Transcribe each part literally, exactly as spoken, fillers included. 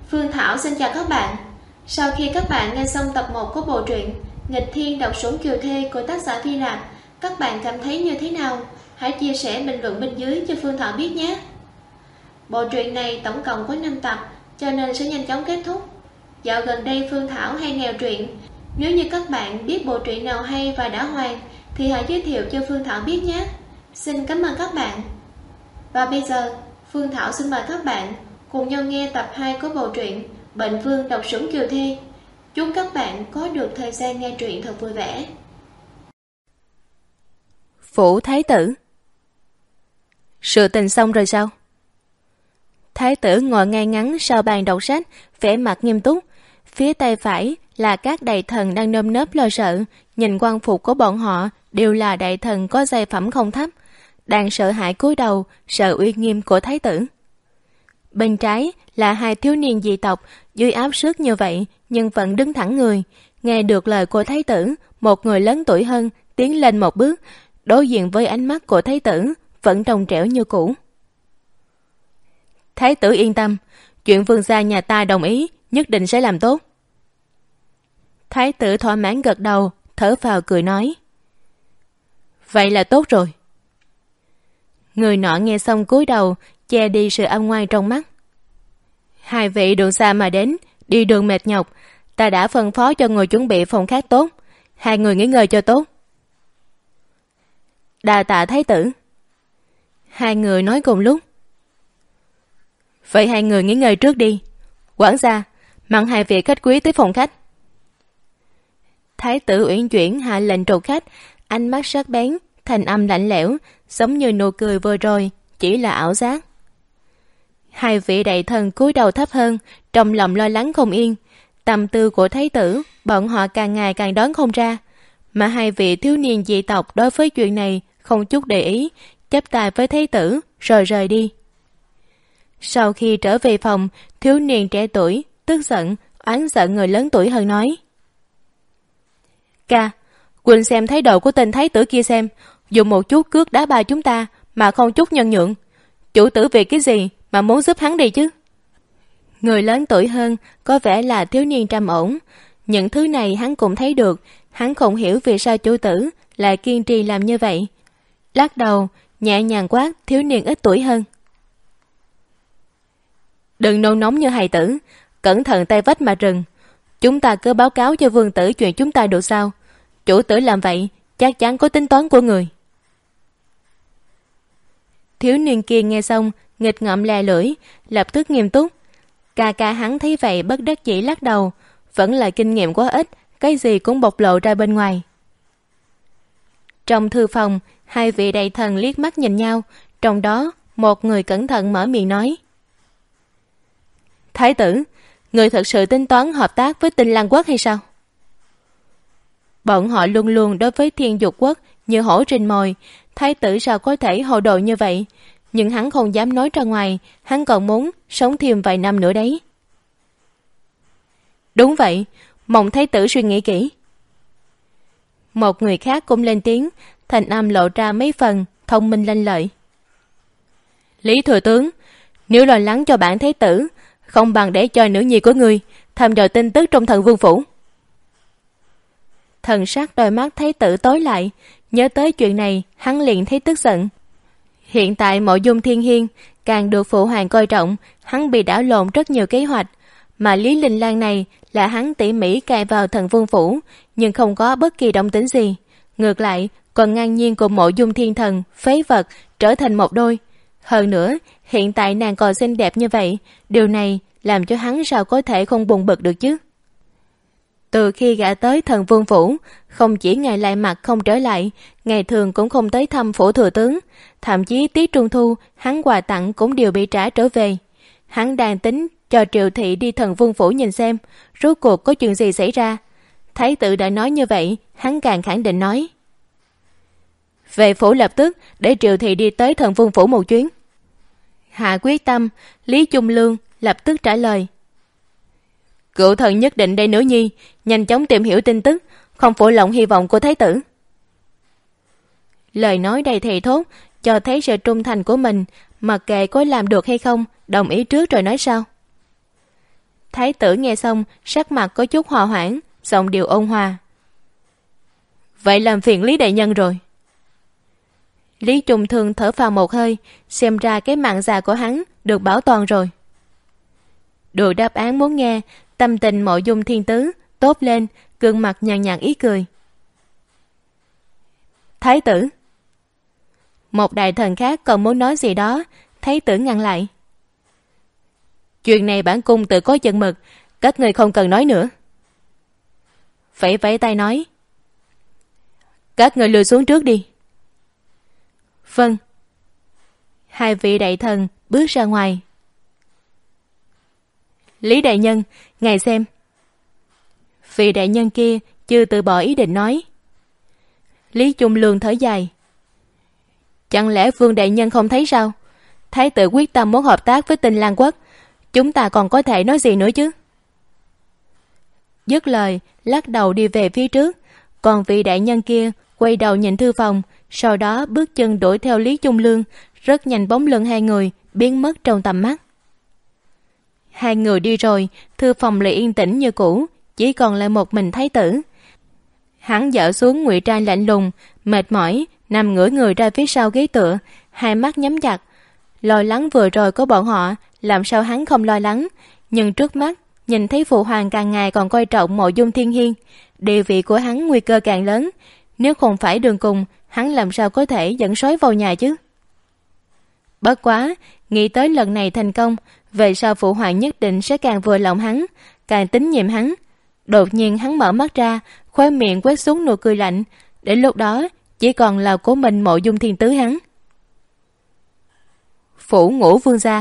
Phương Thảo xin chào các bạn. Sau khi các bạn nghe xong tập một của bộ truyện Nghịch Thiên Độc Sủng Kiều Thê của tác giả Phi Lạc, các bạn cảm thấy như thế nào? Hãy chia sẻ bình luận bên dưới cho Phương Thảo biết nhé. Bộ truyện này tổng cộng có năm tập, cho nên sẽ nhanh chóng kết thúc. Dạo gần đây Phương Thảo hay nghèo truyện. Nếu như các bạn biết bộ truyện nào hay và đã hoàn thì hãy giới thiệu cho Phương Thảo biết nhé. Xin cảm ơn các bạn. Và bây giờ, Phương Thảo xin mời các bạn cùng nhau nghe tập hai của bộ truyện Bệnh Vương Độc Sủng Kiều Thê. Chúc các bạn có được thời gian nghe truyện thật vui vẻ. Phủ Thái tử. Sự tình xong rồi sao? Thái tử ngồi ngay ngắn sau bàn đọc sách, vẻ mặt nghiêm túc. Phía tay phải là các đại thần đang nơm nớp lo sợ, nhìn quan phục của bọn họ đều là đại thần có giai phẩm không thấp, đang sợ hãi cúi đầu, sợ uy nghiêm của thái tử. Bên trái là hai thiếu niên dị tộc, dưới áp sức như vậy nhưng vẫn đứng thẳng người. Nghe được lời của thái tử, một người lớn tuổi hơn tiến lên một bước, đối diện với ánh mắt của thái tử vẫn trong trẻo như cũ. Thái tử yên tâm, chuyện vương gia nhà ta đồng ý, nhất định sẽ làm tốt. Thái tử thỏa mãn gật đầu, thở phào cười nói. Vậy là tốt rồi. Người nọ nghe xong cúi đầu, che đi sự âm ngoan trong mắt. Hai vị đường xa mà đến, đi đường mệt nhọc, ta đã phân phó cho người chuẩn bị phòng khác tốt, hai người nghỉ ngơi cho tốt. Đa tạ thái tử. Hai người nói cùng lúc. Vậy hai người nghỉ ngơi trước đi. Quản gia, mang hai vị khách quý tới phòng khách. Thái tử uyển chuyển hạ lệnh trục khách, ánh mắt sắc bén, thanh âm lạnh lẽo, giống như nụ cười vừa rồi chỉ là ảo giác. Hai vị đại thần cúi đầu thấp hơn, trong lòng lo lắng không yên. Tâm tư của thái tử bọn họ càng ngày càng đoán không ra, mà hai vị thiếu niên dị tộc đối với chuyện này không chút để ý, chắp tay với thái tử rồi rời đi. Sau khi trở về phòng, thiếu niên trẻ tuổi tức giận oán giận người lớn tuổi hơn nói. Ca, Quỳnh xem thái độ của tên thái tử kia xem, dùng một chút cước đá ba chúng ta mà không chút nhân nhượng. Chủ tử vì cái gì mà muốn giúp hắn đi chứ? Người lớn tuổi hơn có vẻ là thiếu niên trầm ổn. Những thứ này hắn cũng thấy được. Hắn không hiểu vì sao chủ tử lại kiên trì làm như vậy. Lắc đầu nhẹ nhàng quát thiếu niên ít tuổi hơn. Đừng nôn nóng như hài tử, cẩn thận tay vách mà rừng. Chúng ta cứ báo cáo cho vương tử chuyện chúng ta được sao? Chủ tử làm vậy chắc chắn có tính toán của người. Thiếu niên kia nghe xong nghịch ngợm lè lưỡi, lập tức nghiêm túc. Ca ca hắn thấy vậy bất đắc dĩ lắc đầu, vẫn là kinh nghiệm quá ít, cái gì cũng bộc lộ ra bên ngoài. Trong thư phòng, hai vị đại thần liếc mắt nhìn nhau, trong đó một người cẩn thận mở miệng nói. Thái tử, người thật sự tính toán hợp tác với Tinh Lan Quốc hay sao? Bọn họ luôn luôn đối với Thiên Dục Quốc như hổ rình mồi, thái tử sao có thể hồ đồ như vậy? Nhưng hắn không dám nói ra ngoài, hắn còn muốn sống thêm vài năm nữa đấy. Đúng vậy, mong thái tử suy nghĩ kỹ. Một người khác cũng lên tiếng, thành âm lộ ra mấy phần thông minh lanh lợi. Lý thừa tướng, nếu lo lắng cho bản thái tử, không bằng để cho nữ nhi của người thăm dò tin tức trong Thần Vương phủ. Thần sắc đôi mắt thái tử tối lại, nhớ tới chuyện này hắn liền thấy tức giận. Hiện tại Mộ Dung Thiên Hiên càng được phụ hoàng coi trọng, hắn bị đảo lộn rất nhiều kế hoạch, mà Lý Linh Lan này là hắn tỉ mỉ cài vào Thần Vương phủ, nhưng không có bất kỳ động tĩnh gì, ngược lại còn ngang nhiên cùng Mộ Dung Thiên Thần phế vật trở thành một đôi. Hơn nữa hiện tại nàng còn xinh đẹp như vậy, điều này làm cho hắn sao có thể không buồn bực được chứ. Từ khi gã tới Thần Vương phủ, không chỉ ngày lại mặt không trở lại, ngày thường cũng không tới thăm phủ thừa tướng, thậm chí tiết trung thu hắn quà tặng cũng đều bị trả trở về. Hắn đang tính cho Triệu Thị đi Thần Vương phủ nhìn xem rốt cuộc có chuyện gì xảy ra. Thái tử đã nói như vậy, hắn càng khẳng định nói. Về phủ lập tức để Triệu Thị đi tới Thần Vương phủ một chuyến. Hạ quyết tâm, Lý Trung Lương lập tức trả lời. Cựu thần nhất định để nữ nhi nhanh chóng tìm hiểu tin tức, không phụ lòng hy vọng của thái tử. Lời nói đầy thề thốt, cho thấy sự trung thành của mình, mặc kệ có làm được hay không, đồng ý trước rồi nói sau. Thái tử nghe xong, sắc mặt có chút hòa hoãn, giọng điệu ôn hòa. Vậy làm phiền Lý đại nhân rồi. Lý Trung Thương thở phào một hơi, xem ra cái mạng già của hắn được bảo toàn rồi. Được đáp án muốn nghe, tâm tình Mộ Dung Thiên Tứ tốt lên, gương mặt nhàn nhạt ý cười. Thái tử. Một đại thần khác còn muốn nói gì đó, Thái tử ngăn lại. Chuyện này bản cung tự có chừng mực, các người không cần nói nữa. Vẫy vẫy tay nói. Các người lùi xuống trước đi. Vâng. Hai vị đại thần bước ra ngoài. Lý đại nhân, ngài xem. Vị đại nhân kia chưa từ bỏ ý định nói. Lý Trung Lương thở dài. Chẳng lẽ Vương đại nhân không thấy sao? Thái tử quyết tâm muốn hợp tác với Tinh Lan Quốc, chúng ta còn có thể nói gì nữa chứ? Dứt lời, lắc đầu đi về phía trước, còn vị đại nhân kia quay đầu nhìn thư phòng, sau đó bước chân đuổi theo Lý Trung Lương, rất nhanh bóng lưng hai người biến mất trong tầm mắt. Hai người đi rồi, thư phòng lại yên tĩnh như cũ, chỉ còn lại một mình Thái tử. Hắn dở xuống ngụy trang lạnh lùng, mệt mỏi, nằm ngửa người ra phía sau ghế tựa, hai mắt nhắm chặt. Lo lắng vừa rồi có bọn họ, làm sao hắn không lo lắng, nhưng trước mắt nhìn thấy phụ hoàng càng ngày còn coi trọng Mộ Dung Thiên Hiên, địa vị của hắn nguy cơ càng lớn. Nếu không phải đường cùng, hắn làm sao có thể dẫn sói vào nhà chứ? Bất quá, nghĩ tới lần này thành công, về sau phụ hoàng nhất định sẽ càng vừa lòng hắn, càng tín nhiệm hắn. Đột nhiên hắn mở mắt ra, khóe miệng quét xuống nụ cười lạnh. Đến lúc đó, chỉ còn là của mình Mộ Dung Thiên Tứ hắn. Phủ Ngũ Vương gia.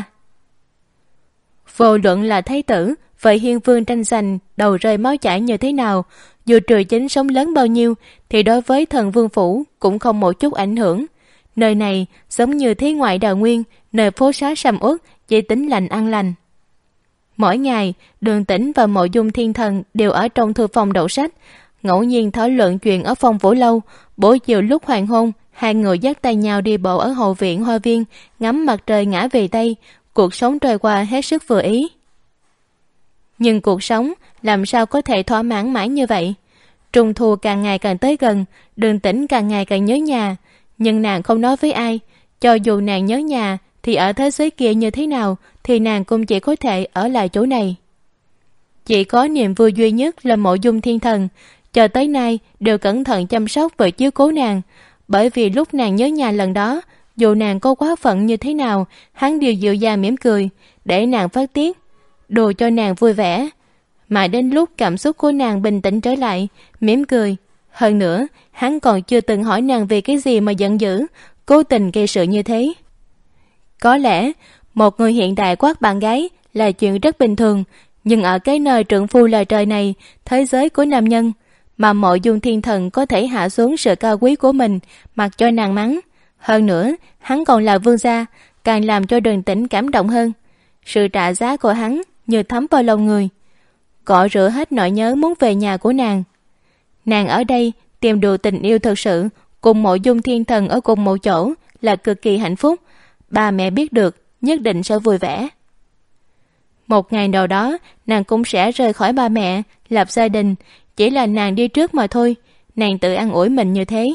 Vô luận là thái tử, vậy Hiên Vương tranh giành đầu rơi máu chảy như thế nào, dù Triều Chính sống lớn bao nhiêu, thì đối với Thần Vương Phủ cũng không một chút ảnh hưởng. Nơi này giống như thế ngoại đào nguyên, nơi phố xá sầm uất, chỉ tính lành ăn lành. Mỗi ngày, Đường Tĩnh và Mộ Dung Thiên Thần đều ở trong thư phòng đọc sách, ngẫu nhiên thảo luận chuyện ở Phong Vũ Lâu. Buổi chiều lúc hoàng hôn, hai người dắt tay nhau đi bộ ở hậu viện hoa viên, ngắm mặt trời ngã về tây, cuộc sống trôi qua hết sức vừa ý. Nhưng cuộc sống làm sao có thể thỏa mãn mãi như vậy? Trung thu càng ngày càng tới gần, Đường Tĩnh càng ngày càng nhớ nhà, nhưng nàng không nói với ai. Cho dù nàng nhớ nhà thì ở thế giới kia như thế nào, thì nàng cũng chỉ có thể ở lại chỗ này. Chỉ có niềm vui duy nhất là Mộ Dung Thiên Thần, cho tới nay đều cẩn thận chăm sóc và chiếu cố nàng. Bởi vì lúc nàng nhớ nhà lần đó, dù nàng có quá phận như thế nào, hắn đều dịu dàng mỉm cười để nàng phát tiết, đồ cho nàng vui vẻ. Mà đến lúc cảm xúc của nàng bình tĩnh trở lại, mỉm cười. Hơn nữa, hắn còn chưa từng hỏi nàng về cái gì mà giận dữ, cố tình gây sự như thế. Có lẽ một người hiện đại quát bạn gái là chuyện rất bình thường, nhưng ở cái nơi trượng phu là trời này, thế giới của nam nhân, mà Mộ Dung Thiên Thần có thể hạ xuống sự cao quý của mình mặc cho nàng mắng. Hơn nữa, hắn còn là vương gia, càng làm cho Đường Tĩnh cảm động hơn. Sự trả giá của hắn như thấm vào lòng người, cọ rửa hết nỗi nhớ muốn về nhà của nàng. Nàng ở đây tìm được tình yêu thật sự, cùng Mộ Dung Thiên Thần ở cùng một chỗ là cực kỳ hạnh phúc. Ba mẹ biết được nhất định sẽ vui vẻ. Một ngày nào đó nàng cũng sẽ rời khỏi ba mẹ, lập gia đình. Chỉ là nàng đi trước mà thôi, nàng tự an ủi mình như thế.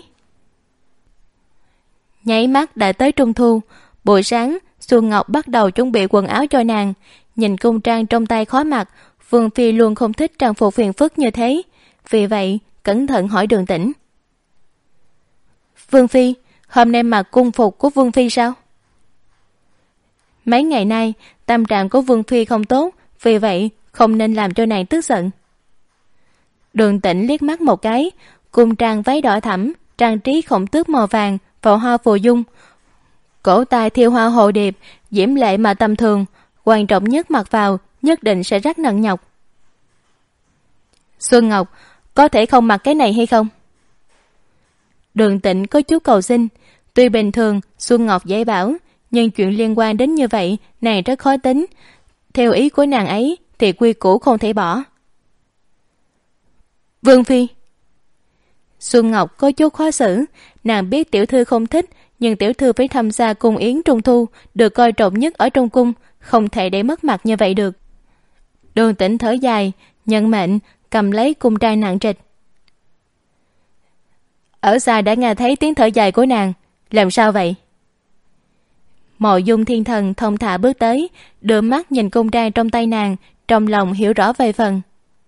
Nháy mắt đã tới trung thu. Buổi sáng, Xuân Ngọc bắt đầu chuẩn bị quần áo cho nàng. Nhìn cung trang trong tay khó mặc, Vương Phi luôn không thích trang phục phiền phức như thế. Vì vậy, cẩn thận hỏi Đường Tĩnh. Vương Phi, hôm nay mặc cung phục của Vương Phi sao? Mấy ngày nay, tâm trạng của Vương Phi không tốt, vì vậy không nên làm cho nàng tức giận. Đường Tĩnh liếc mắt một cái, cung trang váy đỏ thẫm, trang trí khổng tước màu vàng, vào hoa phù dung, cổ tay thiêu hoa hồ điệp, diễm lệ mà tầm thường, quan trọng nhất mặc vào nhất định sẽ rất nặng nhọc. Xuân Ngọc, có thể không mặc cái này hay không? Đường Tĩnh có chút cầu xin. Tuy bình thường Xuân Ngọc dễ bảo, nhưng chuyện liên quan đến như vậy nàng rất khó tính. Theo ý của nàng ấy thì quy củ không thể bỏ. Vương Phi. Xuân Ngọc có chút khó xử. Nàng biết tiểu thư không thích, nhưng tiểu thư phải tham gia cung yến trung thu, được coi trọng nhất ở trong cung, không thể để mất mặt như vậy được. Đường Tĩnh thở dài, nhận mệnh, cầm lấy cung trai nặng trịch. Ở xa đã nghe thấy tiếng thở dài của nàng, làm sao vậy? Mộ Dung Thiên Thần thông thả bước tới, đưa mắt nhìn cung trai trong tay nàng, trong lòng hiểu rõ vài phần.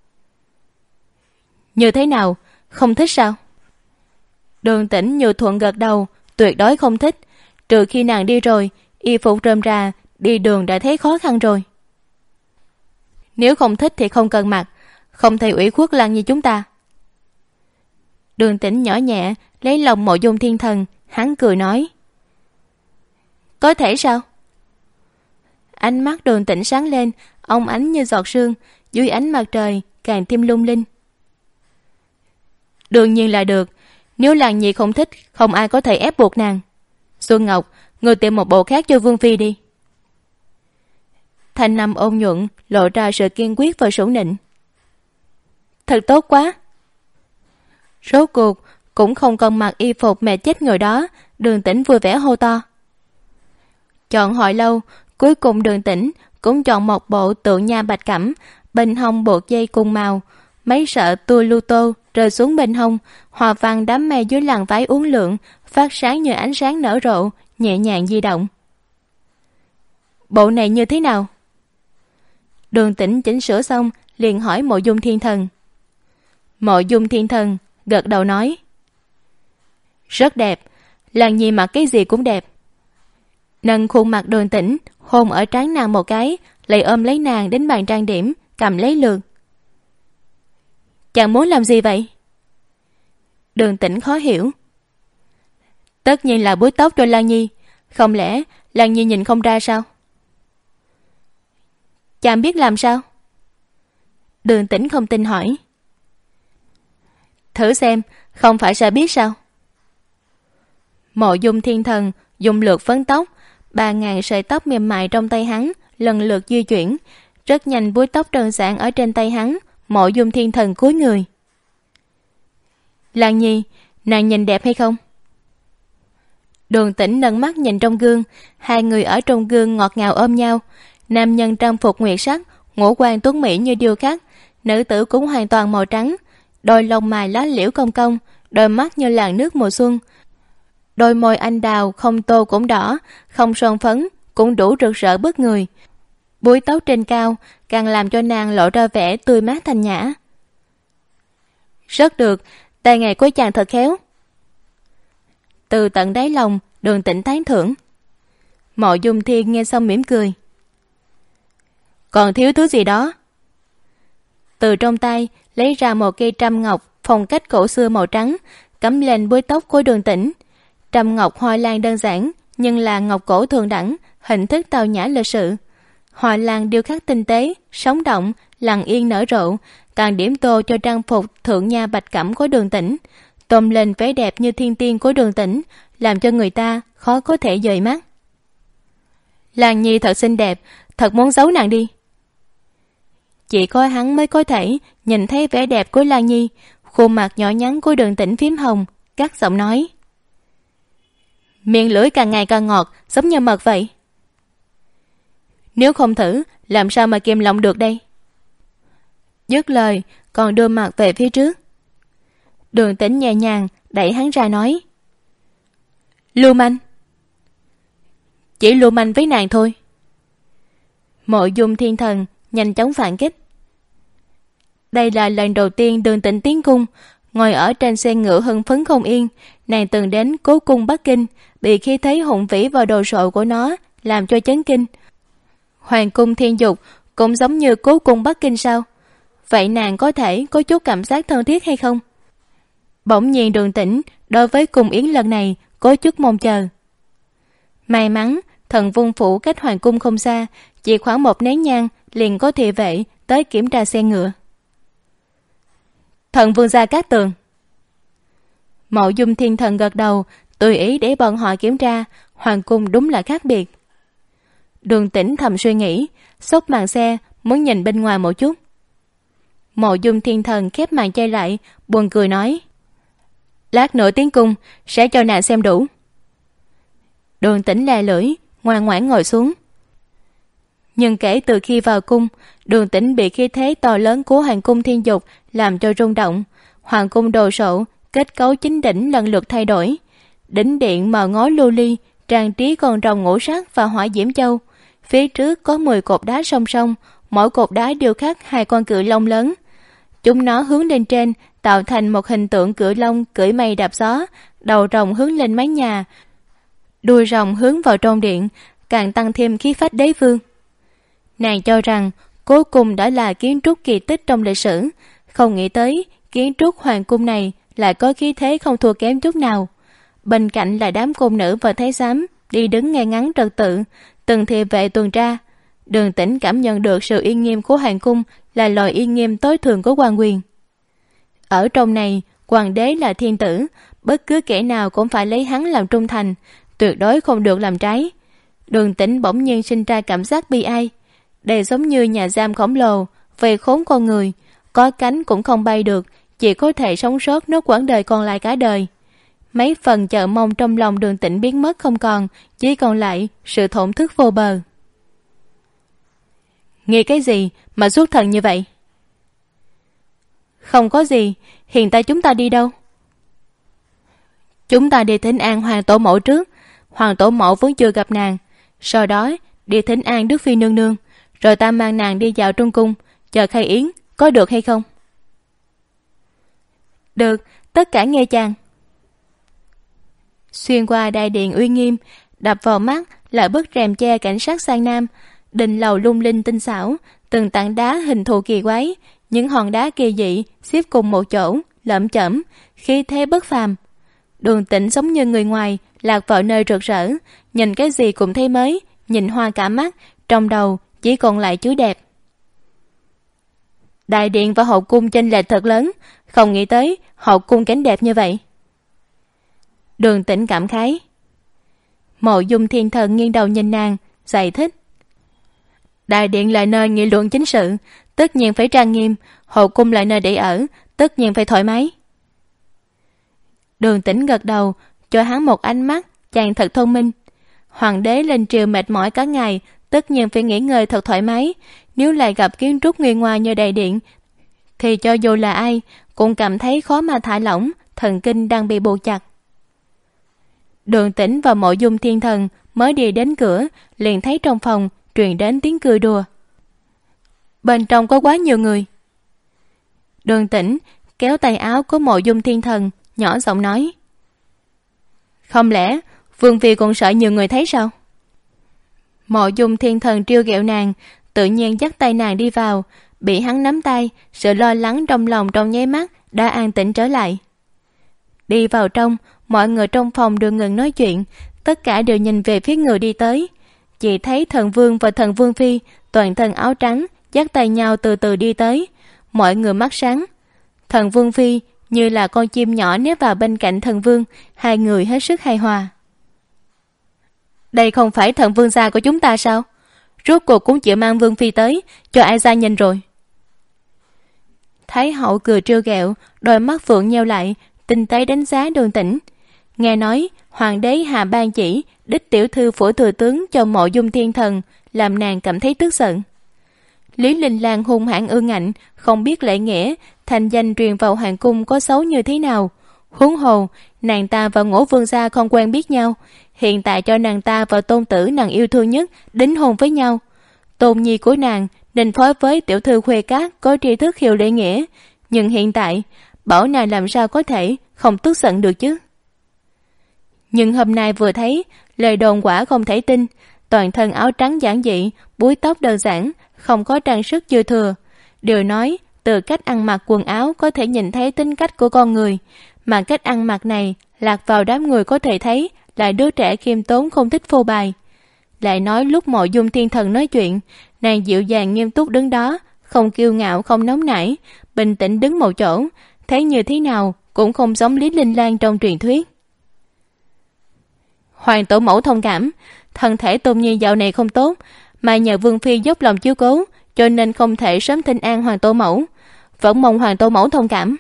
Như thế nào, không thích sao? Đường Tĩnh như thuận gật đầu, tuyệt đối không thích. Trừ khi nàng đi rồi, y phục rơm rà, đi đường đã thấy khó khăn rồi. Nếu không thích thì không cần mặc, không thể ủy khuất Lan Nhi chúng ta. Đường Tĩnh nhỏ nhẹ lấy lòng Mộ Dung Thiên Thần, hắn cười nói. Có thể sao? Ánh mắt Đường Tĩnh sáng lên, óng ánh như giọt sương, dưới ánh mặt trời càng thêm lung linh. Đương nhiên là được, nếu Lan Nhi không thích, không ai có thể ép buộc nàng. Xuân Ngọc, người tìm một bộ khác cho Vương Phi đi. Thanh âm ôn nhuận lộ ra sự kiên quyết và sủng nịnh. Thật tốt quá. Rốt cuộc cũng không còn mặc y phục mẹ chết người đó. Đường Tĩnh vui vẻ hô to. Chọn hồi lâu, cuối cùng Đường Tĩnh cũng chọn một bộ tượng nha bạch cẩm, bên hông buộc dây cung màu, mấy sợi tua lu tô rơi xuống bên hông, hòa văn đám mây dưới làn váy uốn lượn, phát sáng như ánh sáng nở rộ, nhẹ nhàng di động. Bộ này như thế nào? Đường Tĩnh chỉnh sửa xong liền hỏi Mộ Dung Thiên Thần. Mộ Dung Thiên Thần gật đầu nói. Rất đẹp, Lan Nhi mặc cái gì cũng đẹp. Nâng khuôn mặt Đường Tĩnh, hôn ở trán nàng một cái, lại ôm lấy nàng đến bàn trang điểm, cầm lấy lược. Chàng muốn làm gì vậy? Đường Tĩnh khó hiểu. Tất nhiên là búi tóc cho Lan Nhi, không lẽ Lan Nhi nhìn không ra sao? Chàng biết làm sao? Đường Tĩnh không tin hỏi. Thử xem, không phải sẽ biết sao? Mộ Dung Thiên Thần dùng lược phấn tóc, ba ngàn sợi tóc mềm mại trong tay hắn lần lượt di chuyển, rất nhanh búi tóc đơn giản ở trên tay hắn. Mộ Dung Thiên Thần cúi người. Lan Nhi, nàng nhìn đẹp hay không? Đường Tĩnh nâng mắt nhìn trong gương, hai người ở trong gương ngọt ngào ôm nhau. Nam nhân trang phục nguyệt sắc, ngũ quan tuấn mỹ như điêu khắc, nữ tử cũng hoàn toàn màu trắng, đôi lông mày lá liễu cong cong, đôi mắt như làn nước mùa xuân, đôi môi anh đào không tô cũng đỏ, không son phấn cũng đủ rực rỡ bức người. Búi tóc trên cao càng làm cho nàng lộ ra vẻ tươi mát thanh nhã. Rất được, tay nghề của chàng thật khéo. Từ tận đáy lòng, Đường Tĩnh tán thưởng. Mộ Dung Thiên nghe xong mỉm cười. Còn thiếu thứ gì đó? Từ trong tay lấy ra một cây trâm ngọc phong cách cổ xưa màu trắng, cắm lên búi tóc của Đường Tĩnh. Trâm ngọc hoa lan đơn giản, nhưng là ngọc cổ thường đẳng, hình thức tao nhã lịch sự. Hoa lan điêu khắc tinh tế, sống động, lặng yên nở rộ, càng điểm tô cho trang phục thượng nha bạch cẩm của Đường Tĩnh, tôn lên vẻ đẹp như thiên tiên của Đường Tĩnh, làm cho người ta khó có thể dời mắt. Lan Nhi thật xinh đẹp, thật muốn giấu nàng đi. Chỉ có hắn mới có thể nhìn thấy vẻ đẹp của Lan Nhi. Khuôn mặt nhỏ nhắn của Đường Tĩnh phím hồng, cắt giọng nói. Miệng lưỡi càng ngày càng ngọt, giống như mật vậy. Nếu không thử, làm sao mà kiềm lòng được đây? Dứt lời, còn đưa mặt về phía trước. Đường Tĩnh nhẹ nhàng đẩy hắn ra nói. Lưu manh. Chỉ lưu manh với nàng thôi. Mộ Dung Thiên Thần nhanh chóng phản kích. Đây là lần đầu tiên Đường Tĩnh tiến cung, ngồi ở trên xe ngựa hưng phấn không yên. Nàng từng đến Cố cung Bắc Kinh, bị khí thế hùng vĩ và đồ sộ của nó làm cho chấn kinh. Hoàng cung Thiên Dục cũng giống như Cố cung Bắc Kinh sao? Vậy nàng có thể có chút cảm giác thân thiết hay không? Bỗng nhiên Đường Tĩnh đối với cung yến lần này có chút mong chờ. May mắn Thần Vương phủ cách hoàng cung không xa, chỉ khoảng một nén nhang liền có thị vệ tới kiểm tra xe ngựa. Thần Vương gia Cát Tường. Mộ Dung Thiên Thần gật đầu, tùy ý để bọn họ kiểm tra. Hoàng cung đúng là khác biệt. Đường Tĩnh thầm suy nghĩ, xốc màn xe muốn nhìn bên ngoài một chút. Mộ Dung Thiên Thần khép màn che lại, buồn cười nói. Lát nữa tiến cung sẽ cho nàng xem đủ. Đường Tĩnh lè lưỡi, ngoan ngoãn ngồi xuống. Nhưng kể từ khi vào cung, Đường Tĩnh bị khí thế to lớn của hoàng cung Thiên Dục làm cho rung động. Hoàng cung đồ sộ, kết cấu chính đỉnh lần lượt thay đổi. Đỉnh điện màu ngói lưu ly, trang trí con rồng ngũ sắc và hỏa diễm châu. Phía trước có mười cột đá song song, mỗi cột đá điêu khắc hai con cự long lớn. Chúng nó hướng lên trên, tạo thành một hình tượng cự long cưỡi mây đạp gió, đầu rồng hướng lên mái nhà, đuôi rồng hướng vào trong điện, càng tăng thêm khí phách đế vương. Nàng cho rằng cuối cùng đã là kiến trúc kỳ tích trong lịch sử, không nghĩ tới kiến trúc hoàng cung này lại có khí thế không thua kém chút nào. Bên cạnh là đám cung nữ và thái giám đi đứng ngay ngắn trật tự, từng thị vệ tuần tra. Đường Tĩnh cảm nhận được sự uy nghiêm của hoàng cung là loại uy nghiêm tối thượng của hoàng quyền. Ở trong này, hoàng đế là thiên tử, bất cứ kẻ nào cũng phải lấy hắn làm trung thành, tuyệt đối không được làm trái. Đường Tĩnh bỗng nhiên sinh ra cảm giác bi ai. Đây giống như nhà giam khổng lồ, vây khốn con người, có cánh cũng không bay được, chỉ có thể sống sót nốt quãng đời còn lại cả đời. Mấy phần chờ mong trong lòng Đường Tĩnh biến mất không còn, chỉ còn lại sự thổn thức vô bờ. Nghĩ cái gì mà xuất thần như vậy? Không có gì, hiện tại chúng ta đi đâu? Chúng ta đi thỉnh an hoàng tổ mẫu trước. Hoàng tổ mẫu vẫn chưa gặp nàng. Sau đó đi thỉnh an Đức Phi nương nương, rồi ta mang nàng đi dạo trong cung, chờ khai yến, có được hay không? Được, tất cả nghe chàng. Xuyên qua đại điện uy nghiêm, đập vào mắt là bức rèm che cảnh sát sang nam. Đình lầu lung linh tinh xảo, từng tảng đá hình thù kỳ quái, những hòn đá kỳ dị xếp cùng một chỗ, lởm chởm, khí thế bất phàm. Đường Tĩnh giống như người ngoài lạc vào nơi rực rỡ, nhìn cái gì cũng thấy mới, nhìn hoa cả mắt, trong đầu chỉ còn lại chữ đẹp. Đại điện và hậu cung chênh lệch thật lớn, không nghĩ tới hậu cung cảnh đẹp như vậy. Đường Tĩnh cảm khái. Mộ Dung Thiên Thần nghiêng đầu nhìn nàng, giải thích. Đại điện là nơi nghị luận chính sự, tất nhiên phải trang nghiêm. Hậu cung là nơi để ở, tất nhiên phải thoải mái. Đường Tĩnh gật đầu, cho hắn một ánh mắt, chàng thật thông minh. Hoàng đế lên triều mệt mỏi cả ngày, tất nhiên phải nghỉ ngơi thật thoải mái. Nếu lại gặp kiến trúc nguy nga như đại điện, thì cho dù là ai cũng cảm thấy khó mà thả lỏng, thần kinh đang bị buộc chặt. Đường Tĩnh và Mộ Dung Thiên Thần mới đi đến cửa, liền thấy trong phòng truyền đến tiếng cười đùa. Bên trong có quá nhiều người. Đường Tĩnh kéo tay áo của Mộ Dung Thiên Thần, nhỏ giọng nói. Không lẽ Vương Phi còn sợ nhiều người thấy sao? Mộ Dung Thiên Thần trêu ghẹo nàng, tự nhiên dắt tay nàng đi vào. Bị hắn nắm tay, sự lo lắng trong lòng trong nháy mắt đã an tĩnh trở lại. Đi vào trong, mọi người trong phòng đều ngừng nói chuyện, tất cả đều nhìn về phía người đi tới. Chỉ thấy thần vương và thần vương phi toàn thân áo trắng dắt tay nhau từ từ đi tới. Mọi người mắt sáng. Thần vương phi như là con chim nhỏ nép vào bên cạnh thần vương, hai người hết sức hài hòa. Đây không phải thần vương gia của chúng ta sao? Rốt cuộc cũng chịu mang vương phi tới, cho ai ra nhìn rồi. Thái hậu cười trêu ghẹo, đôi mắt phượng nheo lại, tinh tế đánh giá Đường Tĩnh. Nghe nói hoàng đế hạ ban chỉ đích tiểu thư phổ thừa tướng cho Mộ Dung Thiên Thần, làm nàng cảm thấy tức giận. Lý Linh Lang hung hãn ương ngạnh, không biết lễ nghĩa, thành danh truyền vào hoàng cung có xấu như thế nào. Huống hồ nàng ta và Ngũ vương gia không quen biết nhau, hiện tại cho nàng ta và tôn tử nàng yêu thương nhất đính hôn với nhau. Tôn nhi của nàng nên phối với tiểu thư Khuê Cát có tri thức hiểu lễ nghĩa, nhưng hiện tại bảo nàng làm sao có thể không tức giận được chứ. Nhưng hôm nay vừa thấy, lời đồn quả không thể tin. Toàn thân áo trắng giản dị, búi tóc đơn giản, không có trang sức dư thừa. Đều nói từ cách ăn mặc quần áo có thể nhìn thấy tính cách của con người, mà cách ăn mặc này lạc vào đám người có thể thấy là đứa trẻ khiêm tốn không thích phô bày. Lại nói lúc Mộ Dung Thiên Thần nói chuyện, nàng dịu dàng nghiêm túc đứng đó, không kiêu ngạo không nóng nảy, bình tĩnh đứng một chỗ, thấy như thế nào cũng không giống Lý Linh Lang trong truyền thuyết. Hoàng tổ mẫu thông cảm, thân thể Tôn nhi dạo này không tốt, mà nhờ Vương Phi dốc lòng chiếu cố, cho nên không thể sớm thỉnh an Hoàng tổ mẫu, vẫn mong Hoàng tổ mẫu thông cảm.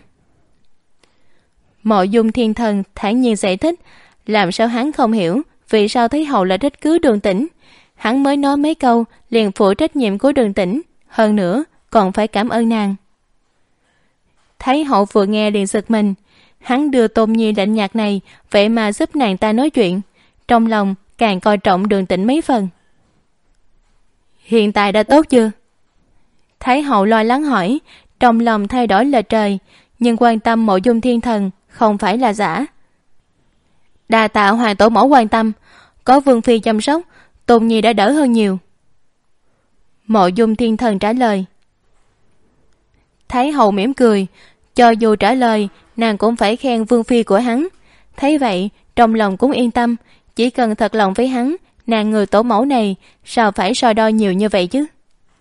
Mộ Dung Thiên Thần thản nhiên giải thích, làm sao hắn không hiểu vì sao Thái hậu lại trách cứ Đường Tĩnh. hắn mới nói mấy câu liền phụ trách nhiệm của Đường Tĩnh, hơn nữa còn phải cảm ơn nàng. Thái hậu vừa nghe liền giật mình, hắn đưa Tôn Nhi lạnh nhạt này vậy mà giúp nàng ta nói chuyện, trong lòng càng coi trọng Đường Tĩnh mấy phần. Hiện tại đã tốt chưa? Thái hậu lo lắng hỏi, trong lòng thay đổi lệch trời, nhưng quan tâm Mộ Dung Thiên Thần không phải là giả. Đa tạ hoàng tổ mẫu quan tâm, có Vương phi chăm sóc, Tôn Nhi đã đỡ hơn nhiều. Mộ Dung Thiên Thần trả lời. Thái hậu mỉm cười, cho dù trả lời nàng cũng phải khen Vương phi của hắn. Thấy vậy trong lòng cũng yên tâm, chỉ cần thật lòng với hắn, nàng người tổ mẫu này sao phải so đo nhiều như vậy chứ.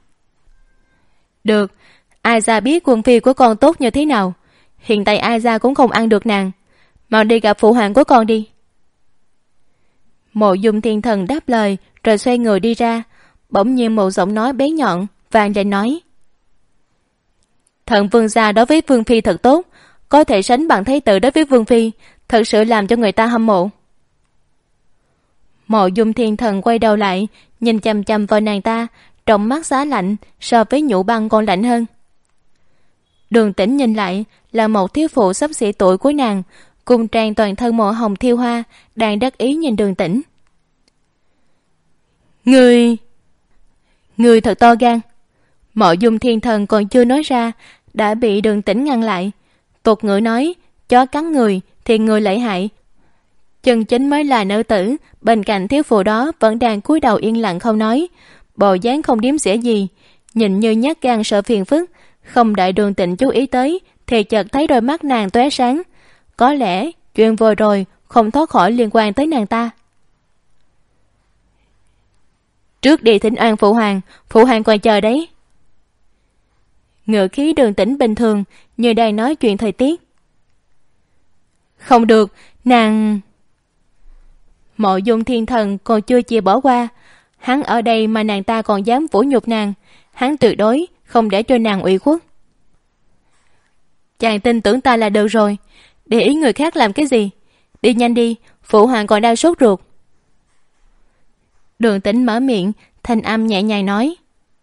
Được, ai ra biết Vương phi của con tốt như thế nào, hiện tại ai ra cũng không ăn được nàng, mau đi gặp phụ hoàng của con đi. Mộ Dung Thiên Thần đáp lời rồi xoay người đi ra. Bỗng nhiên một giọng nói bé nhọn vang lên nói: Thần vương gia đối với Vương phi thật tốt, có thể sánh bằng thái tử đối với Vương phi, thật sự làm cho người ta hâm mộ. Mộ Dung Thiên Thần quay đầu lại nhìn chằm chằm vào nàng ta, trong mắt giá lạnh so với nhũ băng còn lạnh hơn. Đường Tĩnh nhìn lại là một thiếu phụ xấp xỉ tuổi của nàng, cùng trang toàn thân màu hồng thiêu hoa, đang đắc ý nhìn Đường Tĩnh. Người Người thật to gan. Mộ Dung Thiên Thần còn chưa nói ra đã bị Đường Tĩnh ngăn lại. Tục ngữ nói chó cắn người thì người lợi hại, chân chính mới là nữ tử. Bên cạnh thiếu phụ đó vẫn đang cúi đầu yên lặng không nói, bộ dáng không điếm xỉa gì, nhìn như nhát gan sợ phiền phức. Không đợi Đường Tĩnh chú ý tới thì chợt thấy đôi mắt nàng tóe sáng. Có lẽ chuyện vừa rồi không thoát khỏi liên quan tới nàng ta. Trước đi thỉnh an phụ hoàng, phụ hoàng còn chờ đấy. Ngựa khí Đường Tĩnh bình thường như đang nói chuyện thời tiết. Không được, nàng... Mộ Dung Thiên Thần còn chưa chịu bỏ qua. Hắn ở đây mà nàng ta còn dám vũ nhục nàng, hắn tuyệt đối không để cho nàng ủy khuất. Chàng tin tưởng ta là được rồi, để ý người khác làm cái gì? Đi nhanh đi, phụ hoàng còn đang sốt ruột. Đường Tĩnh mở miệng, thanh âm nhẹ nhàng nói.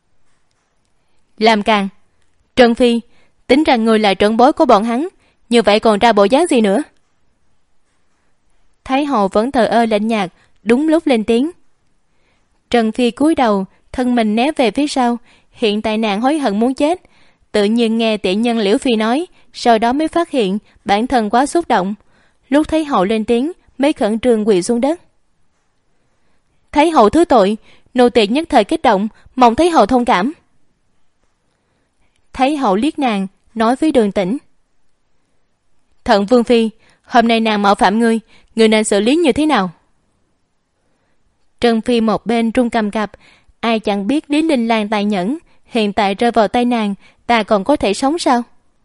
Làm càng, Trân Phi, tính rằng người là trưởng bối của bọn hắn, như vậy còn ra bộ dáng gì nữa? Thái hậu vẫn thờ ơ lạnh nhạt, đúng lúc lên tiếng. Trần Phi cúi đầu, thân mình né về phía sau, hiện tại nàng hối hận muốn chết. Tự nhiên nghe tiện nhân Liễu Phi nói, sau đó mới phát hiện bản thân quá xúc động. Lúc Thái hậu lên tiếng mới khẩn trương quỳ xuống đất. Thái hậu thứ tội, nô tỳ nhất thời kích động, mong Thái hậu thông cảm. Thái hậu liếc nàng, nói với Đường Tĩnh. Thận Vương phi, hôm nay nàng mạo phạm ngươi, ngươi nên xử lý như thế nào? Trân Phi một bên run cầm cập, ai chẳng biết Lý Linh Lang tài nhẫn, hiện tại rơi vào tay nàng, ta còn có thể sống sao?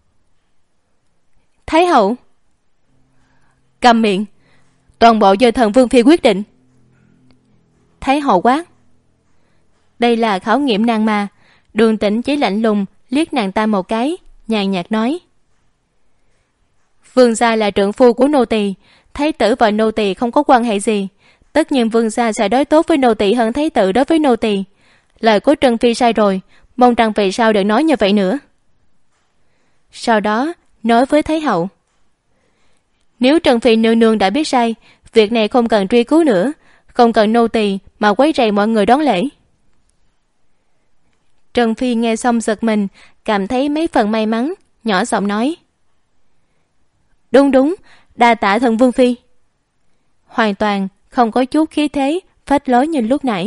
Thái hậu, câm miệng, toàn bộ do Thần Vương phi quyết định. Thái hậu quát. Đây là khảo nghiệm nàng mà. Đường Tĩnh chỉ lạnh lùng liếc nàng ta một cái, nhàn nhạt nói. Vương gia là trượng phu của nô tỳ, thái tử và nô tỳ không có quan hệ gì, tất nhiên vương gia sẽ đối tốt với nô tỳ hơn thái tử đối với nô tỳ. Lời của Trân Phi sai rồi, mong rằng về sau đừng nói như vậy nữa. Sau đó nói với Thái hậu. Nếu Trân Phi nương nương đã biết sai, việc này không cần truy cứu nữa, không cần nô tỳ mà quấy rầy mọi người đón lễ. Trân Phi nghe xong giật mình, cảm thấy mấy phần may mắn, nhỏ giọng nói. Đúng đúng, đa tạ Thần Vương phi. Hoàn toàn không có chút khí thế phách lối như lúc nãy.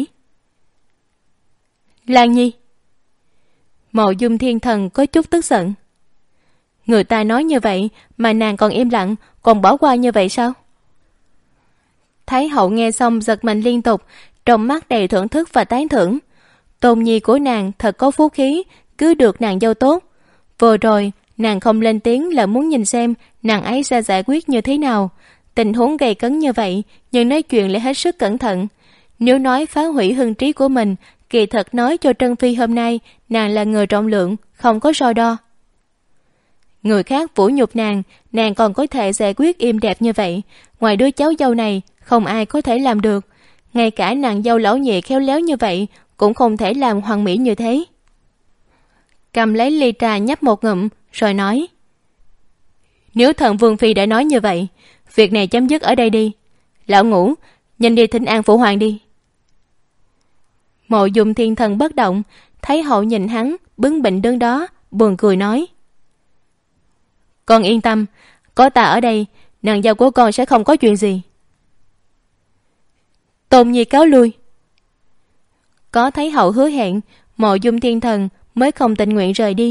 Lan Nhi. Mộ Dung Thiên Thần có chút tức giận. Người ta nói như vậy mà nàng còn im lặng, còn bỏ qua như vậy sao? Thái hậu nghe xong giật mình liên tục, trong mắt đầy thưởng thức và tán thưởng. Tôn nhi của nàng thật có phú khí, cứ được nàng dâu tốt. Vừa rồi nàng không lên tiếng là muốn nhìn xem nàng ấy sẽ giải quyết như thế nào. Tình huống gay cấn như vậy, nhưng nói chuyện lại hết sức cẩn thận. Nếu nói phá hủy hưng trí của mình, kỳ thật nói cho Trân Phi hôm nay nàng là người trọng lượng, không có so đo. Người khác vũ nhục nàng, nàng còn có thể giải quyết im đẹp như vậy. Ngoài đứa cháu dâu này, không ai có thể làm được. ngay cả nàng dâu lão nhị khéo léo như vậy cũng không thể làm hoàn mỹ như thế. Cầm lấy ly trà nhấp một ngụm rồi nói: Nếu thần vương phi đã nói như vậy, việc này chấm dứt ở đây đi. Lão Ngũ, nhanh đi thỉnh an phụ hoàng đi. Mộ Dung Thiên Thần bất động, thấy hậu nhìn hắn bướng bỉnh đứng đó, buồn cười nói: Con yên tâm, có ta ở đây, nàng dâu của con sẽ không có chuyện gì. Tôn Nhi cáo lui. Có thấy hậu hứa hẹn, Mộ Dung Thiên Thần mới không tình nguyện rời đi.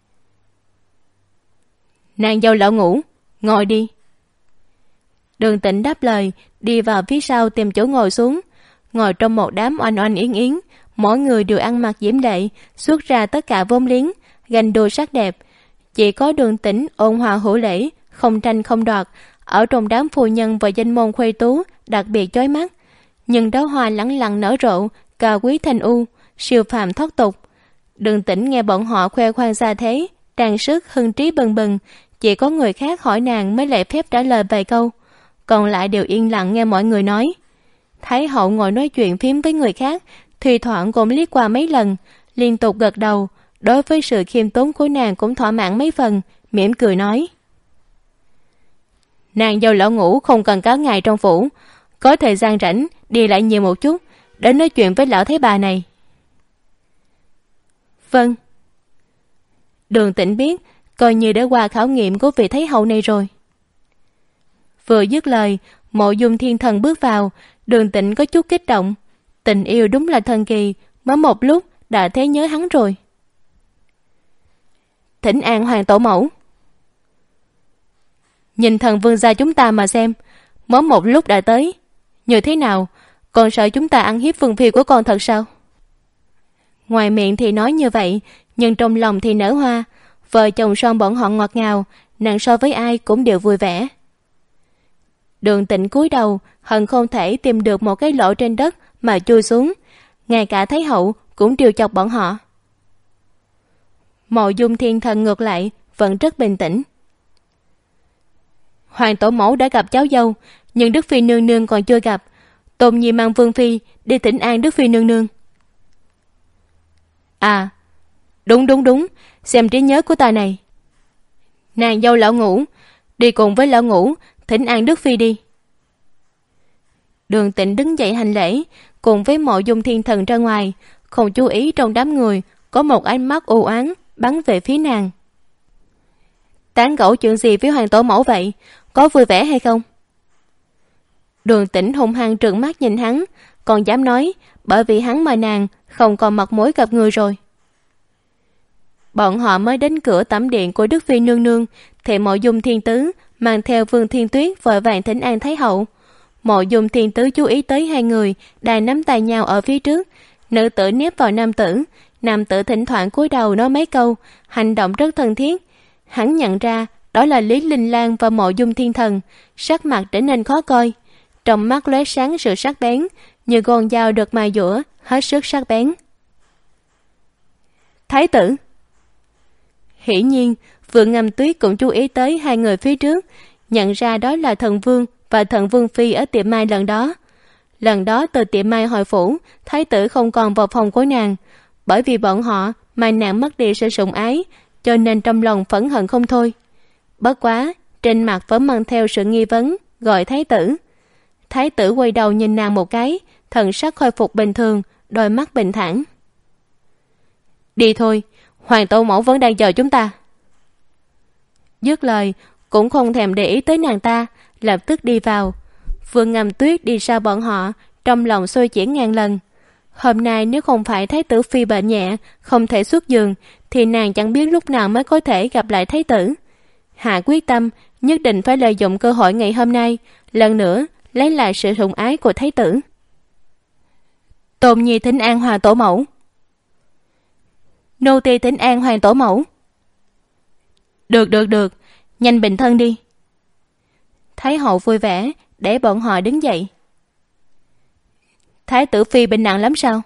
Nàng dâu lão Ngũ, ngồi đi. Đường Tĩnh đáp lời, đi vào phía sau tìm chỗ ngồi xuống. Ngồi trong một đám oanh oanh yến yến, mỗi người đều ăn mặc diễm lệ, xuất ra tất cả vốn liếng, ganh đua sắc đẹp. Chỉ có Đường Tĩnh ôn hòa hữu lễ, không tranh không đoạt, ở trong đám phu nhân và danh môn khuê tú đặc biệt chói mắt. Nhưng đóa hoa lẳng lặng nở rộ, cao quý thanh u, siêu phàm thoát tục. Đường Tĩnh nghe bọn họ khoe khoang ra thế, trang sức hưng trí bừng bừng, chỉ có người khác hỏi nàng mới lễ phép trả lời vài câu, còn lại đều yên lặng nghe mọi người nói. Thái hậu ngồi nói chuyện phím với người khác, thì thoảng cũng liếc qua mấy lần, liên tục gật đầu, đối với sự khiêm tốn của nàng cũng thỏa mãn mấy phần, mỉm cười nói: Nàng dâu lão Ngũ không cần cáo ngài trong phủ, có thời gian rảnh đi lại nhiều một chút, để nói chuyện với lão thái bà này. Vâng. Đường Tĩnh biết, coi như đã qua khảo nghiệm của vị thái hậu này rồi. Vừa dứt lời, Mộ Dung Thiên Thần bước vào. Đường Tĩnh có chút kích động, tình yêu đúng là thần kỳ, mới một lúc đã thấy nhớ hắn rồi. Thỉnh an hoàng tổ mẫu. Nhìn thần vương gia chúng ta mà xem, mới một lúc đã tới, như thế nào, còn sợ chúng ta ăn hiếp vương phi của con thật sao? Ngoài miệng thì nói như vậy, nhưng trong lòng thì nở hoa. Vợ chồng son bọn họ ngọt ngào, nàng so với ai cũng đều vui vẻ. Đường Tĩnh cúi đầu, hận không thể tìm được một cái lỗ trên đất mà chui xuống. Ngay cả Thái hậu cũng trêu chọc bọn họ. Mộ Dung Thiên Thần ngược lại vẫn rất bình tĩnh. Hoàng tổ mẫu đã gặp cháu dâu, nhưng Đức Phi nương nương còn chưa gặp. Tôn Nhi mang Vương Phi đi thỉnh an Đức Phi nương nương. À, đúng đúng đúng, xem trí nhớ của ta này. Nàng dâu lão Ngũ, đi cùng với lão Ngũ thỉnh an Đức Phi đi. Đường Tĩnh đứng dậy hành lễ, cùng với Mộ Dung Thiên Thần ra ngoài, không chú ý trong đám người có một ánh mắt u oán bắn về phía nàng. Tán gẫu chuyện gì với hoàng tổ mẫu vậy, có vui vẻ hay không? Đường Tĩnh hung hăng trợn mắt nhìn hắn, còn dám nói bởi vì hắn mà nàng không còn mặt mũi gặp người rồi. Bọn họ mới đến cửa tẩm điện của Đức Phi nương nương, thì Mộ Dung Thiên Tứ mang theo Vương Thiên Tuyết vội vàng thỉnh an Thái hậu. Mộ Dung Thiên Tứ chú ý tới hai người đang nắm tay nhau ở phía trước, nữ tử nép vào nam tử, nam tử thỉnh thoảng cúi đầu nói mấy câu, hành động rất thân thiết. Hắn nhận ra đó là Lý Linh Lang và Mộ Dung Thiên Thần, sắc mặt trở nên khó coi, trong mắt lóe sáng sự sắc bén, như con dao được mài dũa, hết sức sắc bén. Thái tử. Hiển nhiên, Vượng Ngâm Tuyết cũng chú ý tới hai người phía trước, nhận ra đó là thần vương và thần vương phi ở tiệm mai lần đó. Lần đó từ tiệm mai hồi phủ, thái tử không còn vào phòng của nàng, bởi vì bọn họ mà nàng mất đi sự sủng ái, cho nên trong lòng phẫn hận không thôi. Bất quá, trên mặt vẫn mang theo sự nghi vấn, gọi thái tử. Thái tử quay đầu nhìn nàng một cái, thần sắc khôi phục bình thường, đôi mắt bình thản. Đi thôi, hoàng tổ mẫu vẫn đang chờ chúng ta. Dứt lời, cũng không thèm để ý tới nàng ta, lập tức đi vào. Vương Ngâm Tuyết đi sau bọn họ, trong lòng xôi chuyển ngàn lần. Hôm nay nếu không phải thái tử phi bệnh nhẹ, không thể xuất giường, thì nàng chẳng biết lúc nào mới có thể gặp lại thái tử. Hạ quyết tâm, nhất định phải lợi dụng cơ hội ngày hôm nay, lần nữa lấy lại sự sủng ái của thái tử. Tôn Nhi thỉnh an hoàng tổ mẫu. Nô tỳ thỉnh an hoàng tổ mẫu. Được được được, nhanh bình thân đi. Thái hậu vui vẻ để bọn họ đứng dậy. Thái tử phi bệnh nặng lắm sao?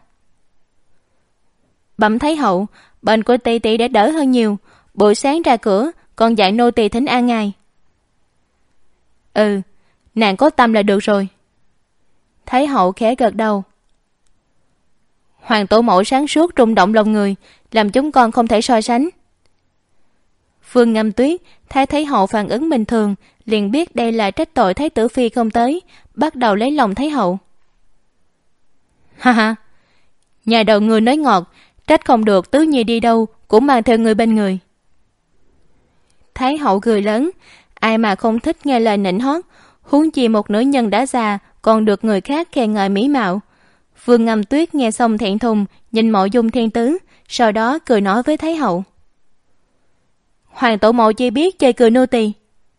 Bẩm thái hậu, bệnh của tỷ tỷ đã đỡ hơn nhiều, buổi sáng ra cửa còn dạy nô tỳ thỉnh an ngài. Ừ, nàng có tâm là được rồi. Thái hậu khẽ gật đầu. Hoàng tổ mẫu sáng suốt rung động lòng người, làm chúng con không thể so sánh. Vương Ngâm Tuyết thấy Thái hậu phản ứng bình thường, liền biết đây là trách tội Thái tử phi không tới, bắt đầu lấy lòng Thái hậu. Ha ha, nhà đầu người nói ngọt, trách không được tứ nhi đi đâu cũng mang theo người bên người. Thái hậu cười lớn, ai mà không thích nghe lời nịnh hót, huống chi một nữ nhân đã già còn được người khác khen ngợi mỹ mạo. Vương Ngâm Tuyết nghe xong thẹn thùng, nhìn Mộ Dung Thiên Tứ, sau đó cười nói với Thái hậu. Hoàng tổ mẫu chỉ biết chơi cười nô tỳ.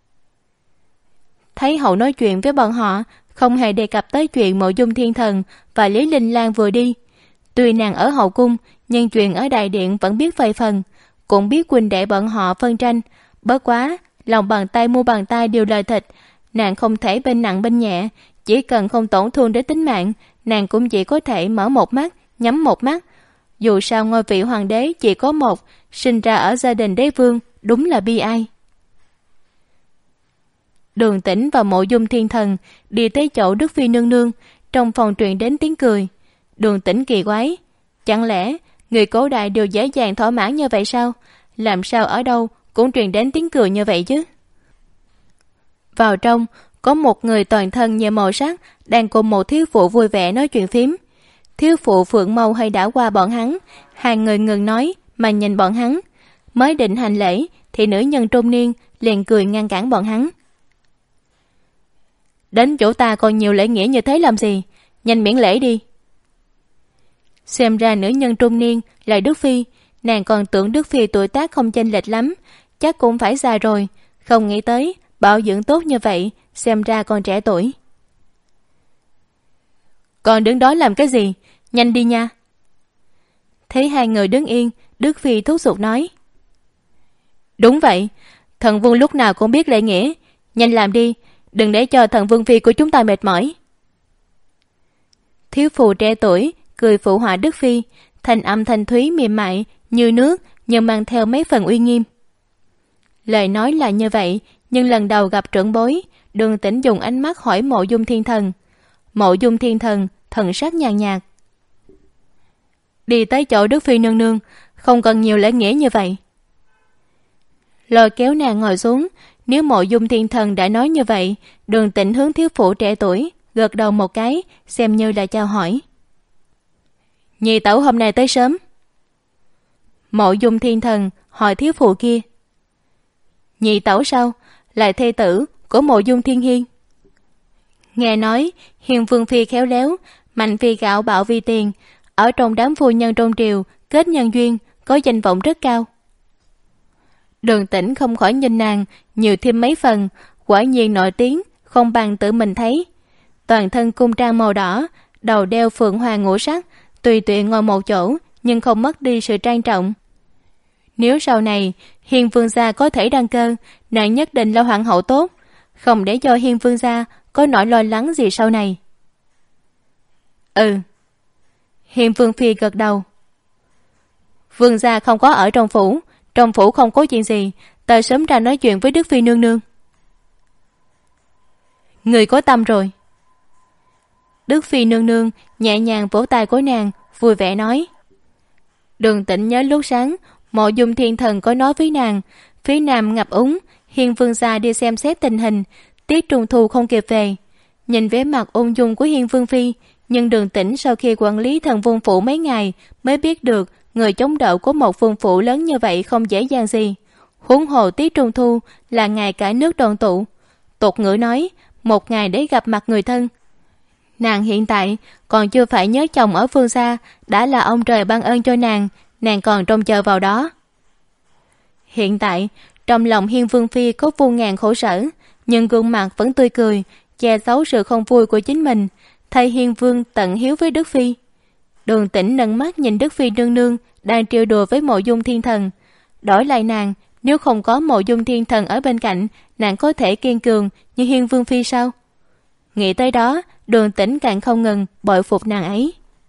Thái hậu nói chuyện với bọn họ, không hề đề cập tới chuyện Mộ Dung Thiên Thần và Lý Linh Lang vừa đi. Tuy nàng ở hậu cung, nhưng chuyện ở đại điện vẫn biết vài phần, cũng biết huynh đệ bọn họ phân tranh. Bất quá, lòng bàn tay mua bàn tay đều là thịt, nàng không thể bên nặng bên nhẹ, chỉ cần không tổn thương đến tính mạng, nàng cũng chỉ có thể mở một mắt, nhắm một mắt. Dù sao ngôi vị hoàng đế chỉ có một, sinh ra ở gia đình đế vương, đúng là bi ai. Đường Tĩnh và Mộ Dung Thiên Thần đi tới chỗ Đức Phi nương nương, trong phòng truyền đến tiếng cười. Đường Tĩnh kỳ quái, chẳng lẽ người cổ đại đều dễ dàng thỏa mãn như vậy sao? Làm sao ở đâu cũng truyền đến tiếng cười như vậy chứ? Vào trong, có một người toàn thân như màu sắc đang cùng một thiếu phụ vui vẻ nói chuyện phím. Thiếu phụ Phượng Mâu hay đã qua bọn hắn, hai người ngừng nói mà nhìn bọn hắn. Mới định hành lễ thì nữ nhân trung niên liền cười ngăn cản bọn hắn. Đến chỗ ta còn nhiều lễ nghĩa như thế làm gì? Nhanh miễn lễ đi. Xem ra nữ nhân trung niên là Đức Phi, nàng còn tưởng Đức Phi tuổi tác không chênh lệch lắm, chắc cũng phải già rồi, không nghĩ tới bảo dưỡng tốt như vậy, xem ra còn trẻ tuổi. Còn đứng đó làm cái gì? Nhanh đi nha. Thấy hai người đứng yên, Đức Phi thúc giục nói. Đúng vậy, thần vương lúc nào cũng biết lễ nghĩa, nhanh làm đi, đừng để cho thần vương phi của chúng ta mệt mỏi. Thiếu phụ trẻ tuổi cười phụ họa Đức Phi, thanh âm thanh thúy mềm mại như nước, nhưng mang theo mấy phần uy nghiêm. Lời nói là như vậy, nhưng lần đầu gặp trưởng bối, Đường Tĩnh dùng ánh mắt hỏi Mộ Dung Thiên Thần. Mộ Dung Thiên Thần thần sắc nhàn nhạt. Đi tới chỗ Đức Phi nương nương, không cần nhiều lễ nghĩa như vậy. Lôi kéo nàng ngồi xuống. Nếu Mộ Dung Thiên Thần đã nói như vậy, Đường Tĩnh hướng thiếu phụ trẻ tuổi gật đầu một cái, xem như là chào hỏi. Nhị tẩu hôm nay tới sớm. Mộ Dung Thiên Thần hỏi thiếu phụ kia. Nhị tẩu sao? Lại thê tử của Mộ Dung Thiên Hiên. Nghe nói Hiền vương phi khéo léo, mạnh phi gạo bạo vi tiền, ở trong đám phu nhân trong triều kết nhân duyên, có danh vọng rất cao. Đường Tĩnh không khỏi nhìn nàng nhiều thêm mấy phần, quả nhiên nổi tiếng không bằng tự mình thấy. Toàn thân cung trang màu đỏ, đầu đeo phượng hoàng ngũ sắc, tùy tiện ngồi một chỗ nhưng không mất đi sự trang trọng. Nếu sau này Hiên vương gia có thể đăng cơ, nàng nhất định là hoàng hậu tốt, không để cho Hiên vương gia có nỗi lo lắng gì sau này. Ừ. Hiên vương phi gật đầu. Vương gia không có ở trong phủ, trong phủ không có chuyện gì, ta sớm ra nói chuyện với Đức Phi nương nương. Người có tâm rồi. Đức Phi nương nương nhẹ nhàng vỗ tay của nàng, vui vẻ nói. Đường Tĩnh nhớ lúc sáng Mộ Dung Thiên Thần có nói với nàng, phía nam ngập úng, Hiên vương gia đi xem xét tình hình, tiết trung thu không kịp về. Nhìn vẻ mặt ôn dung của Hiên vương phi, nhưng Đường Tĩnh sau khi quản lý thần vương phủ mấy ngày mới biết được người chống đỡ của một vương phủ lớn như vậy không dễ dàng gì. Huống hồ tiết trung thu là ngày cả nước đoàn tụ. Tục ngữ nói, một ngày để gặp mặt người thân. Nàng hiện tại còn chưa phải nhớ chồng ở phương xa, đã là ông trời ban ơn cho nàng, nàng còn trông chờ vào đó. Hiện tại, trong lòng Hiên vương phi có vô ngàn khổ sở, nhưng gương mặt vẫn tươi cười, che giấu sự không vui của chính mình, thay Hiên vương tận hiếu với Đức Phi. Đường Tĩnh nâng mắt nhìn Đức Phi nương nương đang trêu đùa với Mộ Dung Thiên Thần. Đổi lại nàng, nếu không có Mộ Dung Thiên Thần ở bên cạnh, nàng có thể kiên cường như Hiên vương phi sao? Nghĩ tới đó, Đường Tĩnh càng không ngừng bội phục nàng ấy.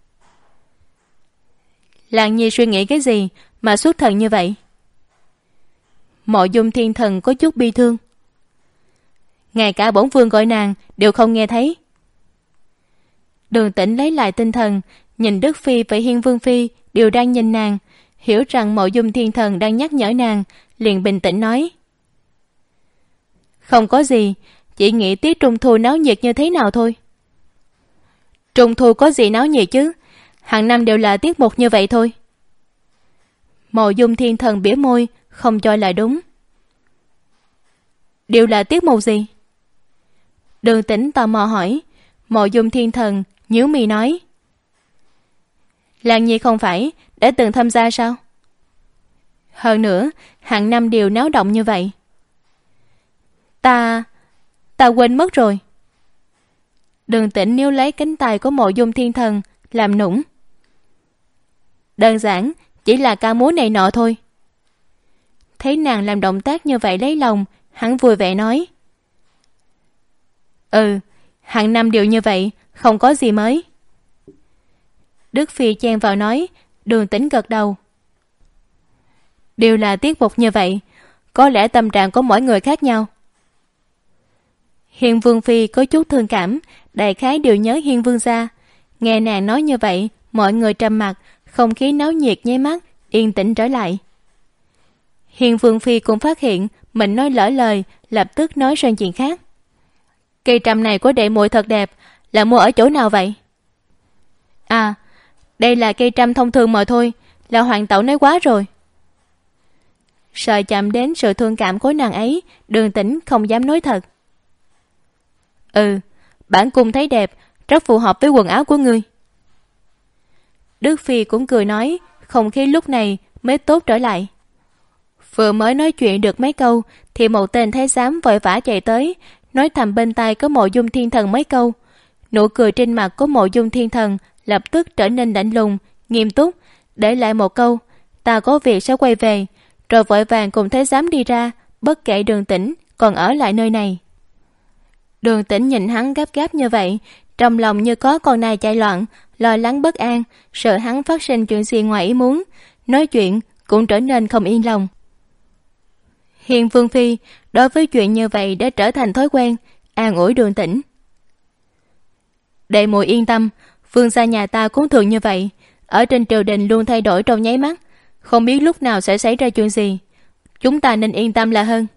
Làng Nhi suy nghĩ cái gì mà xuất thần như vậy? Mộ Dung Thiên Thần có chút bi thương. Ngay cả bổn vương gọi nàng đều không nghe thấy. Đường Tĩnh lấy lại tinh thần, nhìn Đức Phi và Hiên Vương Phi đều đang nhìn nàng, hiểu rằng Mộ Dung Thiên Thần đang nhắc nhở nàng, liền bình tĩnh nói: không có gì, chỉ nghĩ tiết trung thu náo nhiệt như thế nào thôi. Trung thu có gì náo nhiệt chứ, hàng năm đều là tiết mục như vậy thôi. Mộ Dung Thiên Thần bĩu môi, không cho là đúng. Đều là tiết mục gì? Đường Tĩnh tò mò hỏi. Mộ Dung Thiên Thần nhíu mi nói: Lan Nhi không phải đã từng tham gia sao? Hơn nữa, hàng năm đều náo động như vậy. Ta... ta quên mất rồi. Đường Tĩnh níu lấy cánh tay của Mộ Dung Thiên Thần, làm nũng. Đơn giản, chỉ là ca múa này nọ thôi. Thấy nàng làm động tác như vậy lấy lòng, hắn vui vẻ nói: Ừ, hàng năm đều như vậy, không có gì mới. Đức Phi chen vào nói. Đường Tĩnh gật đầu. Đều là tiết mục như vậy, có lẽ tâm trạng của mỗi người khác nhau. Hiên Vương Phi có chút thương cảm, đại khái đều nhớ Hiên Vương gia. Nghe nàng nói như vậy, mọi người trầm mặc, không khí náo nhiệt nháy mắt yên tĩnh trở lại. Hiên Vương Phi cũng phát hiện mình nói lỡ lời, lập tức nói sang chuyện khác. Cây trầm này của đệ muội thật đẹp, là mua ở chỗ nào vậy? À, đây là cây trầm thông thường mà thôi, là hoàng tẩu nói quá rồi. Sợ chạm đến sự thương cảm của nàng ấy, Đường Tĩnh không dám nói thật. Ừ, bản cung thấy đẹp, rất phù hợp với quần áo của ngươi. Đức Phi cũng cười nói, không khí lúc này mới tốt trở lại. Vừa mới nói chuyện được mấy câu thì một tên thái giám vội vã chạy tới, nói thầm bên tai có Mộ Dung Thiên Thần mấy câu. Nụ cười trên mặt của Mộ Dung Thiên Thần lập tức trở nên lạnh lùng, nghiêm túc, để lại một câu: ta có việc sẽ quay về, rồi vội vàng cùng thái giám đi ra, bất kể Đường Tĩnh còn ở lại nơi này. Đường Tĩnh nhìn hắn gấp gáp như vậy, trong lòng như có con nai chạy loạn, lo lắng bất an, sợ hắn phát sinh chuyện gì ngoài ý muốn, nói chuyện cũng trở nên không yên lòng. Hiên Vương Phi đối với chuyện như vậy đã trở thành thói quen, an ủi Đường Tĩnh. Đệ muội yên tâm, vương gia nhà ta cũng thường như vậy, ở trên triều đình luôn thay đổi trong nháy mắt, không biết lúc nào sẽ xảy ra chuyện gì, chúng ta nên yên tâm là hơn.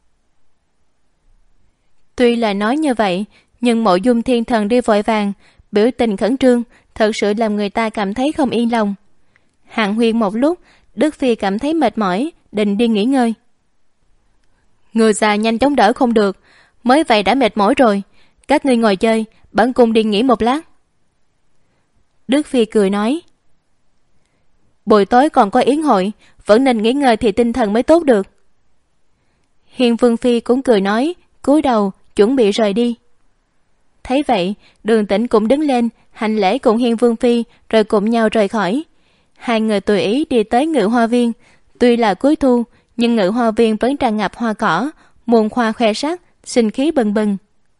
Tuy là nói như vậy, nhưng Mộ Dung Thiên Thần đi vội vàng, biểu tình khẩn trương, thật sự làm người ta cảm thấy không yên lòng. Hàn huyên một lúc, Đức Phi cảm thấy mệt mỏi, định đi nghỉ ngơi. Người già nhanh chóng đỡ không được, mới vậy đã mệt mỏi rồi, các ngươi ngồi chơi, bản cung đi nghỉ một lát. Đức Phi cười nói: buổi tối còn có yến hội, vẫn nên nghỉ ngơi thì tinh thần mới tốt được. Hiên Vương Phi cũng cười nói, cúi đầu chuẩn bị rời đi. Thấy vậy, Đường Tĩnh cũng đứng lên hành lễ cùng Hiên Vương Phi, rồi cùng nhau rời khỏi. Hai người tùy ý đi tới Ngự Hoa Viên. Tuy là cuối thu, nhưng Ngự Hoa Viên vẫn tràn ngập hoa cỏ, muôn hoa khoe sắc, sinh khí bừng bừng.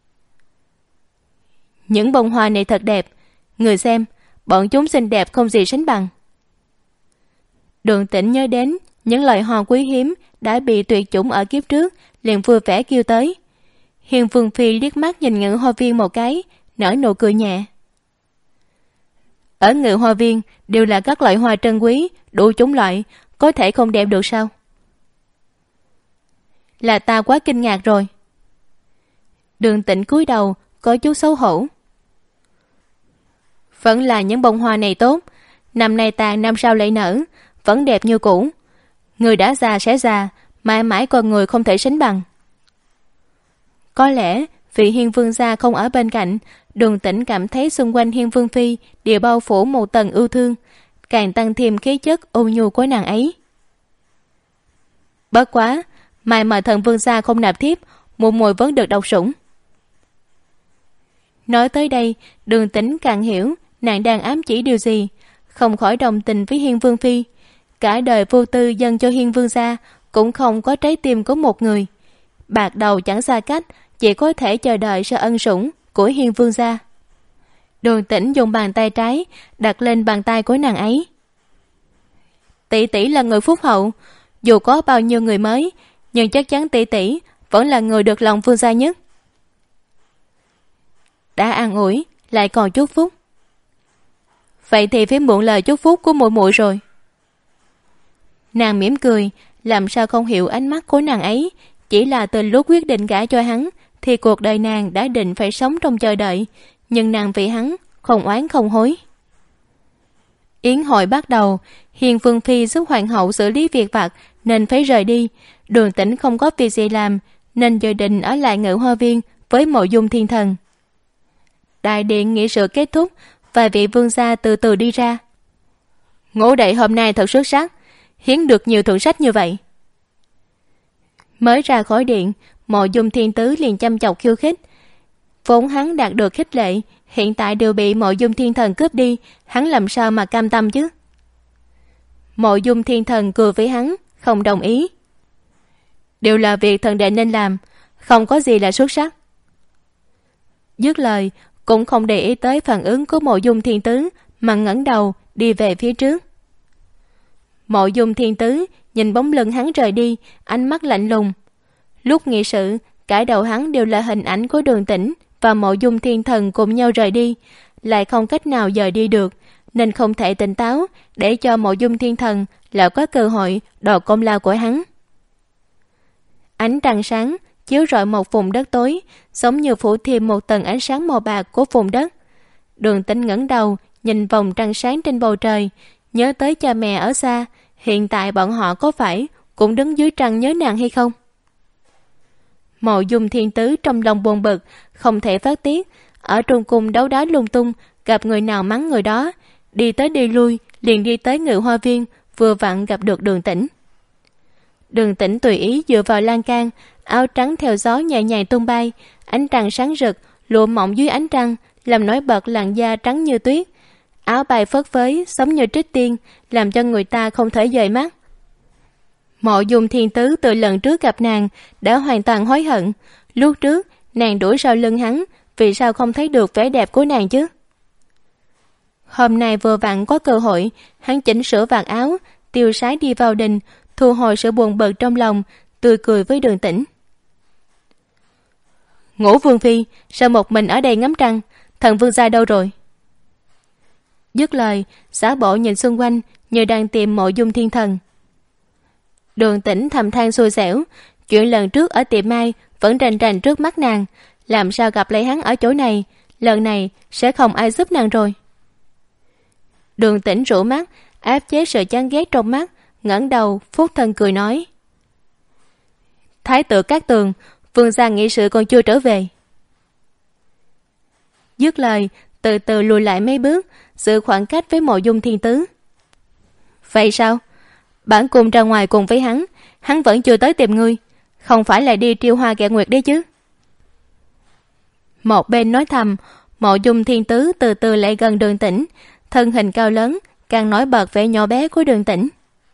Những bông hoa này thật đẹp, người xem, bọn chúng xinh đẹp không gì sánh bằng. Đường Tĩnh nhớ đến những loài hoa quý hiếm đã bị tuyệt chủng ở kiếp trước, liền vui vẻ kêu tới. Hiên Vương Phi liếc mắt nhìn Ngự Hoa Viên một cái, nở nụ cười nhẹ. Ở Ngự Hoa Viên đều là các loại hoa trân quý, đủ chủng loại, có thể không đẹp được sao? Là ta quá kinh ngạc rồi. Đường Tĩnh cúi đầu, có chút xấu hổ. Vẫn là những bông hoa này tốt, năm nay tàn năm sau lại nở, vẫn đẹp như cũ. Người đã già sẽ già, mãi mãi con người không thể sánh bằng. Có lẽ vì Hiên Vương gia không ở bên cạnh, Đường Tĩnh cảm thấy xung quanh Hiên Vương Phi đều bao phủ một tầng yêu thương, càng tăng thêm khí chất ôn nhu của nàng ấy. Bất quá, mai mà thần vương gia không nạp thiếp, muội muội vẫn được độc sủng. Nói tới đây, Đường Tĩnh càng hiểu nàng đang ám chỉ điều gì, không khỏi đồng tình với Hiên Vương Phi. Cả đời vô tư dâng cho Hiên Vương gia, cũng không có trái tim của một người. Bạc đầu chẳng xa cách, chỉ có thể chờ đợi sự ân sủng của Hiên Vương gia. Đường Tĩnh dùng bàn tay trái đặt lên bàn tay của nàng ấy. Tỷ tỷ là người phúc hậu, dù có bao nhiêu người mới, nhưng chắc chắn tỷ tỷ vẫn là người được lòng Vương gia nhất. Đã an ủi, lại còn chúc phúc. vậy thì phải mượn lời chúc phúc của muội muội rồi. Nàng mỉm cười, làm sao không hiểu ánh mắt của nàng ấy. Chỉ là từ lúc quyết định gả cho hắn thì cuộc đời nàng đã định phải sống trong chờ đợi, nhưng nàng vì hắn không oán không hối. Yến hội bắt đầu. Hiền Vương Phi giúp hoàng hậu xử lý việc vặt nên phải rời đi. Đường Tĩnh không có việc gì làm nên dự định ở lại Ngự Hoa Viên với Mộ Dung Thiên Thần. Đại điện nghị sự kết thúc, vài vị vương gia từ từ đi ra. Ngũ đệ hôm nay thật xuất sắc, hiến được nhiều thượng sách như vậy. Mới ra khỏi điện, Mộ Dung Thiên Tứ liền chăm chọc khiêu khích. Vốn hắn đạt được khích lệ, hiện tại đều bị Mộ Dung Thiên Thần cướp đi, hắn làm sao mà cam tâm chứ? Mộ Dung Thiên Thần cười với hắn, không đồng ý. Đều là việc thần đệ nên làm, không có gì là xuất sắc. Dứt lời, cũng không để ý tới phản ứng của Mộ Dung Thiên Tứ, mà ngẩng đầu đi về phía trước. Mộ Dung Thiên Tứ nhìn bóng lưng hắn rời đi, ánh mắt lạnh lùng. Lúc nghị sự, cả đầu hắn đều là hình ảnh của Đường Tĩnh và Mộ Dung Thiên Thần cùng nhau rời đi, lại không cách nào dời đi được, nên không thể tỉnh táo để cho Mộ Dung Thiên Thần lại có cơ hội đoạt công lao của hắn. Ánh trăng sáng chiếu rọi một vùng đất tối, giống như phủ thêm một tầng ánh sáng màu bạc của vùng đất. Đường Tĩnh ngẩng đầu nhìn vòng trăng sáng trên bầu trời, nhớ tới cha mẹ ở xa. Hiện tại bọn họ có phải cũng đứng dưới trăng nhớ nàng hay không? Mộ Dung Thiên Tứ trong lòng buồn bực, không thể phát tiết. Ở trong cung đấu đá lung tung, gặp người nào mắng người đó. Đi tới đi lui, liền đi tới Ngự Hoa Viên, vừa vặn gặp được Đường Tĩnh. Đường Tĩnh tùy ý dựa vào lan can, áo trắng theo gió nhẹ nhàng tung bay. Ánh trăng sáng rực, lụa mỏng dưới ánh trăng làm nổi bật làn da trắng như tuyết. Áo bay phất phới, giống như trích tiên, làm cho người ta không thể dời mắt. Mộ Dung Thiên Tứ từ lần trước gặp nàng đã hoàn toàn hối hận. Lúc trước nàng đuổi sau lưng hắn, vì sao không thấy được vẻ đẹp của nàng chứ? Hôm nay vừa vặn có cơ hội, hắn chỉnh sửa vạt áo, tiêu sái đi vào đình, thu hồi sự buồn bực trong lòng, tươi cười với Đường Tĩnh. Ngũ Vương Phi, sao một mình ở đây ngắm trăng? Thần vương gia đâu rồi? Dứt lời, giả bộ nhìn xung quanh như đang tìm Mộ Dung Thiên Thần. Đường Tĩnh thầm than xui xẻo, chuyện lần trước ở tiệm mai vẫn rành rành trước mắt nàng, làm sao gặp lại hắn ở chỗ này, lần này sẽ không ai giúp nàng rồi. Đường Tĩnh rũ mắt, áp chế sự chán ghét trong mắt, ngẩng đầu phúc thân cười nói: Thái tử Cát Tường, vương gia nghị sự còn chưa trở về. Dứt lời, từ từ lùi lại mấy bước, giữ khoảng cách với Mộ Dung Thiên Tứ. Vậy sao? Bản cung ra ngoài cùng với hắn, hắn vẫn chưa tới tìm ngươi, không phải là đi triêu hoa gẹo nguyệt đấy chứ? Một bên nói thầm, Mộ Dung Thiên Tứ từ từ lại gần Đường Tĩnh, thân hình cao lớn càng nổi bật vẻ nhỏ bé của Đường Tĩnh.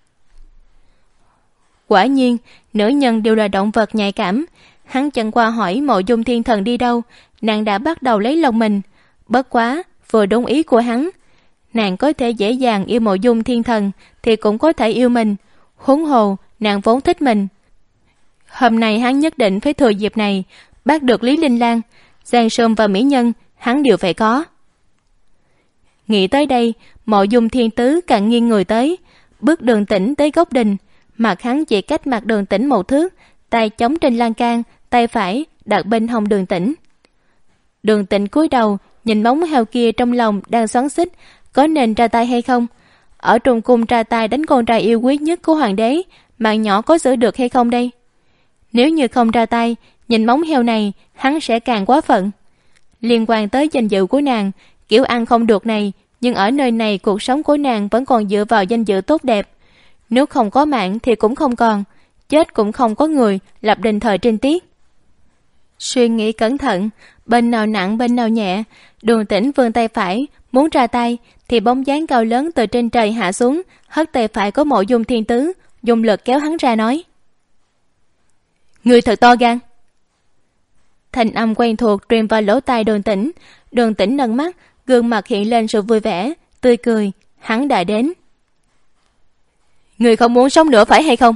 Quả nhiên, nữ nhân đều là động vật nhạy cảm. Hắn chẳng qua hỏi Mộ Dung Thiên Thần đi đâu, nàng đã bắt đầu lấy lòng mình. Bất quá, vừa đúng ý của hắn. Nàng có thể dễ dàng yêu Mộ Dung Thiên Thần thì cũng có thể yêu mình. Huống hồ, nàng vốn thích mình. Hôm nay hắn nhất định phải thừa dịp này bắt được Lý Linh Lang, Giang Sơn và mỹ nhân hắn đều phải có. Nghĩ tới đây, Mộ Dung Thiên Tứ càng nghiêng người tới, bước Đường Tĩnh tới góc đình. Mặt hắn chỉ cách mặt Đường Tĩnh một thước, tay chống trên lan can, tay phải đặt bên hông Đường Tĩnh. Đường Tĩnh cúi đầu nhìn bóng heo kia, trong lòng đang xoắn xít có nên ra tay hay không. Ở trong cung ra tay đánh con trai yêu quý nhất của hoàng đế, mạng nhỏ có giữ được hay không đây? Nếu như không ra tay, nhìn bóng heo này hắn sẽ càng quá phận. Liên quan tới danh dự của nàng, kiểu ăn không được này, nhưng ở nơi này cuộc sống của nàng vẫn còn dựa vào danh dự tốt đẹp. Nếu không có mạng thì cũng không còn, chết cũng không có người lập đền thờ trên tiết. Suy nghĩ cẩn thận, bên nào nặng bên nào nhẹ, Đường Tĩnh vươn tay phải muốn ra tay thì bóng dáng cao lớn từ trên trời hạ xuống, hất tay phải của Mộ Dung Thiên Tứ, dùng lực kéo hắn ra nói: Người thật to gan. Thanh âm quen thuộc truyền vào lỗ tai Đường Tĩnh. Đường Tĩnh nâng mắt, gương mặt hiện lên sự vui vẻ, tươi cười. Hắn đã đến. Người không muốn sống nữa phải hay không?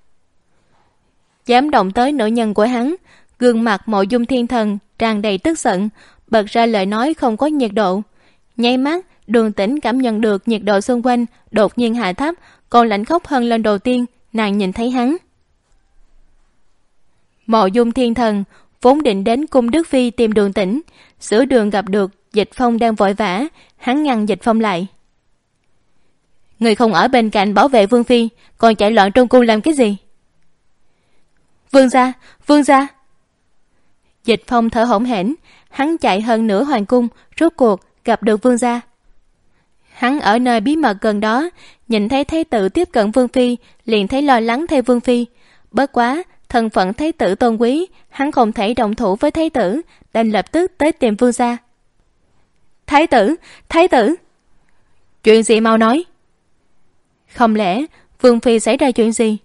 Dám động tới nữ nhân của hắn, gương mặt Mộ Dung Thiên Thần tràn đầy tức giận, bật ra lời nói không có nhiệt độ. Nháy mắt Đường Tĩnh cảm nhận được nhiệt độ xung quanh đột nhiên hạ thấp, còn lạnh khóc hơn lần đầu tiên nàng nhìn thấy hắn. Mộ Dung Thiên Thần vốn định đến cung Đức Phi tìm Đường Tĩnh, giữa đường gặp được Dịch Phong đang vội vã, hắn ngăn Dịch Phong lại. Người không ở bên cạnh bảo vệ Vương Phi, còn chạy loạn trong cung làm cái gì? Vương gia, Vương gia! Dịch Phong thở hổn hển, hắn chạy hơn nửa hoàng cung, rốt cuộc gặp được Vương gia. Hắn ở nơi bí mật gần đó, nhìn thấy thái tử tiếp cận Vương Phi, liền thấy lo lắng thay Vương Phi. Bất quá, thân phận thái tử tôn quý, hắn không thể động thủ với thái tử, đành lập tức tới tìm Vương gia. Thái tử, thái tử! Chuyện gì mau nói? Không lẽ Vương Phi xảy ra chuyện gì?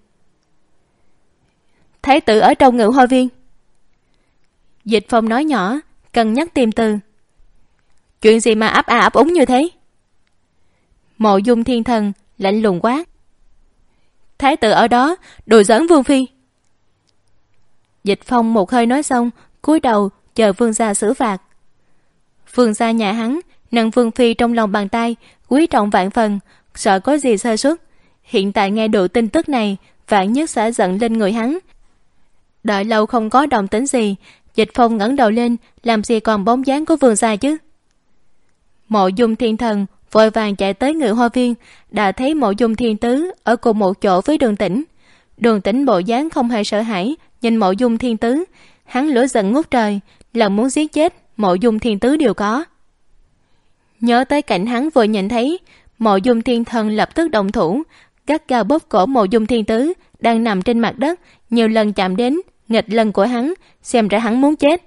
Thái tử ở trong Ngự Hoa Viên. Dịch Phong nói nhỏ, cân nhắc tìm từ. Chuyện gì mà ấp a ấp úng như thế? Mộ Dung Thiên Thần lạnh lùng quát. Thái tử ở đó đùa giỡn Vương Phi. Dịch Phong một hơi nói xong, cúi đầu chờ Vương gia xử phạt. Vương gia nhà hắn nâng Vương Phi trong lòng bàn tay, quý trọng vạn phần, sợ có gì sơ suất. Hiện tại nghe được tin tức này, vạn nhất sẽ giận lên người hắn. Đợi lâu không có động tĩnh gì, Dịch Phong ngẩng đầu lên, làm gì còn bóng dáng của Vương gia chứ? Mộ Dung Thiên Thần vội vàng chạy tới Ngự Hoa Viên, đã thấy Mộ Dung Thiên Tứ ở cùng một chỗ với Đường Tĩnh. Đường Tĩnh bộ dáng không hề sợ hãi, nhìn Mộ Dung Thiên Tứ, hắn lửa giận ngút trời, lần muốn giết chết Mộ Dung Thiên Tứ đều có. Nhớ tới cảnh hắn vừa nhìn thấy, Mộ Dung Thiên Thần lập tức động thủ, gắt gao bóp cổ Mộ Dung Thiên Tứ đang nằm trên mặt đất, nhiều lần chạm đến nghịch lần của hắn, xem ra hắn muốn chết.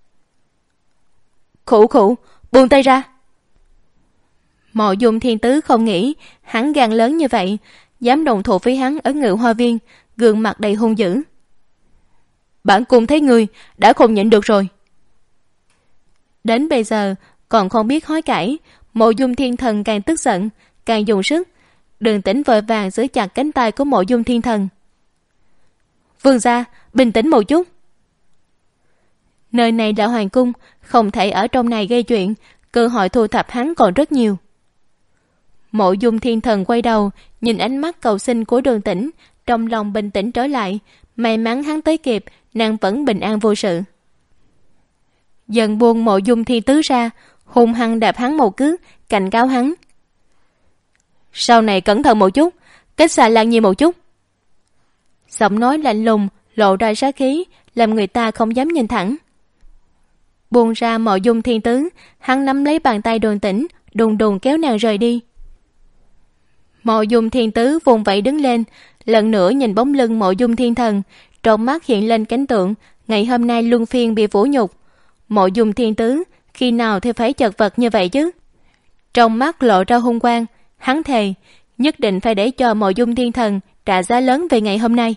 Khụ khụ, buông tay ra! Mộ Dung Thiên Tứ không nghĩ hắn gan lớn như vậy, dám đồng thủ với hắn ở Ngự Hoa Viên, gương mặt đầy hung dữ. Bản cung thấy người đã không nhịn được rồi. Đến bây giờ còn không biết hối cải, Mộ Dung Thiên Thần càng tức giận, càng dùng sức. Đường Tĩnh vội vàng giữ chặt cánh tay của Mộ Dung Thiên Thần. Vương gia, bình tĩnh một chút. Nơi này là hoàng cung, không thể ở trong này gây chuyện, cơ hội thu thập hắn còn rất nhiều. Mộ Dung Thiên Thần quay đầu, nhìn ánh mắt cầu xin của Đường Tĩnh, trong lòng bình tĩnh trở lại. May mắn hắn tới kịp, nàng vẫn bình an vô sự. Dần buông Mộ Dung Thiên Tứ ra, hung hăng đạp hắn một cước, cảnh cáo hắn. Sau này cẩn thận một chút, cách xa Lan Nhi một chút. Giọng nói lạnh lùng, lộ ra sát khí, làm người ta không dám nhìn thẳng. Buông ra Mộ Dung Thiên Tứ, hắn nắm lấy bàn tay Đường Tĩnh, đùng đùng kéo nàng rời đi. Mộ Dung Thiên Tứ vùng vẫy đứng lên, lần nữa nhìn bóng lưng Mộ Dung Thiên Thần, trong mắt hiện lên cảnh tượng ngày hôm nay luân phiên bị vũ nhục. Mộ Dung Thiên Tứ khi nào thì phải chật vật như vậy chứ? Trong mắt lộ ra hung quang, hắn thề nhất định phải để cho Mộ Dung Thiên Thần trả giá lớn về ngày hôm nay.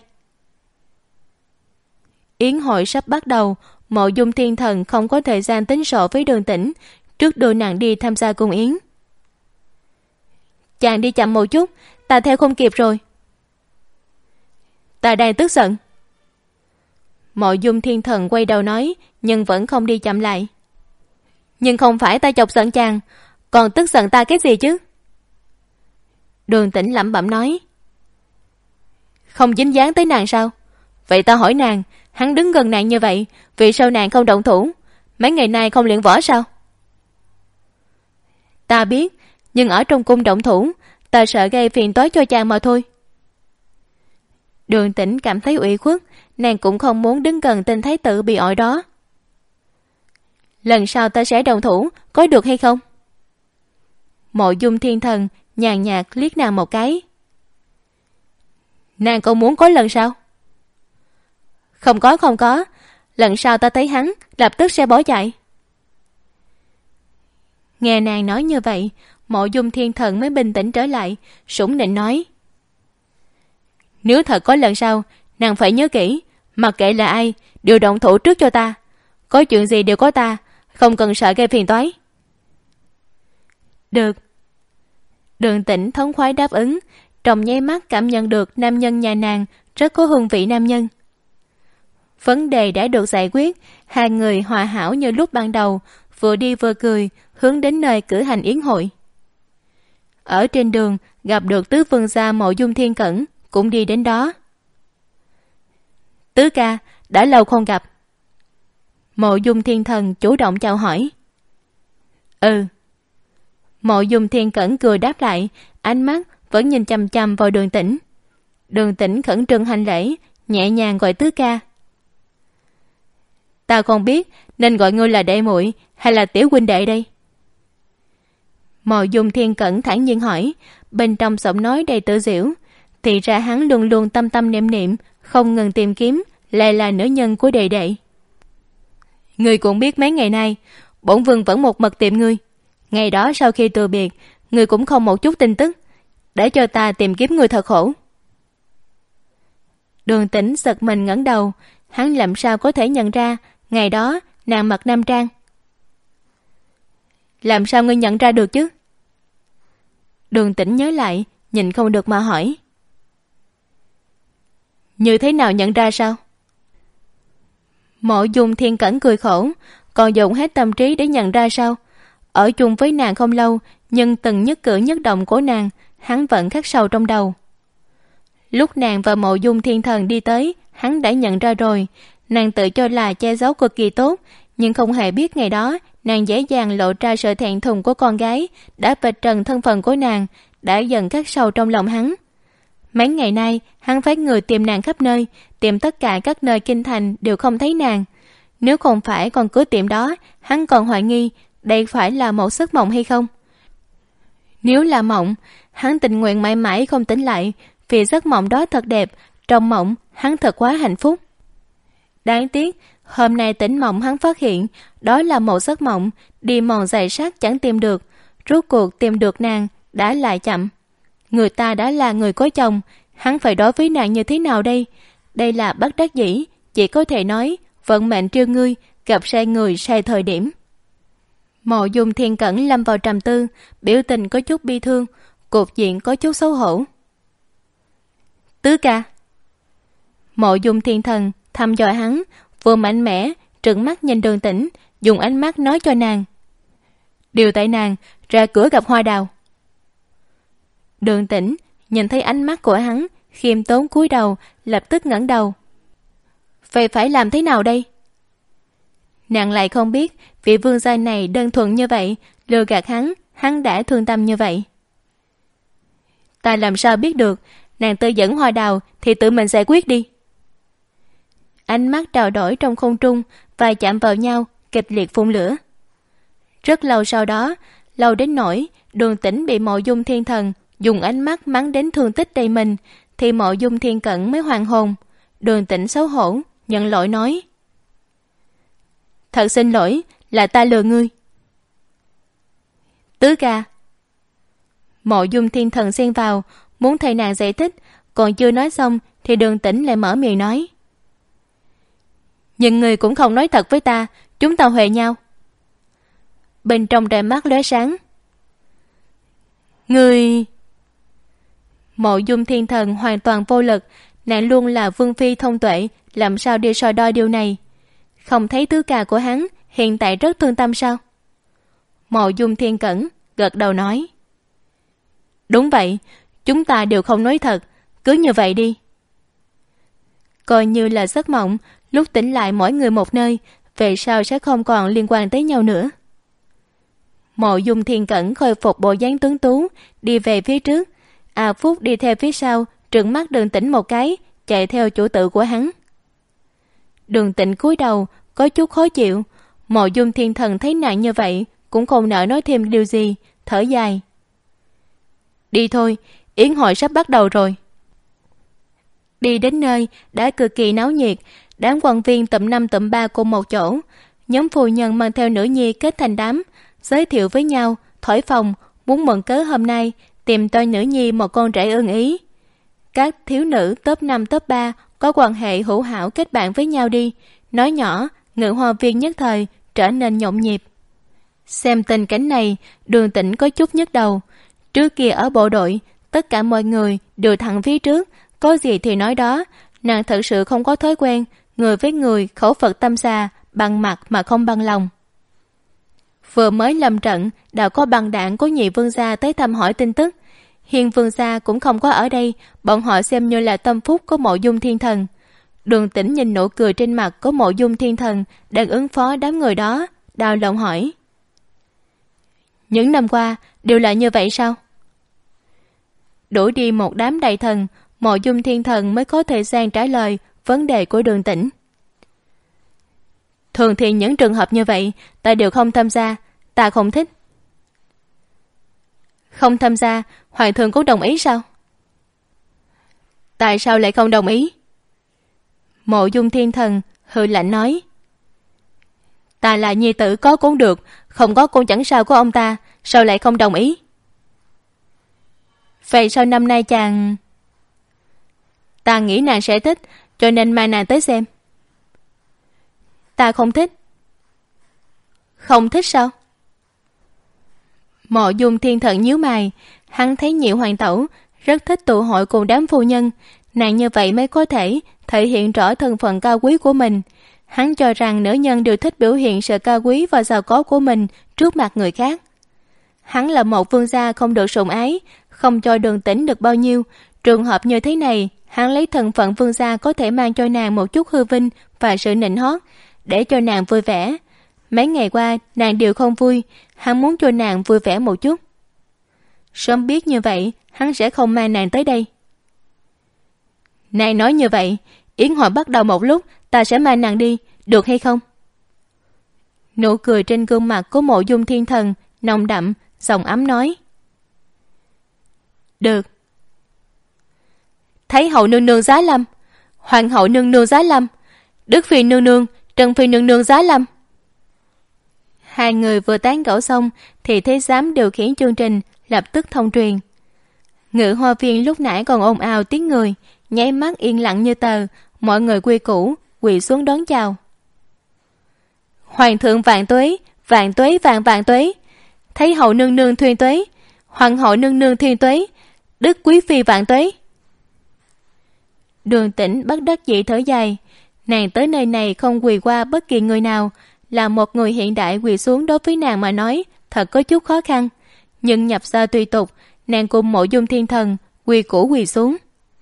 Yến hội sắp bắt đầu, Mộ Dung Thiên Thần không có thời gian tính sổ với Đường Tĩnh, trước đưa nàng đi tham gia cung yến. Chàng đi chậm một chút, ta theo không kịp rồi. Ta đang tức giận. Mộ Dung Thiên Thần quay đầu nói, nhưng vẫn không đi chậm lại. Nhưng không phải ta chọc giận chàng, còn tức giận ta cái gì chứ? Đường Tĩnh lẩm bẩm nói. Không dính dáng tới nàng sao? Vậy ta hỏi nàng, hắn đứng gần nàng như vậy, vì sao nàng không động thủ? Mấy ngày nay không luyện võ sao? Ta biết, nhưng ở trong cung động thủ, ta sợ gây phiền toái cho chàng mà thôi. Đường Tĩnh cảm thấy ủy khuất, nàng cũng không muốn đứng gần tên thái tử bị ổi đó. Lần sau ta sẽ động thủ, có được hay không? Mộ Dung Thiên Thần nhàn nhạt liếc nàng một cái. Nàng còn muốn có lần sau? Không có không có, lần sau ta thấy hắn lập tức sẽ bỏ chạy. Nghe nàng nói như vậy, Mộ Dung Thiên Thần mới bình tĩnh trở lại, sủng nịnh nói. Nếu thật có lần sau, nàng phải nhớ kỹ, mặc kệ là ai, đều động thủ trước cho ta. Có chuyện gì đều có ta, không cần sợ gây phiền toái. Được. Đường Tĩnh thống khoái đáp ứng, trong nháy mắt cảm nhận được nam nhân nhà nàng rất có hương vị nam nhân. Vấn đề đã được giải quyết, hai người hòa hảo như lúc ban đầu, vừa đi vừa cười, hướng đến nơi cử hành yến hội. ở trên đường gặp được tứ vương gia Mộ Dung Thiên Cẩn, cũng đi đến đó. Tứ ca, đã lâu không gặp. Mộ Dung Thiên Thần chủ động chào hỏi. Ừ. Mộ Dung Thiên Cẩn cười đáp lại, ánh mắt vẫn nhìn chằm chằm vào Đường Tĩnh. Đường Tĩnh khẩn trương hành lễ, nhẹ nhàng gọi tứ ca. Ta không biết nên gọi ngươi là đệ muội hay là tiểu huynh đệ đây. Mộ Dung Thiên Cẩn thản nhiên hỏi, bên trong giọng nói đầy tự giễu. Thì ra hắn luôn luôn tâm tâm niệm niệm, không ngừng tìm kiếm lại là nữ nhân của đệ đệ. Ngươi cũng biết mấy ngày nay bổn vương vẫn một mực tìm ngươi. Ngày đó sau khi từ biệt, ngươi cũng không một chút tin tức, để cho ta tìm kiếm ngươi thật khổ. Đường Tĩnh giật mình ngẩng đầu, hắn làm sao có thể nhận ra ngày đó nàng mặc nam trang. Làm sao ngươi nhận ra được chứ? Đường Tĩnh nhớ lại, nhìn không được mà hỏi. Như thế nào nhận ra sao? Mộ Dung Thiên Cẩn cười khổ, còn dùng hết tâm trí để nhận ra sao? Ở chung với nàng không lâu, nhưng từng nhất cử nhất động của nàng hắn vẫn khắc sâu trong đầu. Lúc nàng và Mộ Dung Thiên Thần đi tới, hắn đã nhận ra rồi. Nàng tự cho là che giấu cực kỳ tốt, nhưng không hề biết ngày đó nàng dễ dàng lộ ra sự thẹn thùng của con gái, đã vạch trần thân phận của nàng, đã dần khắc sâu trong lòng hắn. Mấy ngày nay hắn phái người tìm nàng khắp nơi, tìm tất cả các nơi kinh thành đều không thấy nàng. Nếu không phải còn cứ tiệm đó, hắn còn hoài nghi đây phải là một giấc mộng hay không. Nếu là mộng, hắn tình nguyện mãi mãi không tỉnh lại, vì giấc mộng đó thật đẹp. Trong mộng hắn thật quá hạnh phúc. Đáng tiếc hôm nay tỉnh mộng hắn phát hiện đó là một giấc mộng, đi mòn giày sắt chẳng tìm được. Rốt cuộc tìm được nàng đã lại chậm. Người ta đã là người có chồng, hắn phải đối với nàng như thế nào đây? Đây là bất đắc dĩ, chỉ có thể nói vận mệnh trêu ngươi, gặp sai người sai thời điểm. Mộ Dung Thiên Cẩn lâm vào trầm tư, biểu tình có chút bi thương, cục diện có chút xấu hổ. Tứ ca. Mộ Dung Thiên Thần thăm dò hắn, vừa mạnh mẽ trừng mắt nhìn Đường Tĩnh, dùng ánh mắt nói cho nàng. Điều tại nàng ra cửa gặp Hoa Đào. Đường Tĩnh nhìn thấy ánh mắt của hắn, khiêm tốn cúi đầu, lập tức ngẩng đầu. Vậy phải làm thế nào đây? Nàng lại không biết vị vương gia này đơn thuần như vậy, lừa gạt hắn, hắn đã thương tâm như vậy. Ta làm sao biết được? Nàng tư dẫn Hoa Đào thì tự mình giải quyết đi. Ánh mắt trao đổi trong không trung và chạm vào nhau, kịch liệt phun lửa. Rất lâu sau đó, lâu đến nỗi Đường Tĩnh bị Mộ Dung Thiên Thần dùng ánh mắt mắng đến thương tích đầy mình, thì Mộ Dung Thiên Cẩn mới hoàn hồn. Đường Tĩnh xấu hổ nhận lỗi nói: Thật xin lỗi, là ta lừa ngươi. Tứ ca. Mộ Dung Thiên Thần xen vào, muốn thầy nàng giải thích, còn chưa nói xong thì Đường Tĩnh lại mở miệng nói: Nhưng ngươi cũng không nói thật với ta, chúng ta huề nhau. Bên trong đôi mắt lóe sáng. Ngươi... Mộ Dung Thiên Thần hoàn toàn vô lực, nàng luôn là vương phi thông tuệ, làm sao đi so đo điều này. Không thấy tứ ca của hắn hiện tại rất thương tâm sao? Mộ Dung Thiên Cẩn gật đầu nói: Đúng vậy, chúng ta đều không nói thật, cứ như vậy đi. Coi như là giấc mộng, lúc tỉnh lại mỗi người một nơi, về sau sẽ không còn liên quan tới nhau nữa. Mộ Dung Thiên Cẩn khôi phục bộ dáng tuấn tú, đi về phía trước. A Phúc đi theo phía sau, trừng mắt Đường Tĩnh một cái, chạy theo chủ tử của hắn. Đường Tĩnh cúi đầu, có chút khó chịu. Mộ Dung Thiên Thần thấy nàng như vậy, cũng không nỡ nói thêm điều gì, thở dài. Đi thôi, yến hội sắp bắt đầu rồi. Đi đến nơi đã cực kỳ náo nhiệt, đám quan viên tụm năm tụm ba cùng một chỗ. Nhóm phu nhân mang theo nữ nhi kết thành đám, giới thiệu với nhau, thổi phồng, muốn mượn cớ hôm nay tìm tôi nữ nhi một con rể ưng ý. Các thiếu nữ top năm top ba có quan hệ hữu hảo kết bạn với nhau đi. Nói nhỏ, Ngự Hoa Viên nhất thời trở nên nhộn nhịp. Xem tình cảnh này, Đường Tĩnh có chút nhức đầu. Trước kia ở bộ đội, tất cả mọi người đều thẳng phía trước, có gì thì nói đó. Nàng thật sự không có thói quen người với người khẩu Phật tâm xà, bằng mặt mà không bằng lòng. Vừa mới lâm trận, đã có băng đảng của nhị vương gia tới thăm hỏi tin tức. Hiên vương gia cũng không có ở đây, bọn họ xem như là tâm phúc của Mộ Dung Thiên Thần. Đường Tĩnh nhìn nụ cười trên mặt của Mộ Dung Thiên Thần đang ứng phó đám người đó, đau lòng hỏi: những năm qua đều là như vậy sao? Đuổi đi một đám đại thần, Mộ Dung Thiên Thần mới có thời gian trả lời vấn đề của Đường Tĩnh. Thường thì những trường hợp như vậy ta đều không tham gia, ta không thích. Không tham gia, hoàng thượng cũng đồng ý sao? Tại sao lại không đồng ý? Mộ Dung Thiên Thần hừ lạnh nói: ta là nhi tử, có cũng được, không có cũng chẳng sao của ông ta, sao lại không đồng ý? Vậy sao năm nay chàng... Ta nghĩ nàng sẽ thích, cho nên mang nàng tới xem. Ta không thích. Không thích sao? Mộ Dung Thiên Thần nhíu mày, hắn thấy Nhị hoàng tẩu rất thích tụ hội cùng đám phu nhân, nàng như vậy mới có thể thể hiện rõ thân phận cao quý của mình. Hắn cho rằng nữ nhân đều thích biểu hiện sự cao quý và giàu có của mình trước mặt người khác. Hắn là một vương gia không được sủng ái, không cho Đường Tĩnh được bao nhiêu. Trường hợp như thế này, hắn lấy thân phận vương gia có thể mang cho nàng một chút hư vinh và sự nịnh hót, để cho nàng vui vẻ. Mấy ngày qua nàng đều không vui, hắn muốn cho nàng vui vẻ một chút. Sớm biết như vậy, hắn sẽ không mang nàng tới đây. Nàng nói như vậy, yến hội bắt đầu một lúc, ta sẽ mang nàng đi, được hay không? Nụ cười trên gương mặt của Mộ Dung Thiên Thần nồng đậm, giọng ấm nói: được. Thái hậu nương nương giá lâm, hoàng hậu nương nương giá lâm, Đức phi nương nương, Trần phi nương nương giá lâm. Hai người vừa tán gẫu xong thì thái giám điều khiển chương trình lập tức thông truyền. Ngự hoa viên lúc nãy còn ồn ào tiếng người, nháy mắt yên lặng như tờ, mọi người quy củ quỳ xuống đón chào. Hoàng thượng vạn tuế, vạn tuế vạn vạn tuế, Thái hậu nương nương thuyên tuế, hoàng hậu nương nương thuyên tuế, Đức quý phi vạn tuế. Đường Tĩnh bất đắc dĩ thở dài, nàng tới nơi này không quỳ qua bất kỳ người nào, là một người hiện đại quỳ xuống đối với nàng mà nói thật có chút khó khăn, nhưng nhập gia tùy tục, nàng cùng Mộ Dung Thiên Thần quỳ củ quỳ xuống.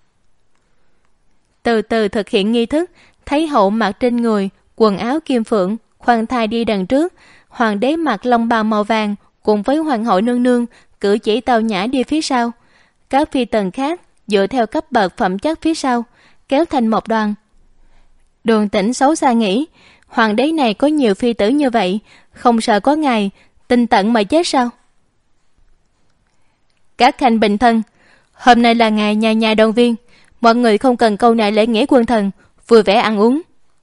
Từ từ thực hiện nghi thức, Thái hậu mặc trên người quần áo kim phượng, khoan thai đi đằng trước, hoàng đế mặc long bào màu vàng cùng với hoàng hậu nương nương cử chỉ tao nhã đi phía sau. Các phi tần khác dựa theo cấp bậc phẩm chất phía sau, kéo thành một đoàn. Đường Tĩnh xấu xa nghĩ, hoàng đế này có nhiều phi tử như vậy, không sợ có ngày tinh tận mà chết sao? Các khanh bình thân, hôm nay là ngày nhà nhà đoàn viên, mọi người không cần câu nệ lễ nghĩa quân thần, vui vẻ ăn uống.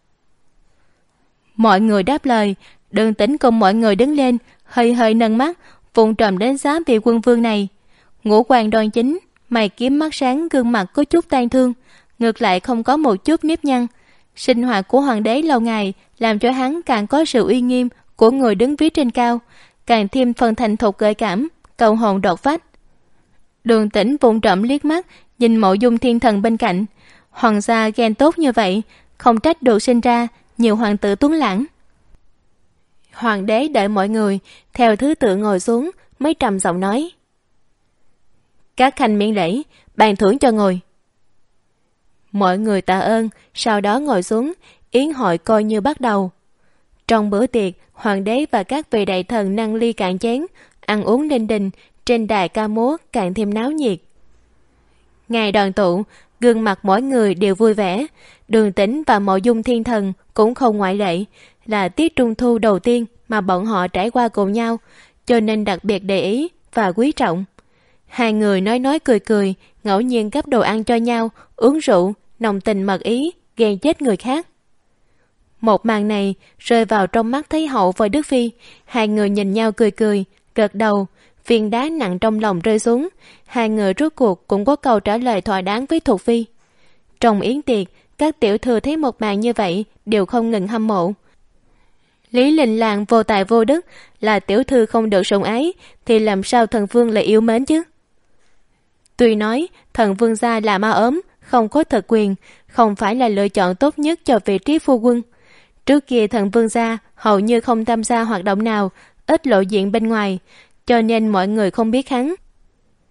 Mọi người đáp lời. Đường Tĩnh cùng mọi người đứng lên, hơi hơi nâng mắt, vùng trầm đến giá vị quân vương này. Ngũ quan đoan chính, mày kiếm mắt sáng, gương mặt có chút tang thương, ngược lại không có một chút nếp nhăn. Sinh hoạt của hoàng đế lâu ngày làm cho hắn càng có sự uy nghiêm của người đứng phía trên cao, càng thêm phần thành thục gợi cảm, cầu hồn đột phách. Đường Tĩnh vùng trộm liếc mắt nhìn Mộ Dung Thiên Thần bên cạnh. Hoàng gia ghen tốt như vậy, không trách được sinh ra nhiều hoàng tử tuấn lãng. Hoàng đế đợi mọi người theo thứ tự ngồi xuống mới trầm giọng nói: các khanh miễn lễ, bàn thưởng cho ngồi. Mọi người tạ ơn, sau đó ngồi xuống, yến hội coi như bắt đầu. Trong bữa tiệc, hoàng đế và các vị đại thần nâng ly cạn chén, ăn uống linh đình, trên đài ca múa càng thêm náo nhiệt. Ngày đoàn tụ, gương mặt mỗi người đều vui vẻ. Đường Tĩnh và Mộ Dung Thiên Thần cũng không ngoại lệ, là tiết trung thu đầu tiên mà bọn họ trải qua cùng nhau, cho nên đặc biệt để ý và quý trọng. Hai người nói nói cười cười, ngẫu nhiên gắp đồ ăn cho nhau, uống rượu, nồng tình mật ý, ghen chết người khác. Một màn này rơi vào trong mắt Thái hậu và Đức phi, hai người nhìn nhau cười cười, gật đầu, viên đá nặng trong lòng rơi xuống. Hai người rốt cuộc cũng có câu trả lời thỏa đáng với Thục phi. Trong yến tiệc, các tiểu thư thấy một màn như vậy đều không ngừng hâm mộ. Lý Linh Lang vô tài vô đức, là tiểu thư không được sủng ái thì làm sao thần vương lại yêu mến chứ? Tuy nói thần vương gia là ma ốm, không có thực quyền, không phải là lựa chọn tốt nhất cho vị trí phu quân. Trước kia thần vương gia hầu như không tham gia hoạt động nào, ít lộ diện bên ngoài, cho nên mọi người không biết hắn.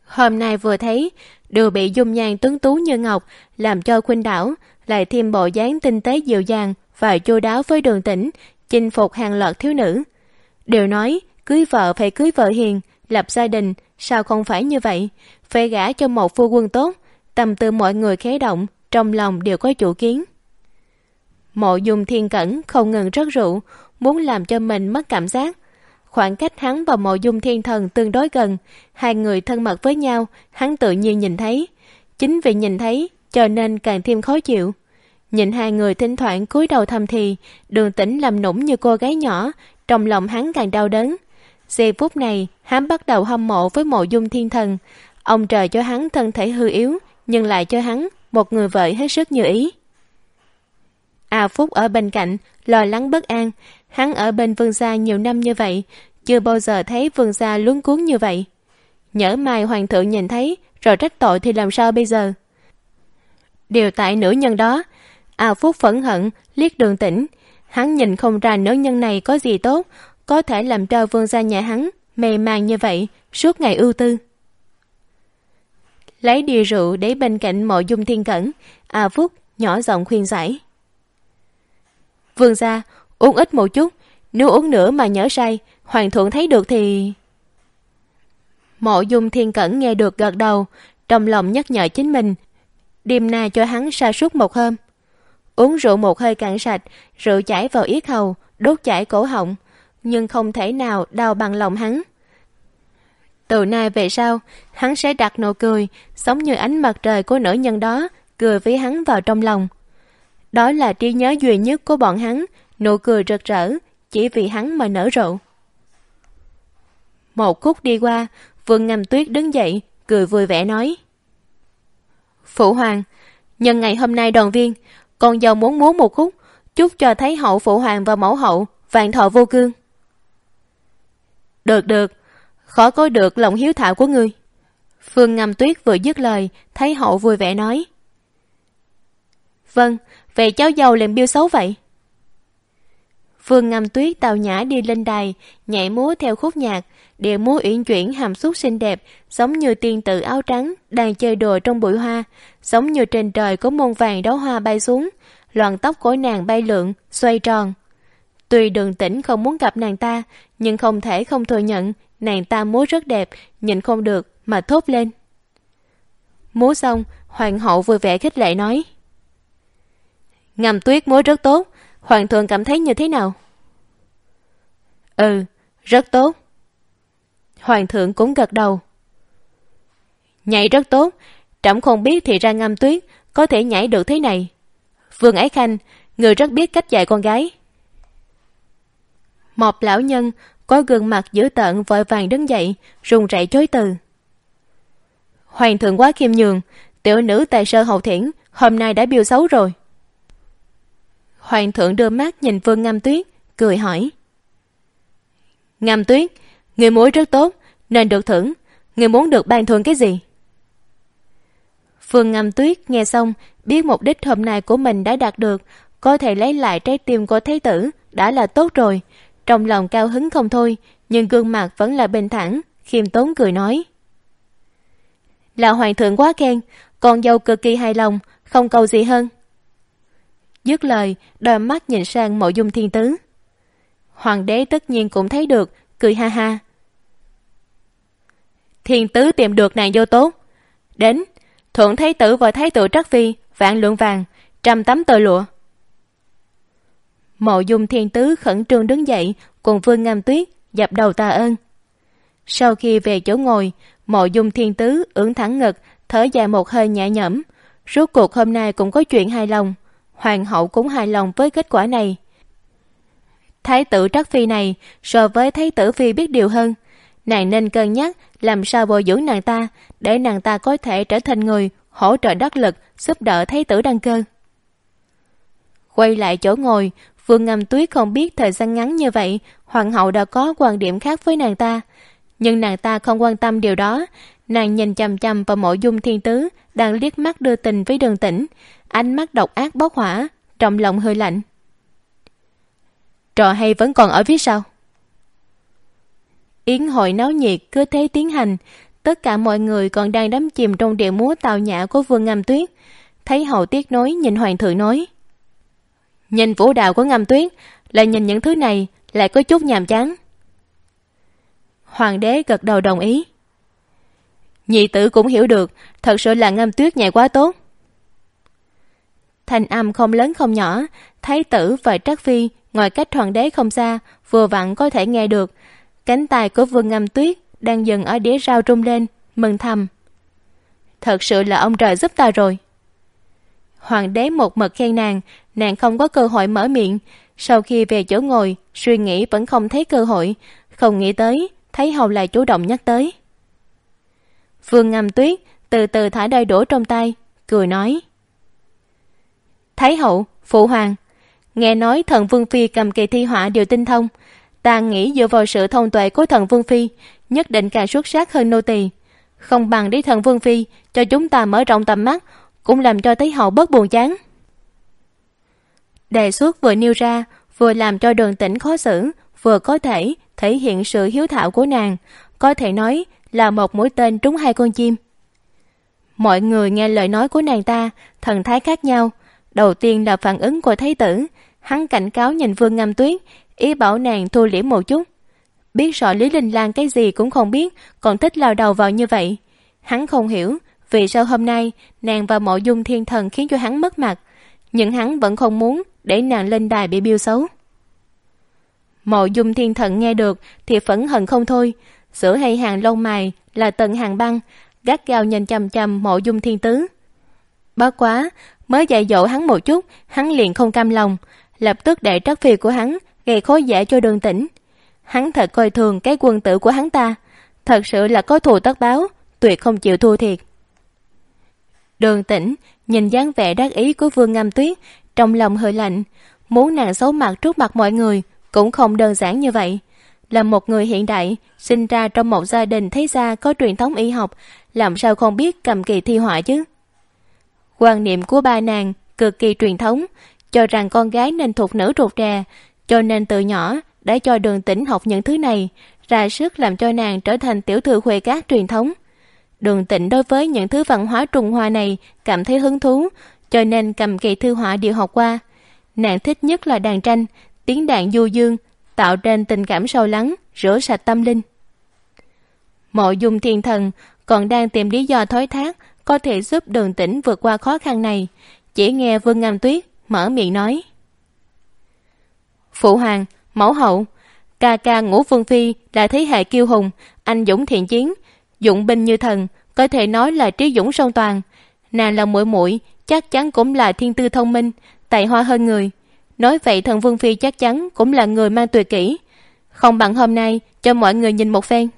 Hôm nay vừa thấy đều bị dung nhan tuấn tú như ngọc làm cho khuynh đảo, lại thêm bộ dáng tinh tế dịu dàng và chu đáo với Đường Tĩnh, chinh phục hàng loạt thiếu nữ. Đều nói cưới vợ phải cưới vợ hiền, lập gia đình sao không phải như vậy, phải gả cho một phu quân tốt. Tâm tư mọi người khé động, trong lòng đều có chủ kiến. Mộ Dung Thiên Cẩn không ngừng rót rượu, muốn làm cho mình mất cảm giác. Khoảng cách hắn và Mộ Dung Thiên Thần tương đối gần, hai người thân mật với nhau, hắn tự nhiên nhìn thấy. Chính vì nhìn thấy, cho nên càng thêm khó chịu. Nhìn hai người thỉnh thoảng cúi đầu thầm thì, Đường Tĩnh làm nũng như cô gái nhỏ, trong lòng hắn càng đau đớn. Giây phút này, hắn bắt đầu hâm mộ với Mộ Dung Thiên Thần. Ông trời cho hắn thân thể hư yếu, nhưng lại cho hắn một người vợ hết sức như ý. A Phúc ở bên cạnh, lo lắng bất an. Hắn ở bên Vương gia nhiều năm như vậy, chưa bao giờ thấy Vương gia luống cuống như vậy. Nhỡ mai hoàng thượng nhìn thấy, rồi trách tội thì làm sao bây giờ? Điều tại nữ nhân đó, A Phúc phẫn hận, liếc Đường Tĩnh. Hắn nhìn không ra nữ nhân này có gì tốt, có thể làm cho Vương gia nhà hắn mê man như vậy, suốt ngày ưu tư. Lấy đi rượu để bên cạnh Mộ Dung Thiên Cẩn, A Phúc nhỏ giọng khuyên giải. Vương gia, uống ít một chút, nếu uống nữa mà nhỡ say, hoàng thượng thấy được thì... Mộ Dung Thiên Cẩn nghe được gật đầu, trong lòng nhắc nhở chính mình, đêm nay cho hắn sa sút một hôm. Uống rượu một hơi cạn sạch, rượu chảy vào yết hầu, đốt chảy cổ họng, nhưng không thể nào đau bằng lòng hắn. Từ nay về sau, hắn sẽ đặt nụ cười, giống như ánh mặt trời của nữ nhân đó, cười với hắn vào trong lòng. Đó là trí nhớ duy nhất của bọn hắn, nụ cười rực rỡ, chỉ vì hắn mà nở rộ. Một khúc đi qua, Vương Ngâm Tuyết đứng dậy, cười vui vẻ nói. Phụ hoàng, nhân ngày hôm nay đoàn viên, con dâu muốn múa một khúc, chúc cho Thái hậu phụ hoàng và mẫu hậu vạn thọ vô cương. Được được, khó có được lòng hiếu thảo của ngươi. Vương Ngâm Tuyết vừa dứt lời, Thái hậu vui vẻ nói. Vâng, về cháu dâu liền biêu xấu vậy. Vương Ngâm Tuyết tào nhã đi lên đài, nhảy múa theo khúc nhạc, điệu múa uyển chuyển hàm xúc xinh đẹp, giống như tiên tử áo trắng đang chơi đùa trong bụi hoa, giống như trên trời có muôn vàng đóa hoa bay xuống, lọn tóc của nàng bay lượn, xoay tròn. Tuy Đường Tĩnh không muốn gặp nàng ta, nhưng không thể không thừa nhận nàng ta múa rất đẹp, nhìn không được mà thốt lên. Múa xong, hoàng hậu vui vẻ khích lệ nói. Ngâm Tuyết múa rất tốt, hoàng thượng cảm thấy như thế nào? Ừ, rất tốt. Hoàng thượng cũng gật đầu. Nhảy rất tốt, trẫm không biết thì ra Ngâm Tuyết có thể nhảy được thế này. Vương Ái Khanh, người rất biết cách dạy con gái. Một lão nhân có gương mặt dữ tợn vội vàng đứng dậy, run rẩy chối từ. Hoàng thượng quá khiêm nhường, tiểu nữ tài sơ hậu thiển hôm nay đã biêu xấu rồi. Hoàng thượng đưa mắt nhìn Vương Ngâm Tuyết, cười hỏi. Ngâm Tuyết, người múa rất tốt, nên được thưởng. Người muốn được ban thưởng cái gì? Vương Ngâm Tuyết nghe xong, biết mục đích hôm nay của mình đã đạt được, có thể lấy lại trái tim của thái tử, đã là tốt rồi. Trong lòng cao hứng không thôi, nhưng gương mặt vẫn là bình thản, khiêm tốn cười nói. Là hoàng thượng quá khen, con dâu cực kỳ hài lòng, không cầu gì hơn. Dứt lời, đôi mắt nhìn sang Mộ Dung Thiên Tứ. Hoàng đế tất nhiên cũng thấy được, cười ha ha. Thiên Tứ tìm được nàng dâu tốt. Đến, thượng thái tử và thái tử Trắc Phi, vạn lượng vàng, trăm tấm tơ lụa. Mộ Dung Thiên Tứ khẩn trương đứng dậy, cùng Vương Ngâm Tuyết dập đầu tạ ơn. Sau khi về chỗ ngồi, Mộ Dung Thiên Tứ ưỡn thẳng ngực, thở dài một hơi nhẹ nhõm. Rốt cuộc hôm nay cũng có chuyện hài lòng, hoàng hậu cũng hài lòng với kết quả này. Thái tử Trắc Phi này so với thái tử Phi biết điều hơn, nàng nên cân nhắc làm sao bồi dưỡng nàng ta, để nàng ta có thể trở thành người hỗ trợ đắc lực giúp đỡ thái tử đăng cơ. Quay lại chỗ ngồi, Vương Ngâm Tuyết không biết thời gian ngắn như vậy hoàng hậu đã có quan điểm khác với nàng ta, nhưng nàng ta không quan tâm điều đó. Nàng nhìn chằm chằm vào Mộ Dung Thiên Tứ đang liếc mắt đưa tình với Đường Tĩnh, ánh mắt độc ác bốc hỏa, trong lòng hơi lạnh. Trò hay vẫn còn ở phía sau. Yến hội náo nhiệt cứ thế tiến hành, Tất cả mọi người còn đang đắm chìm trong điệu múa tào nhã của Vương Ngâm Tuyết. Thấy hậu tiếc nối nhìn hoàng thượng nói: nhìn vũ đạo của Ngâm Tuyết, lại nhìn những thứ này lại có chút nhàm chán. Hoàng đế gật đầu đồng ý. Nhị tử cũng hiểu được, thật sự là Ngâm Tuyết nhảy quá tốt. Thanh âm không lớn không nhỏ, thái tử và trắc phi ngồi cách hoàng đế không xa, vừa vặn có thể nghe được. Cánh tay của Vương Ngâm Tuyết đang dừng ở đĩa rau rung lên, mừng thầm: thật sự là ông trời giúp ta rồi. Hoàng đế một mực khen nàng, nàng không có cơ hội mở miệng. Sau khi về chỗ ngồi, suy nghĩ vẫn không thấy cơ hội, không nghĩ tới Thái hậu lại chủ động nhắc tới. Vương Ngâm Tuyết từ từ thả đôi đũa trong tay, cười nói: Thái hậu, phụ hoàng, nghe nói thần Vương phi cầm kỳ thi họa đều tinh thông, ta nghĩ dựa vào sự thông tuệ của thần Vương phi, nhất định càng xuất sắc hơn nô tỳ. Không bằng để thần Vương phi cho chúng ta mở rộng tầm mắt, cũng làm cho Thái hậu bớt buồn chán. Đề xuất vừa nêu ra, vừa làm cho Đường Tĩnh khó xử, vừa có thể thể hiện sự hiếu thảo của nàng, có thể nói là một mũi tên trúng hai con chim. Mọi người nghe lời nói của nàng ta, thần thái khác nhau. Đầu tiên là phản ứng của thái tử, hắn cảnh cáo nhìn Vương Ngâm Tuyết, ý bảo nàng thu liễm một chút. Biết rõ Lý Linh Lang cái gì cũng không biết, còn thích lao đầu vào như vậy. Hắn không hiểu vì sao hôm nay nàng và Mộ Dung Thiên Thần khiến cho hắn mất mặt, nhưng hắn vẫn không muốn để nàng lên đài bị biêu xấu. Mộ Dung Thiên Thần nghe được thì phẫn hận không thôi, giữa hai hàng lông mày là tầng hàng băng, gắt gao nhìn chằm chằm Mộ Dung Thiên Tứ. Bất quá mới dạy dỗ hắn một chút, hắn liền không cam lòng, lập tức để trắc phi của hắn gây khó dễ cho Đường Tĩnh. Hắn thật coi thường cái quân tử của hắn ta, thật sự là có thù tất báo, tuyệt không chịu thua thiệt. Đường Tĩnh nhìn dáng vẻ đắc ý của Vương Ngâm Tuyết, trong lòng hơi lạnh, muốn nàng xấu mặt trước mặt mọi người cũng không đơn giản như vậy. Là một người hiện đại, sinh ra trong một gia đình thế gia có truyền thống y học, làm sao không biết cầm kỳ thi họa chứ. Quan niệm của ba nàng cực kỳ truyền thống, cho rằng con gái nên thuộc nữ rụt rè, cho nên từ nhỏ đã cho Đường Tĩnh học những thứ này, ra sức làm cho nàng trở thành tiểu thư khuê các truyền thống. Đường Tĩnh đối với những thứ văn hóa Trung Hoa này cảm thấy hứng thú, cho nên cầm kỳ thư họa đều học qua. Nàng thích nhất là đàn tranh, tiếng đàn du dương, tạo nên tình cảm sâu lắng, rửa sạch tâm linh. Mộ Dung Thiên Thần còn đang tìm lý do thối thác có thể giúp Đường Tĩnh vượt qua khó khăn này, chỉ nghe Vương Ngâm Tuyết mở miệng nói: Phụ hoàng, mẫu hậu, ca ca Ngũ Vương phi là thế hệ kiêu hùng, anh dũng thiện chiến, dụng binh như thần, có thể nói là trí dũng song toàn. Nàng là muội muội, chắc chắn cũng là thiên tư thông minh, tài hoa hơn người. Nói vậy thần Vương phi chắc chắn cũng là người mang tuyệt kỹ, không bằng hôm nay cho mọi người nhìn một phen.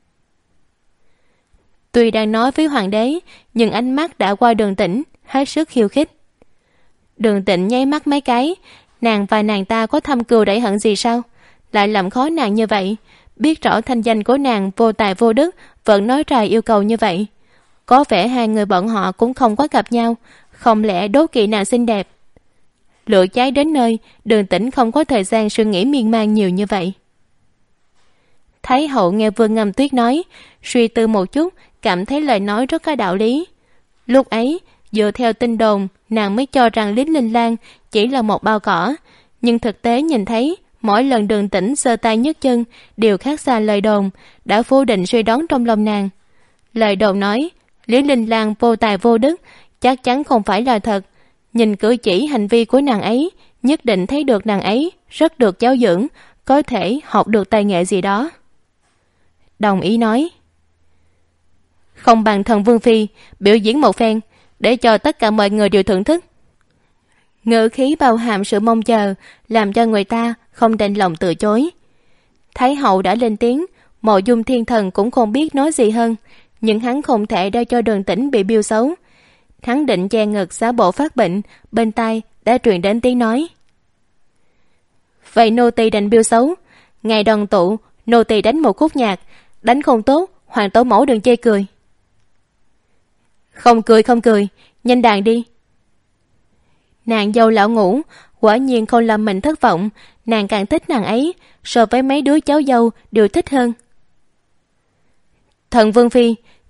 Tuy đang nói với hoàng đế, nhưng ánh mắt đã qua Đường Tĩnh, hết sức khiêu khích. Đường Tĩnh nháy mắt mấy cái, nàng và nàng ta có thâm cừu đại hận gì sao, lại làm khó nàng như vậy? Biết rõ thanh danh của nàng vô tài vô đức, vẫn nói ra yêu cầu như vậy. Có vẻ hai người bọn họ cũng không có gặp nhau, không lẽ đố kỵ nàng xinh đẹp? Lửa cháy đến nơi, Đường Tĩnh không có thời gian suy nghĩ miên man nhiều như vậy. Thái hậu nghe Vương Ngâm Tuyết nói, suy tư một chút, cảm thấy lời nói rất có đạo lý. Lúc ấy, dựa theo tin đồn, nàng mới cho rằng Lý Linh Lang chỉ là một bao cỏ, nhưng thực tế nhìn thấy mỗi lần Đường Tĩnh giơ tay nhấc chân đều khác xa lời đồn, đã vô định suy đoán trong lòng nàng. Lời đồn nói Lý Linh Lang vô tài vô đức chắc chắn không phải là thật. Nhìn cử chỉ hành vi của nàng ấy, nhất định thấy được nàng ấy rất được giáo dưỡng, có thể học được tài nghệ gì đó. Đồng ý nói: Không bằng thần Vương phi biểu diễn một phen, để cho tất cả mọi người đều thưởng thức. Ngữ khí bao hàm sự mong chờ, làm cho người ta không đành lòng từ chối. Thái hậu đã lên tiếng, Mộ Dung Thiên Thần cũng không biết nói gì hơn, nhưng hắn không thể để cho Đường Tĩnh bị biêu xấu. Hắn định che ngực giả bộ phát bệnh, bên tai đã truyền đến tiếng nói: Vậy nô tỳ đành biêu xấu. Ngày đoàn tụ, nô tỳ đánh một khúc nhạc, đánh không tốt, hoàng tổ mẫu đừng chê cười. Không cười không cười, nhanh đàn đi. Nàng dâu lão Ngũ quả nhiên không làm mình thất vọng, nàng càng thích nàng ấy, so với mấy đứa cháu dâu đều thích hơn. Thần Vương phi,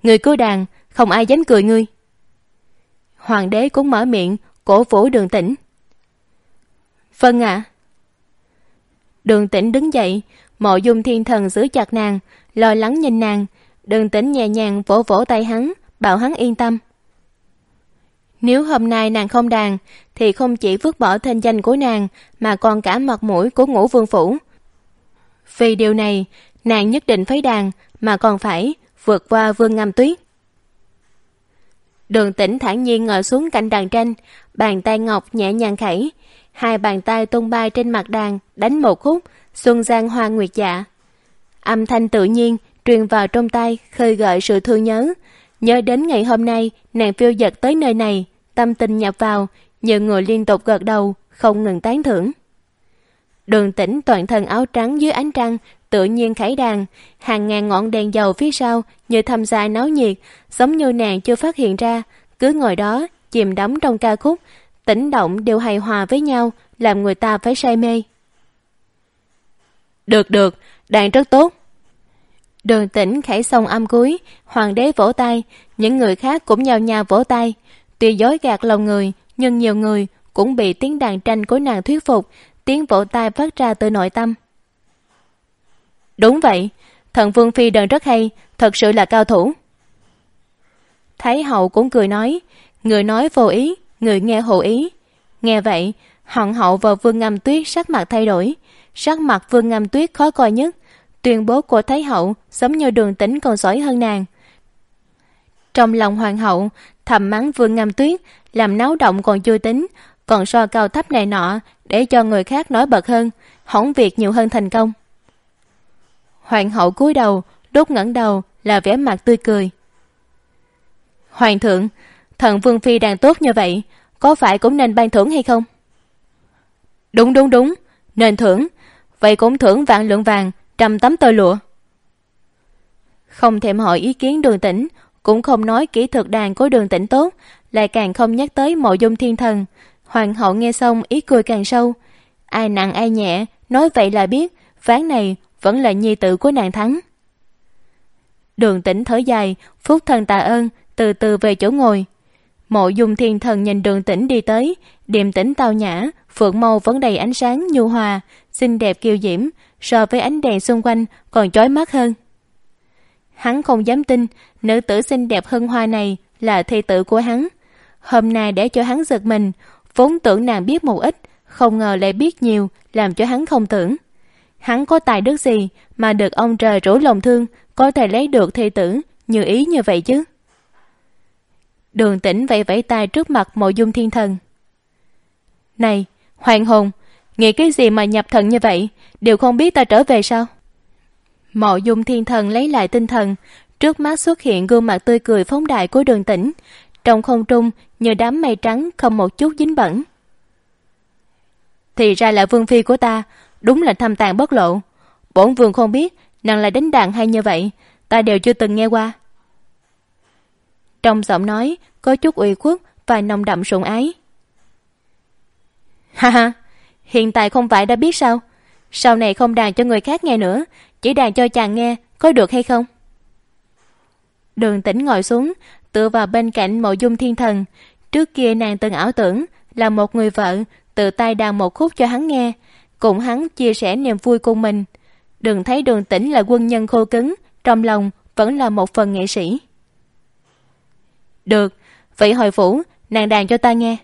Người cưa đàn, không ai dám cười ngươi. Hoàng đế cũng mở miệng cổ vũ Đường Tĩnh. Vâng ạ. À. Đường Tĩnh đứng dậy, Mộ Dung Thiên Thần giữ chặt nàng, lo lắng nhìn nàng. Đường Tĩnh nhẹ nhàng vỗ vỗ tay hắn, bảo hắn yên tâm. Nếu hôm nay nàng không đàn, thì không chỉ vứt bỏ thanh danh của nàng, mà còn cả mặt mũi của Ngũ Vương phủ. Vì điều này, nàng nhất định phải đàn, mà còn phải vượt qua Vương Ngâm Tuyết. Đường Tĩnh thản nhiên ngồi xuống cạnh đàn tranh, bàn tay ngọc nhẹ nhàng khẩy, hai bàn tay tung bay trên mặt đàn, đánh một khúc Xuân Giang Hoa Nguyệt Dạ. Âm thanh tự nhiên truyền vào trong tai, khơi gợi sự thương nhớ. Nhớ đến ngày hôm nay nàng phiêu dật tới nơi này, tâm tình nhập vào, nhiều người liên tục gật đầu, không ngừng tán thưởng. Đường Tĩnh toàn thân áo trắng dưới ánh trăng, tự nhiên khải đàn, hàng ngàn ngọn đèn dầu phía sau như tham gia náo nhiệt, giống như nàng chưa phát hiện ra, cứ ngồi đó chìm đắm trong ca khúc, tĩnh động đều hài hòa với nhau, làm người ta phải say mê. Được được, đàn rất tốt. Đường Tĩnh khải xong âm cuối, hoàng đế vỗ tay, những người khác cũng nhao nhao vỗ tay. Tuy dối gạt lòng người, nhưng nhiều người cũng bị tiếng đàn tranh của nàng thuyết phục, tiếng vỗ tay phát ra từ nội tâm. Đúng vậy, thần Vương Phi đàn rất hay, thật sự là cao thủ. Thái hậu cũng cười nói, người nói vô ý, người nghe hữu ý. Nghe vậy, Hoàng hậu và Vương Ngâm Tuyết sắc mặt thay đổi, sắc mặt Vương Ngâm Tuyết khó coi nhất. Tuyên bố của Thái hậu giống như Đường Tĩnh còn giỏi hơn nàng. Trong lòng hoàng hậu thầm mắng Vương Ngâm Tuyết làm náo động còn chưa tính, còn so cao thấp này nọ để cho người khác nói bật hơn, hỏng việc nhiều hơn thành công. Hoàng hậu cúi đầu, lúc ngẩng đầu là vẻ mặt tươi cười. Hoàng thượng, thần Vương Phi đàn tốt như vậy, có phải cũng nên ban thưởng hay không? Đúng đúng đúng, nên thưởng. Vậy cũng thưởng vạn lượng vàng, trăm tấm tơ lụa. Không thèm hỏi ý kiến Đường Tĩnh, cũng không nói kỹ thuật đàn của Đường Tĩnh tốt, lại càng không nhắc tới Mộ Dung Thiên Thần. Hoàng hậu nghe xong ý cười càng sâu. Ai nặng ai nhẹ, nói vậy là biết ván này vẫn là nhi tử của nàng thắng. Đường Tĩnh thở dài, phúc thân tạ ơn, từ từ về chỗ ngồi. Mộ Dung Thiên Thần nhìn Đường Tĩnh đi tới, điềm tĩnh tao nhã, phượng mâu vẫn đầy ánh sáng nhu hòa, xinh đẹp kiêu diễm, so với ánh đèn xung quanh còn chói mắt hơn. Hắn không dám tin nữ tử xinh đẹp hân hoa này là thê tử của hắn. Hôm nay để cho hắn giật mình, vốn tưởng nàng biết một ít, không ngờ lại biết nhiều, làm cho hắn không tưởng. Hắn có tài đức gì mà được ông trời rủ lòng thương, có thể lấy được thê tử như ý như vậy chứ? Đường Tĩnh vẫy vẫy tay trước mặt Mộ Dung Thiên Thần. Này, hoàng hồn, nghĩ cái gì mà nhập thần như vậy, đều không biết ta trở về sao? Mộ Dung Thiên Thần lấy lại tinh thần, trước mắt xuất hiện gương mặt tươi cười phóng đại của Đường Tĩnh, trong không trung như đám mây trắng không một chút dính bẩn. Thì ra là Vương Phi của ta, đúng là thâm tàn bất lộ. Bổn vương không biết nàng lại đánh đàn hay như vậy, ta đều chưa từng nghe qua. Trong giọng nói có chút ủy khuất và nồng đậm sủng ái. Ha ha, hiện tại không phải đã biết sao? Sau này không đàn cho người khác nghe nữa, chỉ đàn cho chàng nghe, có được hay không? Đường Tĩnh ngồi xuống, tựa vào bên cạnh Mộ Dung Thiên Thần. Trước kia nàng từng ảo tưởng là một người vợ tự tay đàn một khúc cho hắn nghe, cùng hắn chia sẻ niềm vui cùng mình. Đừng thấy Đường Tĩnh là quân nhân khô cứng, trong lòng vẫn là một phần nghệ sĩ. Được, vậy hồi phủ nàng đàn cho ta nghe.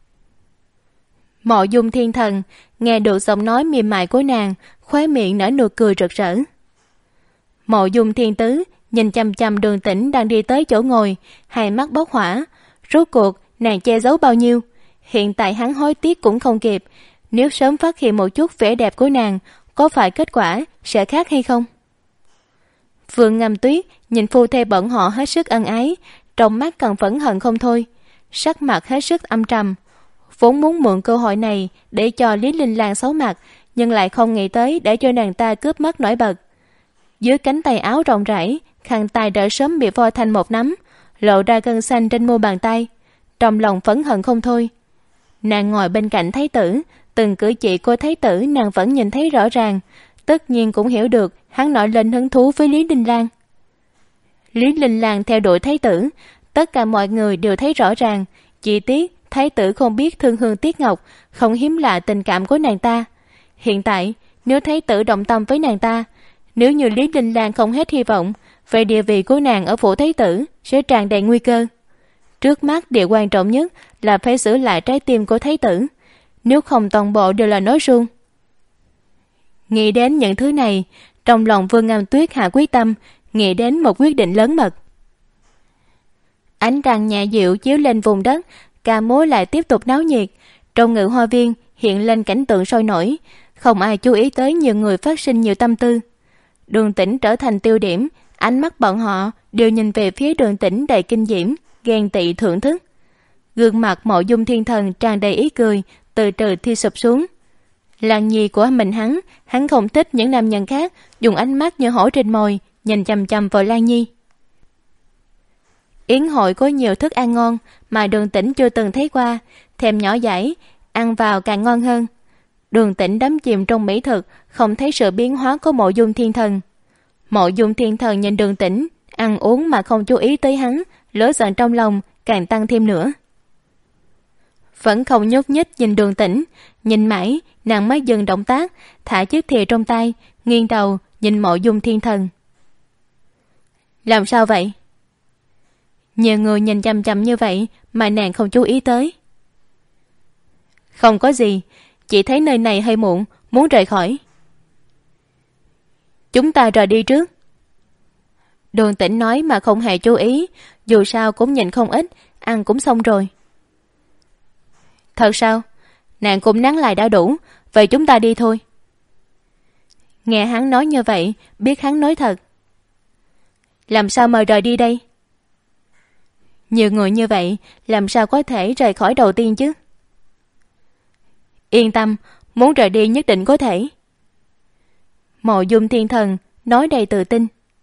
Mộ Dung Thiên Thần nghe được giọng nói mềm mại của nàng, khóe miệng nở nụ cười rực rỡ. Mộ Dung Thiên Tứ nhìn chăm chăm Đường Tĩnh đang đi tới chỗ ngồi, hai mắt bốc hỏa. Rốt cuộc nàng che giấu bao nhiêu? Hiện tại hắn hối tiếc cũng không kịp. Nếu sớm phát hiện một chút vẻ đẹp của nàng, có phải kết quả sẽ khác hay không? Vương Ngâm Tuyết nhìn phu thê bọn họ hết sức ân ái, trong mắt càng phẫn hận không thôi, sắc mặt hết sức âm trầm. Vốn muốn mượn cơ hội này để cho Lý Linh Lang xấu mặt, nhưng lại không nghĩ tới để cho nàng ta cướp mất nổi bật. Dưới cánh tay áo rộng rãi, khăn tay đã sớm bị voi thành một nắm, lộ ra gân xanh trên mu bàn tay. Trong lòng phẫn hận không thôi. Nàng ngồi bên cạnh thái tử, từng cử chỉ của thái tử nàng vẫn nhìn thấy rõ ràng, tất nhiên cũng hiểu được hắn nổi lên hứng thú với Lý Linh Lang. Lý Linh Lang theo đuổi thái tử, tất cả mọi người đều thấy rõ ràng, chỉ tiếc thái tử không biết thương hương tiếc ngọc, không hiếm lạ tình cảm của nàng ta. Hiện tại, nếu thái tử động tâm với nàng ta, nếu như Lý Linh Lang không hết hy vọng, vậy địa vị của nàng ở phủ thái tử sẽ tràn đầy nguy cơ. Trước mắt điều quan trọng nhất là phải giữ lại trái tim của thái tử, nếu không toàn bộ đều là nói suông. Nghĩ đến những thứ này, trong lòng Vương Ngâm Tuyết hạ quyết tâm, nghĩ đến một quyết định lớn mật. Ánh trăng nhẹ dịu chiếu lên vùng đất, ca múa lại tiếp tục náo nhiệt. Trong ngự hoa viên hiện lên cảnh tượng sôi nổi, không ai chú ý tới nhiều người phát sinh nhiều tâm tư. Đường Tĩnh trở thành tiêu điểm, ánh mắt bọn họ đều nhìn về phía Đường Tĩnh đầy kinh diễm, ghen tị thưởng thức. Gương mặt Mộ Dung Thiên Thần tràn đầy ý cười, từ từ thi sụp xuống. Làng nhi của mình hắn, hắn không thích những nam nhân khác dùng ánh mắt như hổ trên mồi nhìn chằm chằm vào Lan Nhi. Yến hội có nhiều thức ăn ngon mà Đường Tĩnh chưa từng thấy qua, thèm nhỏ dãi, ăn vào càng ngon hơn. Đường Tĩnh đắm chìm trong mỹ thực, không thấy sự biến hóa của Mộ Dung Thiên Thần. Mộ Dung Thiên Thần nhìn Đường Tĩnh ăn uống mà không chú ý tới hắn, lửa giận trong lòng càng tăng thêm nữa. Vẫn không nhúc nhích nhìn Đường Tĩnh, nhìn mãi nàng mới dừng động tác, thả chiếc thìa trong tay, nghiêng đầu nhìn Mộ Dung Thiên Thần. Làm sao vậy? Nhiều người nhìn chằm chằm như vậy mà nàng không chú ý tới. Không có gì, chỉ thấy nơi này hơi muộn, muốn rời khỏi. Chúng ta rời đi trước. Đường Tĩnh nói mà không hề chú ý, dù sao cũng nhìn không ít, ăn cũng xong rồi. Thật sao? Nàng cũng nán lại đã đủ, vậy chúng ta đi thôi. Nghe hắn nói như vậy, biết hắn nói thật. Làm sao mà rời đi đây? Nhiều người như vậy, làm sao có thể rời khỏi đầu tiên chứ? Yên tâm, muốn rời đi nhất định có thể. Mộ Dung Thiên Thần nói đầy tự tin.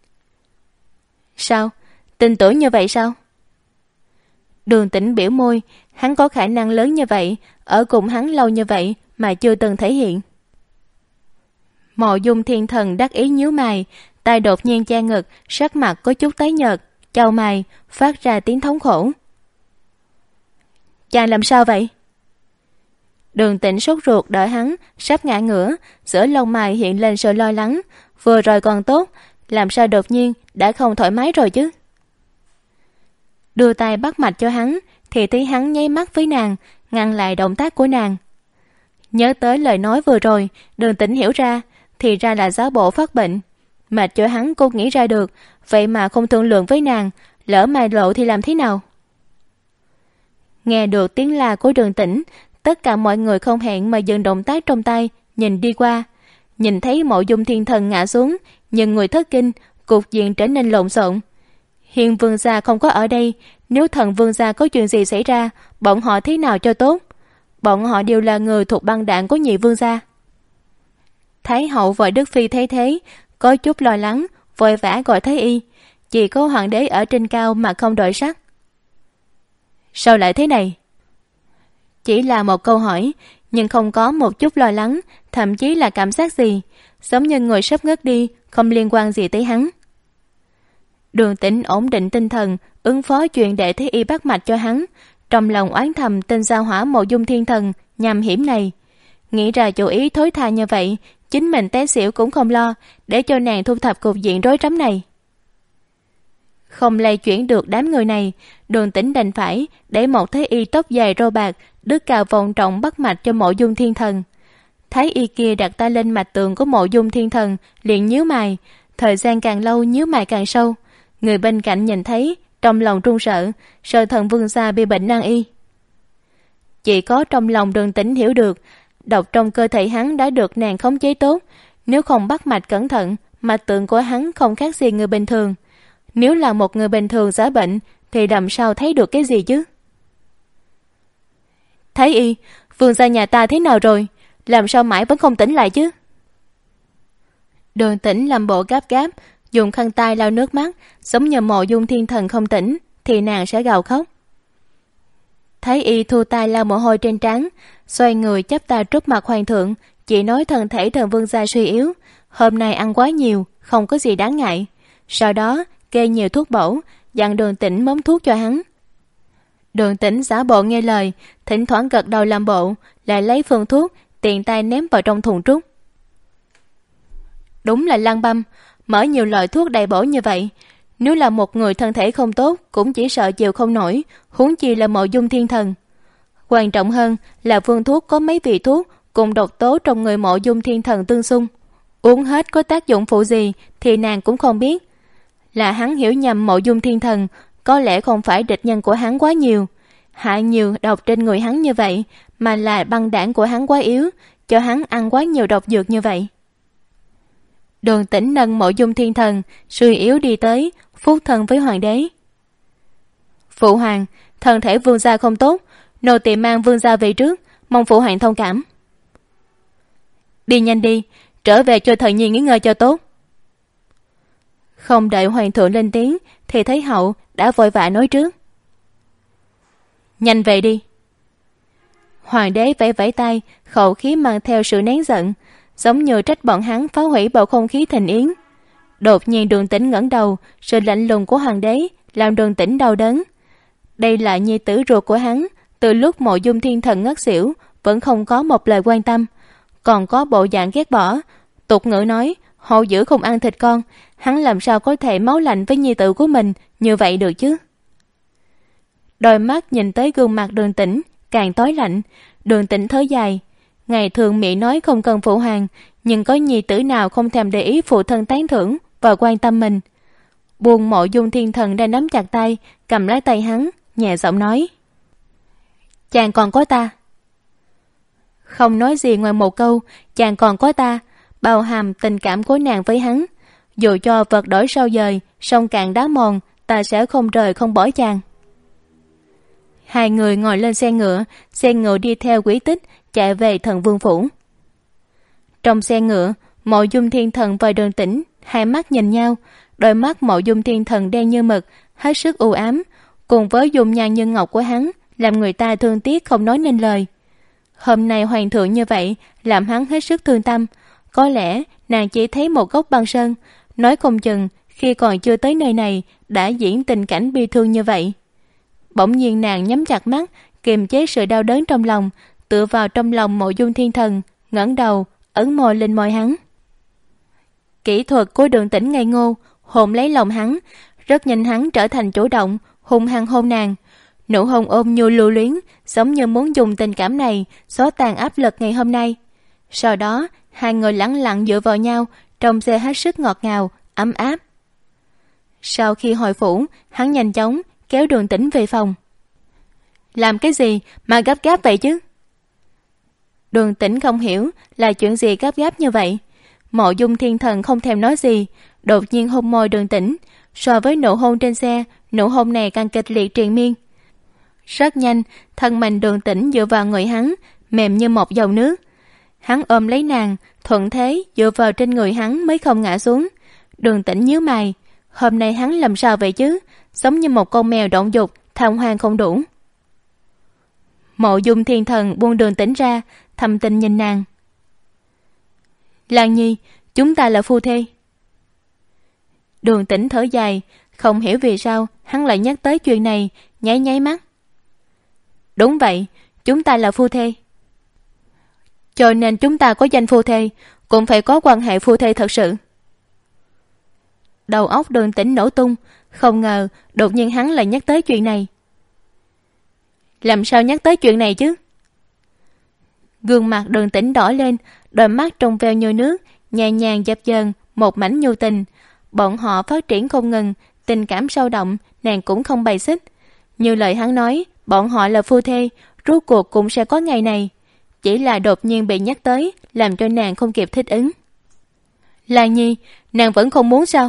Sao? Tin tưởng như vậy sao? Đường Tĩnh biểu môi, hắn có khả năng lớn như vậy, ở cùng hắn lâu như vậy mà chưa từng thể hiện. Mộ Dung Thiên Thần đắc ý nhíu mày, tay đột nhiên che ngực, sắc mặt có chút tái nhợt, chau mày, phát ra tiếng thống khổ. Chàng làm sao vậy? Đường Tĩnh sốt ruột đợi hắn, sắp ngã ngửa, giữa lông mày hiện lên sự lo lắng. Vừa rồi còn tốt, làm sao đột nhiên đã không thoải mái rồi chứ? Đưa tay bắt mạch cho hắn, thì thấy hắn nháy mắt với nàng, ngăn lại động tác của nàng. Nhớ tới lời nói vừa rồi, Đường Tĩnh hiểu ra, thì ra là giáo bộ phát bệnh. Mạch cho hắn cô nghĩ ra được, vậy mà không thương lượng với nàng, lỡ mai lộ thì làm thế nào? Nghe được tiếng la của Đường Tĩnh, tất cả mọi người không hẹn mà dừng động tác trong tay, nhìn đi qua. Nhìn thấy Mộ Dung Thiên Thần ngã xuống, nhưng người thất kinh, cục diện trở nên lộn xộn. Hiền vương gia không có ở đây, nếu Thần vương gia có chuyện gì xảy ra, bọn họ thế nào cho tốt? Bọn họ đều là người thuộc băng đảng của nhị vương gia. Thái hậu vội Đức Phi thấy thế, có chút lo lắng, vội vã gọi Thái y. Chỉ có hoàng đế ở trên cao mà không đổi sắc. Sao lại thế này? Chỉ là một câu hỏi, nhưng không có một chút lo lắng, thậm chí là cảm giác gì, giống như người sắp ngất đi, không liên quan gì tới hắn. Đường Tĩnh ổn định tinh thần, ứng phó chuyện để Thái y bắt mạch cho hắn, trong lòng oán thầm tên giao hỏa Mộ Dung Thiên Thần nhằm hiểm này. Nghĩ ra chủ ý thối tha như vậy, chính mình té xỉu cũng không lo, để cho nàng thu thập cục diện rối rắm này. Không lay chuyển được đám người này, Đường Tĩnh đành phải để một Thái y tóc dài râu bạc đứt cào vòng trọng bắt mạch cho Mộ Dung Thiên Thần. Thái y kia đặt tay lên mạch tượng của Mộ Dung Thiên Thần, liền nhíu mày, thời gian càng lâu nhíu mày càng sâu. Người bên cạnh nhìn thấy, trong lòng run sợ, sợ Thần vương gia bị bệnh nan y. Chỉ có trong lòng Đường Tĩnh hiểu được, độc trong cơ thể hắn đã được nàng khống chế tốt, nếu không bắt mạch cẩn thận, mạch tượng của hắn không khác gì người bình thường. Nếu là một người bình thường giả bệnh, thì làm sao thấy được cái gì chứ? Thái y, vương gia nhà ta thế nào rồi? Làm sao mãi vẫn không tỉnh lại chứ? Đường Tĩnh làm bộ gáp gáp, dùng khăn tay lau nước mắt, giống như Mộ Dung Thiên Thần không tỉnh, thì nàng sẽ gào khóc. Thái y thu tay lau mồ hôi trên trán, xoay người chắp tay trước mặt hoàng thượng, chỉ nói thân thể Thần vương gia suy yếu, hôm nay ăn quá nhiều, không có gì đáng ngại. Sau đó kê nhiều thuốc bổ, dặn Đường Tĩnh mống thuốc cho hắn. Đường Tĩnh giả bộ nghe lời, thỉnh thoảng gật đầu làm bộ, lại lấy phương thuốc tiện tay ném vào trong thùng trúc. Đúng là lang băm, mở nhiều loại thuốc đầy bổ như vậy, nếu là một người thân thể không tốt cũng chỉ sợ chịu không nổi, huống chi là Mộ Dung Thiên Thần. Quan trọng hơn là phương thuốc có mấy vị thuốc cùng độc tố trong người Mộ Dung Thiên Thần tương xung, uống hết có tác dụng phụ gì thì nàng cũng không biết. Là hắn hiểu nhầm Mộ Dung Thiên Thần, có lẽ không phải địch nhân của hắn quá nhiều, hại nhiều độc trên người hắn như vậy, mà là băng đảng của hắn quá yếu, cho hắn ăn quá nhiều độc dược như vậy. Đường Tĩnh nâng Mộ Dung Thiên Thần suy yếu đi tới, phúc thân với hoàng đế. Phụ hoàng, thân thể vương gia không tốt, nô tỳ mang vương gia về trước, mong phụ hoàng thông cảm. Đi nhanh đi, trở về cho thần nhi nghỉ ngơi cho tốt. Không đợi hoàng thượng lên tiếng thì Thái hậu đã vội vã nói trước. Nhanh về đi. Hoàng đế vẫy vẫy tay, khẩu khí mang theo sự nén giận, giống như trách bọn hắn phá hủy bầu không khí thành yến. Đột nhiên Đường Tĩnh ngẩng đầu, sự lạnh lùng của hoàng đế làm Đường Tĩnh đau đớn. Đây là nhi tử ruột của hắn, từ lúc Mộ Dung Thiên Thần ngất xỉu vẫn không có một lời quan tâm, còn có bộ dạng ghét bỏ. Tục ngữ nói hổ dữ không ăn thịt con, hắn làm sao có thể máu lạnh với nhi tử của mình như vậy được chứ? Đôi mắt nhìn tới gương mặt Đường Tĩnh càng tối lạnh. Đường Tĩnh thở dài, ngày thường miệng nói không cần phụ hoàng, nhưng có nhi tử nào không thèm để ý phụ thân tán thưởng và quan tâm mình. Buông Mộ Dung Thiên Thần đang nắm chặt tay, cầm lấy tay hắn, nhẹ giọng nói: chàng còn có ta. Không nói gì ngoài một câu chàng còn có ta, bao hàm tình cảm của nàng với hắn. Dù cho vật đổi sao dời, sông cạn đá mòn, ta sẽ không rời không bỏ chàng. Hai người ngồi lên xe ngựa, xe ngựa đi theo quỹ tích chạy về Thần Vương phủ. Trong xe ngựa, Mộ Dung Thiên Thần và Đường Tĩnh hai mắt nhìn nhau. Đôi mắt Mộ Dung Thiên Thần đen như mực, hết sức u ám, cùng với dung nhan như ngọc của hắn làm người ta thương tiếc không nói nên lời. Hôm nay hoàng thượng như vậy làm hắn hết sức thương tâm. Có lẽ nàng chỉ thấy một góc băng sơn, nói không chừng khi còn chưa tới nơi này đã diễn tình cảnh bi thương như vậy. Bỗng nhiên nàng nhắm chặt mắt, kiềm chế sự đau đớn trong lòng, tựa vào trong lòng Mộ Dung Thiên Thần, ngẩng đầu ấn môi lên môi hắn. Kỹ thuật của Đường Tĩnh ngây ngô, hồn lấy lòng hắn, rất nhanh hắn trở thành chủ động, hung hăng hôn nàng. Nụ hôn ôm nhu lưu luyến, giống như muốn dùng tình cảm này xóa tan áp lực ngày hôm nay. Sau đó hai người lẳng lặng dựa vào nhau, trong xe hết sức ngọt ngào, ấm áp. Sau khi hồi phủ, hắn nhanh chóng kéo Đường Tĩnh về phòng. Làm cái gì mà gấp gáp vậy chứ? Đường Tĩnh không hiểu là chuyện gì gấp gáp như vậy. Mộ Dung Thiên Thần không thèm nói gì, đột nhiên hôn môi Đường Tĩnh. So với nụ hôn trên xe, nụ hôn này càng kịch liệt triền miên. Rất nhanh, thân mình Đường Tĩnh dựa vào người hắn, mềm như một dòng nước. Hắn ôm lấy nàng, thuận thế dựa vào trên người hắn mới không ngã xuống. Đường Tĩnh nhíu mày, hôm nay hắn làm sao vậy chứ? Giống như một con mèo động dục, tham hoang không đủ. Mộ Dung Thiên Thần buông Đường Tĩnh ra, thầm tình nhìn nàng. Lan Nhi, chúng ta là phu thê. Đường Tĩnh thở dài, không hiểu vì sao hắn lại nhắc tới chuyện này, nháy nháy mắt. Đúng vậy, chúng ta là phu thê. Cho nên chúng ta có danh phu thê, cũng phải có quan hệ phu thê thật sự. Đầu óc Đường Tĩnh nổ tung, không ngờ đột nhiên hắn lại nhắc tới chuyện này. Làm sao nhắc tới chuyện này chứ? Gương mặt Đường Tĩnh đỏ lên, đôi mắt trong veo như nước, nhẹ nhàng dập dờn một mảnh nhu tình. Bọn họ phát triển không ngừng, tình cảm sâu động, nàng cũng không bày xích. Như lời hắn nói, bọn họ là phu thê, rốt cuộc cũng sẽ có ngày này. Chỉ là đột nhiên bị nhắc tới, làm cho nàng không kịp thích ứng. Lan Nhi, nàng vẫn không muốn sao?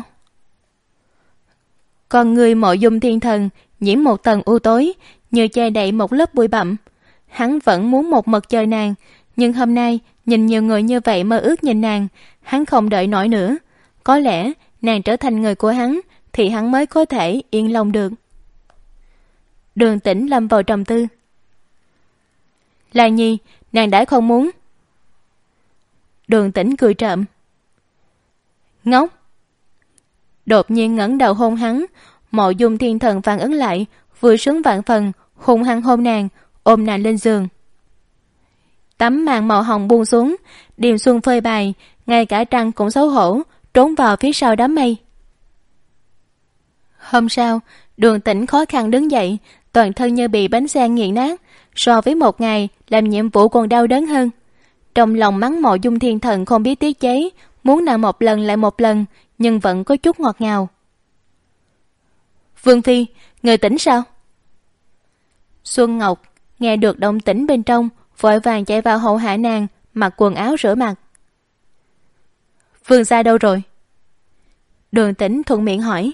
Con người Mộ Dung Thiên Thần nhiễm một tầng u tối, như che đậy một lớp bụi bặm. Hắn vẫn muốn một mực chờ nàng, nhưng hôm nay nhìn nhiều người như vậy mơ ước nhìn nàng, hắn không đợi nổi nữa. Có lẽ nàng trở thành người của hắn thì hắn mới có thể yên lòng được. Đường Tĩnh lâm vào trầm tư. Lan Nhi, nàng đã không muốn. Đường Tĩnh cười trộm. Ngốc. đột nhiên ngẩng đầu hôn hắn. Mộ Dung Thiên Thần phản ứng lại, vui sướng vạn phần, hung hăng hôn nàng, ôm nàng lên giường. Tấm màn màu hồng buông xuống, điềm xuân phơi bày, ngay cả trăng cũng xấu hổ, trốn vào phía sau đám mây. Hôm sau, Đường Tĩnh khó khăn đứng dậy, toàn thân như bị bánh xe nghiền nát, so với một ngày làm nhiệm vụ còn đau đớn hơn. Trong lòng mắng Mộ Dung Thiên Thần không biết tiết chế, muốn nàng một lần lại một lần, nhưng vẫn có chút ngọt ngào. Vương Phi, người tỉnh sao? Xuân Ngọc nghe được động tĩnh bên trong, vội vàng chạy vào hậu hạ nàng, mặc quần áo rửa mặt. Vương gia đâu rồi? Đường Tĩnh thuận miệng hỏi.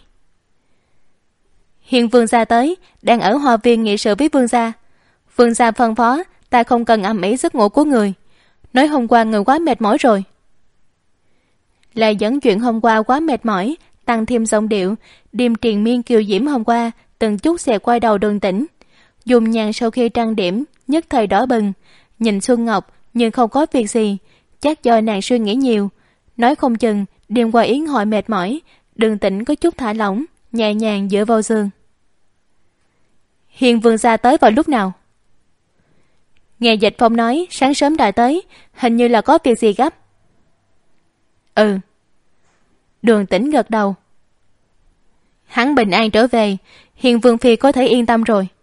Hiện vương gia tới, đang ở hoa viên nghị sự với vương gia. Vương gia phân phó ta không cần ầm ĩ giấc ngủ của người, nói hôm qua người quá mệt mỏi rồi. Lại dẫn chuyện hôm qua quá mệt mỏi, tăng thêm giọng điệu điềm triền miên kiều diễm hôm qua, từng chút xẹt qua đầu Đường Tĩnh. Dùng nhàn sau khi trang điểm nhất thời đỏ bừng, nhìn Xuân Ngọc nhưng không có việc gì, chắc do nàng suy nghĩ nhiều. Nói không chừng đêm qua yến hội mệt mỏi, Đường Tĩnh có chút thả lỏng, nhẹ nhàng dựa vào giường. Hiền vương gia tới vào lúc nào? Nghe Dịch Phong nói sáng sớm đã tới, hình như là có việc gì gấp. Ừ. Đường Tĩnh gật đầu. Hắn bình an trở về, Hiền vương phi có thể yên tâm rồi.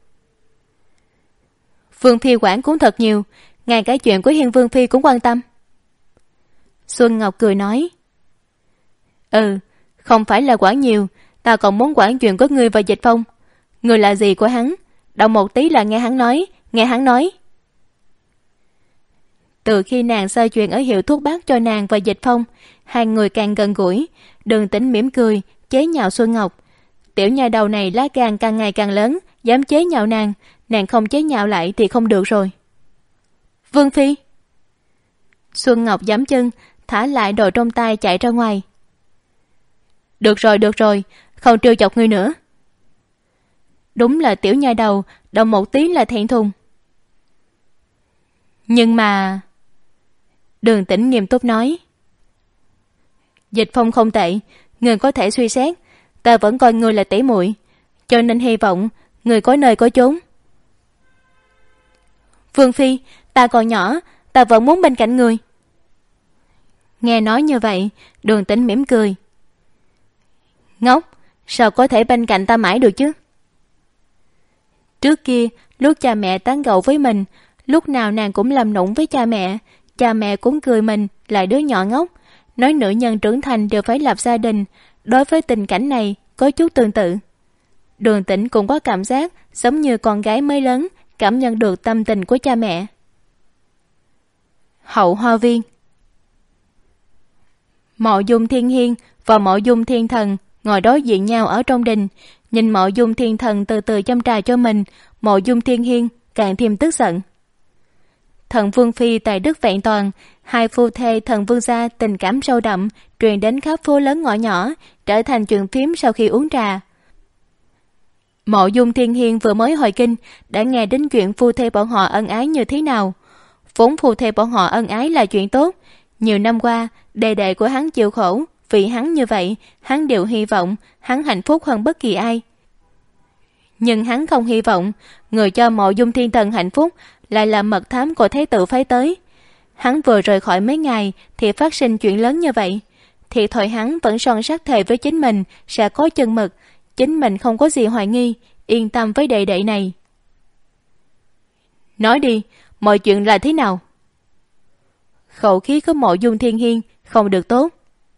Vương phi quản cũng thật nhiều, ngay cả chuyện của Hiền vương phi cũng quan tâm. Xuân Ngọc cười nói. Ừ, không phải là quản nhiều, ta còn muốn quản chuyện của ngươi và Dịch Phong. Ngươi là gì của hắn, động một tí là nghe hắn nói, nghe hắn nói. Từ khi nàng sơ chuyện ở hiệu thuốc bắc cho nàng và Dịch Phong, hai người càng gần gũi. Đường Tĩnh mỉm cười chế nhạo Xuân Ngọc. Tiểu nha đầu này lá gan càng ngày càng lớn, dám chế nhạo nàng, nàng không chế nhạo lại thì không được rồi. Vương Phi. Xuân Ngọc giẫm chân, thả lại đồ trong tay chạy ra ngoài. Được rồi, được rồi, không trêu chọc ngươi nữa. Đúng là tiểu nha đầu, động một tí là thẹn thùng. Nhưng mà... Đường Tĩnh nghiêm túc nói. Dịch Phong không tệ, người có thể suy xét, ta vẫn coi ngươi là tỷ muội, cho nên hy vọng người có nơi có chốn. Vương Phi, ta còn nhỏ, ta vẫn muốn bên cạnh người. Nghe nói như vậy, Đường Tĩnh mỉm cười. Ngốc, sao có thể bên cạnh ta mãi được chứ? Trước kia, lúc cha mẹ tán gẫu với mình, lúc nào nàng cũng làm nũng với cha mẹ, cha mẹ cũng cười mình là đứa nhỏ ngốc, nói nữ nhân trưởng thành đều phải lập gia đình. Đối với tình cảnh này có chút tương tự. Đường Tĩnh cũng có cảm giác giống như con gái mới lớn, cảm nhận được tâm tình của cha mẹ. Hậu hoa viên. Mộ Dung Thiên Hiên và Mộ Dung Thiên Thần ngồi đối diện nhau ở trong đình, nhìn Mộ Dung Thiên Thần từ từ châm trà cho mình. Mộ Dung Thiên Hiên càng thêm tức giận. Thần Vương Phi tài đức vẹn toàn, hai phu thê Thần Vương gia tình cảm sâu đậm, truyền đến khắp phố lớn ngõ nhỏ, trở thành chuyện phím sau khi uống trà. Mộ Dung Thiên Hiên vừa mới hồi kinh, đã nghe đến chuyện phu thê bọn họ ân ái như thế nào. Vốn phu thê bọn họ ân ái là chuyện tốt, nhiều năm qua đệ đệ của hắn chịu khổ, vì hắn như vậy, hắn đều hy vọng hắn hạnh phúc hơn bất kỳ ai. Nhưng hắn không hy vọng người cho Mộ Dung Thiên Thần hạnh phúc lại là mật thám của Thái tử phái tới. Hắn vừa rời khỏi mấy ngày thì phát sinh chuyện lớn như vậy, thì thôi hắn vẫn son sắt thề với chính mình sẽ có chân mực, chính mình không có gì hoài nghi, yên tâm với đệ đệ này. Nói đi, mọi chuyện là thế nào? Khẩu khí của Mộ Dung Thiên Hiên không được tốt.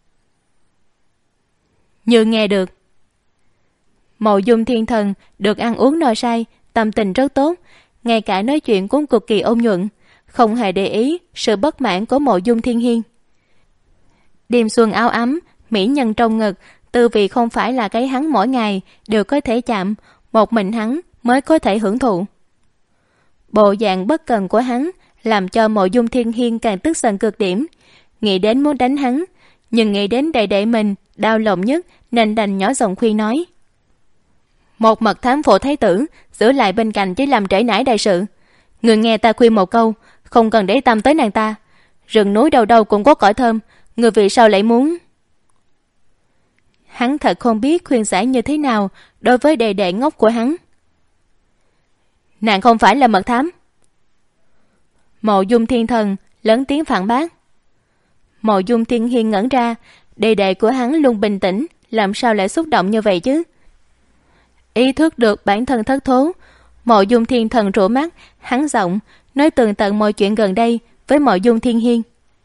Như nghe được. Mộ Dung Thiên Thần được ăn uống no say, tâm tình rất tốt, ngay cả nói chuyện cũng cực kỳ ôn nhuận, không hề để ý sự bất mãn của Mộ Dung Thiên Hiên. Đêm xuân áo ấm, mỹ nhân trong ngực, tư vị không phải là cái hắn mỗi ngày đều có thể chạm, một mình hắn mới có thể hưởng thụ. Bộ dạng bất cần của hắn làm cho Mộ Dung Thiên Hiên càng tức giận cực điểm, nghĩ đến muốn đánh hắn, nhưng nghĩ đến đệ đệ mình đau lòng nhất nên đành nhỏ giọng khuyên nói. Một mật thám phổ thái tử giữ lại bên cạnh chỉ làm trễ nải đại sự. Người nghe ta khuyên một câu, không cần để tâm tới nàng ta. Rừng núi đâu đâu cũng có cỏ thơm, người vì sao lại muốn? Hắn thật không biết khuyên giải như thế nào đối với đệ đệ ngốc của hắn. Nàng không phải là mật thám. Mộ Dung Thiên Thần lớn tiếng phản bác. Mộ Dung Thiên Hiên ngẩn ra, đệ đệ của hắn luôn bình tĩnh, làm sao lại xúc động như vậy chứ? Ý thức được bản thân thất thố, Mộ Dung Thiên Thần rũ mắt, hắn giọng nói tường tận mọi chuyện gần đây với Mộ Dung Thiên Hiên.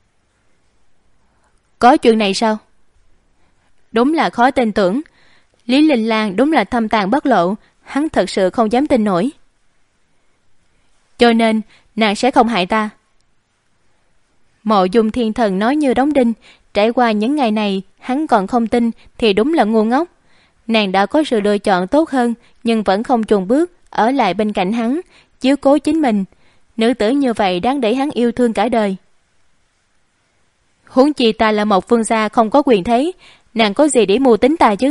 Có chuyện này sao? Đúng là khó tin tưởng. Lý Linh Lang đúng là thâm tàng bất lộ, hắn thật sự không dám tin nổi. Cho nên nàng sẽ không hại ta. Mộ Dung Thiên Thần nói như đóng đinh. Trải qua những ngày này, hắn còn không tin thì đúng là ngu ngốc. Nàng đã có sự lựa chọn tốt hơn, nhưng vẫn không chùn bước ở lại bên cạnh hắn, chiếu cố chính mình. Nữ tử như vậy đáng để hắn yêu thương cả đời. Huống chi ta là một vương gia không có quyền thế, nàng có gì để mưu tính ta chứ?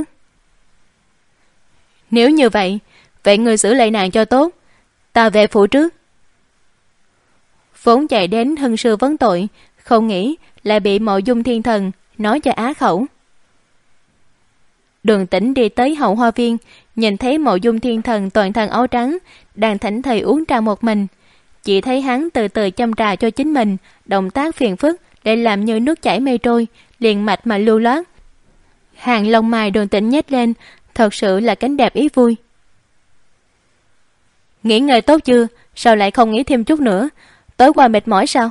Nếu như vậy, vậy người xử lại nàng cho tốt, ta về phủ trước. Vốn chạy đến hân sư vấn tội, không nghĩ lại bị Mộ Dung Thiên Thần nói cho á khẩu. Đường Tĩnh đi tới hậu hoa viên, nhìn thấy Mộ Dung Thiên Thần toàn thân áo trắng, đang thảnh thơi uống trà một mình. Chỉ thấy hắn từ từ châm trà cho chính mình, động tác phiền phức để làm như nước chảy mây trôi, liền mạch mà lưu loát. Hàng lông mày Đường Tĩnh nhếch lên, thật sự là cánh đẹp ý vui. Nghỉ ngơi tốt chưa? Sao lại không nghỉ thêm chút nữa? Tối qua mệt mỏi sao?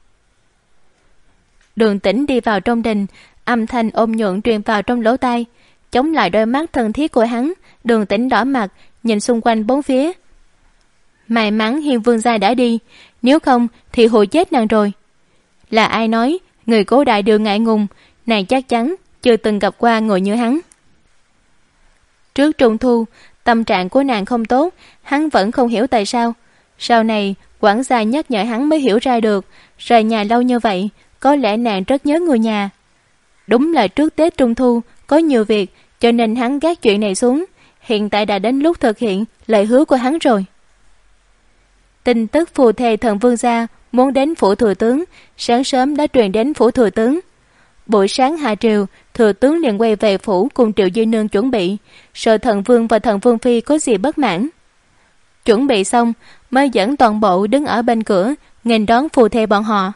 Đường Tĩnh đi vào trong đình, âm thanh ôm nhuận truyền vào trong lỗ tai, chống lại đôi mắt thân thiết của hắn. Đường Tĩnh đỏ mặt, nhìn xung quanh bốn phía. May mắn Hiên Vương gia đã đi, nếu không thì hù chết nàng rồi. Là ai nói người cố đại đường ngại ngùng, nàng chắc chắn chưa từng gặp qua người như hắn. Trước trung thu, tâm trạng của nàng không tốt, hắn vẫn không hiểu tại sao. Sau này quản gia nhắc nhở hắn mới hiểu ra được, rời nhà lâu như vậy, có lẽ nàng rất nhớ người nhà. Đúng là trước Tết Trung Thu có nhiều việc, cho nên hắn gác chuyện này xuống. Hiện tại đã đến lúc thực hiện lời hứa của hắn rồi. Tin tức phù thề thần vương gia muốn đến phủ thừa tướng, sáng sớm đã truyền đến phủ thừa tướng. Buổi sáng hạ triều, thừa tướng liền quay về phủ cùng Triệu Di Nương chuẩn bị, sợ thần vương và thần vương phi có gì bất mãn. Chuẩn bị xong mới dẫn toàn bộ đứng ở bên cửa nghênh đón phù thề bọn họ.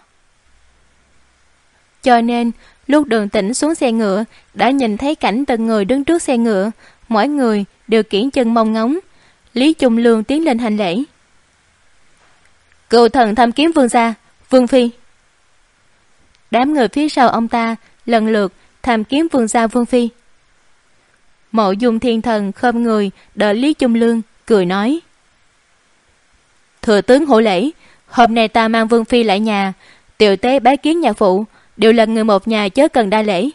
Cho nên lúc Đường Tĩnh xuống xe ngựa đã nhìn thấy cảnh từng người đứng trước xe ngựa, mỗi người đều kiễng chân mong ngóng. Lý Trung Lương tiến lên hành lễ. Cựu thần thăm kiếm vương gia, vương phi. Đám người phía sau ông ta lần lượt tham kiếm vương gia vương phi. Mộ Dung Thiên Thần khom người đợi Lý Trung Lương, cười nói: Thừa tướng hổ lễ, hôm nay ta mang vương phi lại nhà, tiểu tế bái kiến nhà phụ, đều là người một nhà, chớ cần đa lễ.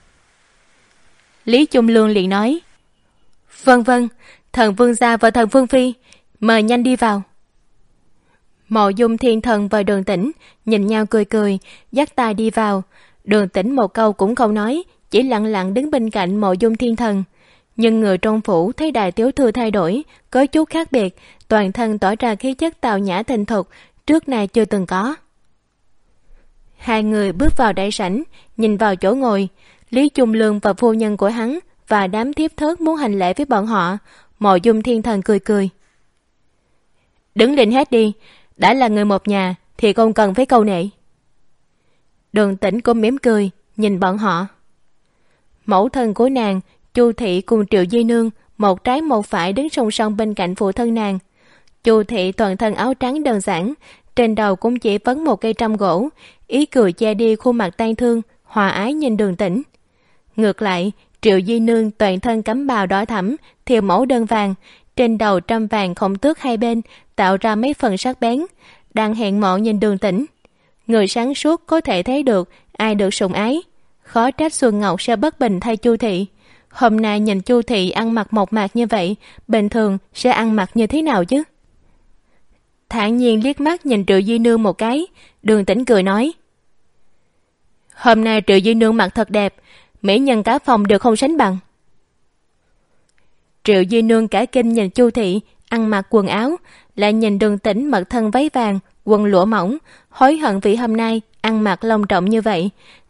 Lý Trung Lương liền nói: Vâng vâng, thần vương gia và thần vương phi, mời nhanh đi vào. Mộ Dung Thiên Thần và Đường Tĩnh nhìn nhau cười cười, dắt tay đi vào. Đường Tĩnh một câu cũng không nói, chỉ lặng lặng đứng bên cạnh Mộ Dung Thiên Thần. Nhưng người trong phủ thấy đại tiểu thư thay đổi, có chút khác biệt, toàn thân tỏ ra khí chất tào nhã thành thục, trước nay chưa từng có. Hai người bước vào đại sảnh, nhìn vào chỗ ngồi. Lý Trung Lương và phu nhân của hắn và đám thiếp thớt muốn hành lễ với bọn họ. Mộ Dung Thiên Thần cười cười: Đứng lên hết đi, đã là người một nhà thì không cần phải câu nệ. Đường Tĩnh cũng mỉm cười nhìn bọn họ. Mẫu thân của nàng Chu thị cùng Triệu Di Nương một trái một phải đứng song song bên cạnh phụ thân nàng. Chu thị toàn thân áo trắng đơn giản, trên đầu cũng chỉ vấn một cây trăm gỗ, ý cười che đi khuôn mặt tang thương, hòa ái nhìn Đường Tĩnh. Ngược lại, Triệu Di Nương toàn thân cắm bào đỏ thẫm, thiều mẫu đơn vàng, trên đầu trăm vàng khổng tước hai bên, tạo ra mấy phần sắc bén, đang hẹn mộ nhìn Đường Tĩnh. Người sáng suốt có thể thấy được ai được sủng ái, khó trách Xuân Ngọc sẽ bất bình thay Chu thị. Hôm nay nhìn Chu thị ăn mặc mộc mạc như vậy, bình thường sẽ ăn mặc như thế nào chứ? Thản nhiên liếc mắt nhìn Triệu Di Nương một cái, Đường Tĩnh cười nói: Hôm nay Triệu Di Nương mặc thật đẹp, mỹ nhân cả phòng đều không sánh bằng. Triệu Di Nương cả kinh nhìn Chu thị ăn mặc quần áo, lại nhìn Đường Tĩnh mặc thân váy vàng, quần lụa mỏng, hối hận vì hôm nay ăn mặc long trọng như vậy.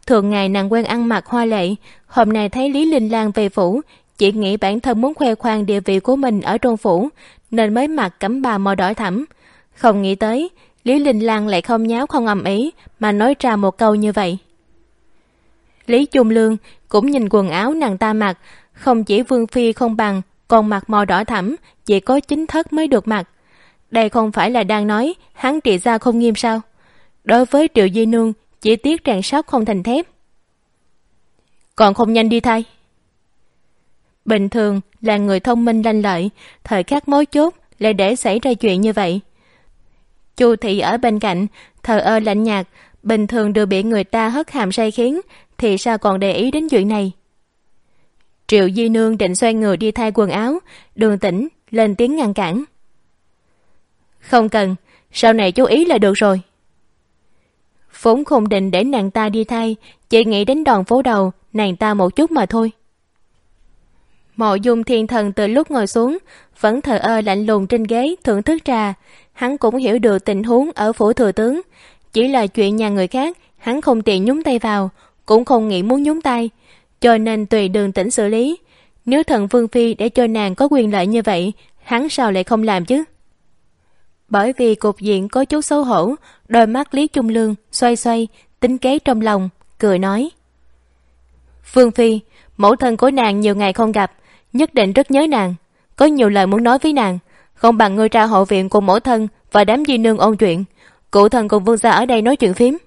Thường ngày nàng quen ăn mặc hoa lệ, hôm nay thấy Lý Linh Lang về phủ, chỉ nghĩ bản thân muốn khoe khoang địa vị của mình ở trong phủ, nên mới mặc cẩm bào màu đỏ thẫm. Không nghĩ tới, Lý Linh Lang lại không nháo không ầm ĩ mà nói ra một câu như vậy. Lý Trung Lương cũng nhìn quần áo nàng ta mặc, không chỉ vương phi không bằng, còn mặc màu đỏ thẫm, chỉ có chính thất mới được mặc. Đây không phải là đang nói hắn trị gia không nghiêm sao? Đối với Triệu Di Nương, chỉ tiếc rèn sắt không thành thép. Còn không nhanh đi thay. Bình thường là người thông minh lanh lợi, thời khắc mấu chốt lại để xảy ra chuyện như vậy. Chu thị ở bên cạnh, thờ ơ lạnh nhạt, bình thường đều bị người ta hất hàm sai khiến, thì sao còn để ý đến chuyện này. Triệu Di Nương định xoay người đi thay quần áo, Đường Tĩnh lên tiếng ngăn cản. Không cần, sau này chú ý là được rồi. Vốn không định để nàng ta đi thay, chỉ nghĩ đến đòn phố đầu nàng ta một chút mà thôi. Mộ Dung Thiên Thần từ lúc ngồi xuống vẫn thờ ơ lạnh lùng trên ghế thưởng thức trà. Hắn cũng hiểu được tình huống ở phủ thừa tướng, chỉ là chuyện nhà người khác hắn không tiện nhúng tay vào, cũng không nghĩ muốn nhúng tay, cho nên tùy Đường Tĩnh xử lý. Nếu Thần Vương phi để cho nàng có quyền lợi như vậy, hắn sao lại không làm chứ? Bởi vì cục diện có chút xấu hổ, đôi mắt Lý Trung Lương xoay xoay, tính kế trong lòng, cười nói: Vương phi, mẫu thân của nàng nhiều ngày không gặp, nhất định rất nhớ nàng, có nhiều lời muốn nói với nàng, không bằng ngươi ra hậu viện cùng mẫu thân và đám di nương ôn chuyện, cụ thần cùng vương gia ở đây nói chuyện phím.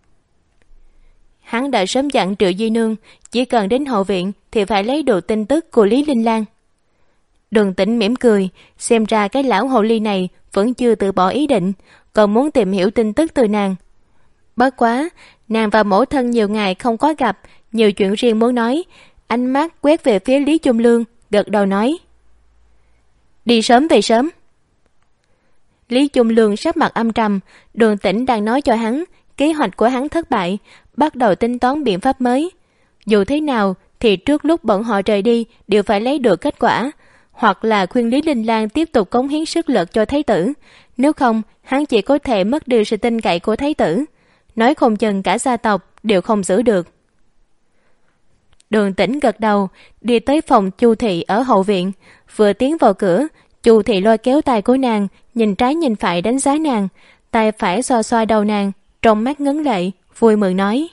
Hắn đã sớm dặn Triệu Di Nương chỉ cần đến hậu viện thì phải lấy được tin tức của Lý Linh Lang. Đường Tĩnh mỉm cười, xem ra cái lão hồ ly này vẫn chưa từ bỏ ý định, còn muốn tìm hiểu tin tức từ nàng. Bất quá, nàng và mẫu thân nhiều ngày không có gặp, nhiều chuyện riêng muốn nói. Ánh mắt quét về phía Lý Trung Lương, gật đầu nói: Đi sớm về sớm. Lý Trung Lương sắc mặt âm trầm, Đường Tĩnh đang nói cho hắn kế hoạch của hắn thất bại, bắt đầu tính toán biện pháp mới. Dù thế nào thì trước lúc bọn họ rời đi đều phải lấy được kết quả, hoặc là khuyên Lý Linh Lang tiếp tục cống hiến sức lực cho thái tử, nếu không hắn chỉ có thể mất đi sự tin cậy của thái tử, nói không chừng cả gia tộc đều không giữ được. Đường Tĩnh gật đầu, đi tới phòng Chu thị ở hậu viện, vừa tiến vào cửa, Chu thị lôi kéo tay của nàng, nhìn trái nhìn phải đánh giá nàng, tay phải xoa xoa đầu nàng, trong mắt ngấn lệ, vui mừng nói: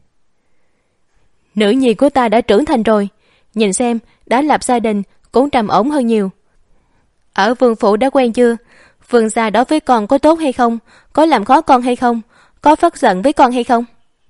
Nữ nhi của ta đã trưởng thành rồi, nhìn xem đã lập gia đình cũng trầm ổn hơn nhiều. Ở vương phủ đã quen chưa? Vương gia đối với con có tốt hay không? Có làm khó con hay không? Có phát giận với con hay không?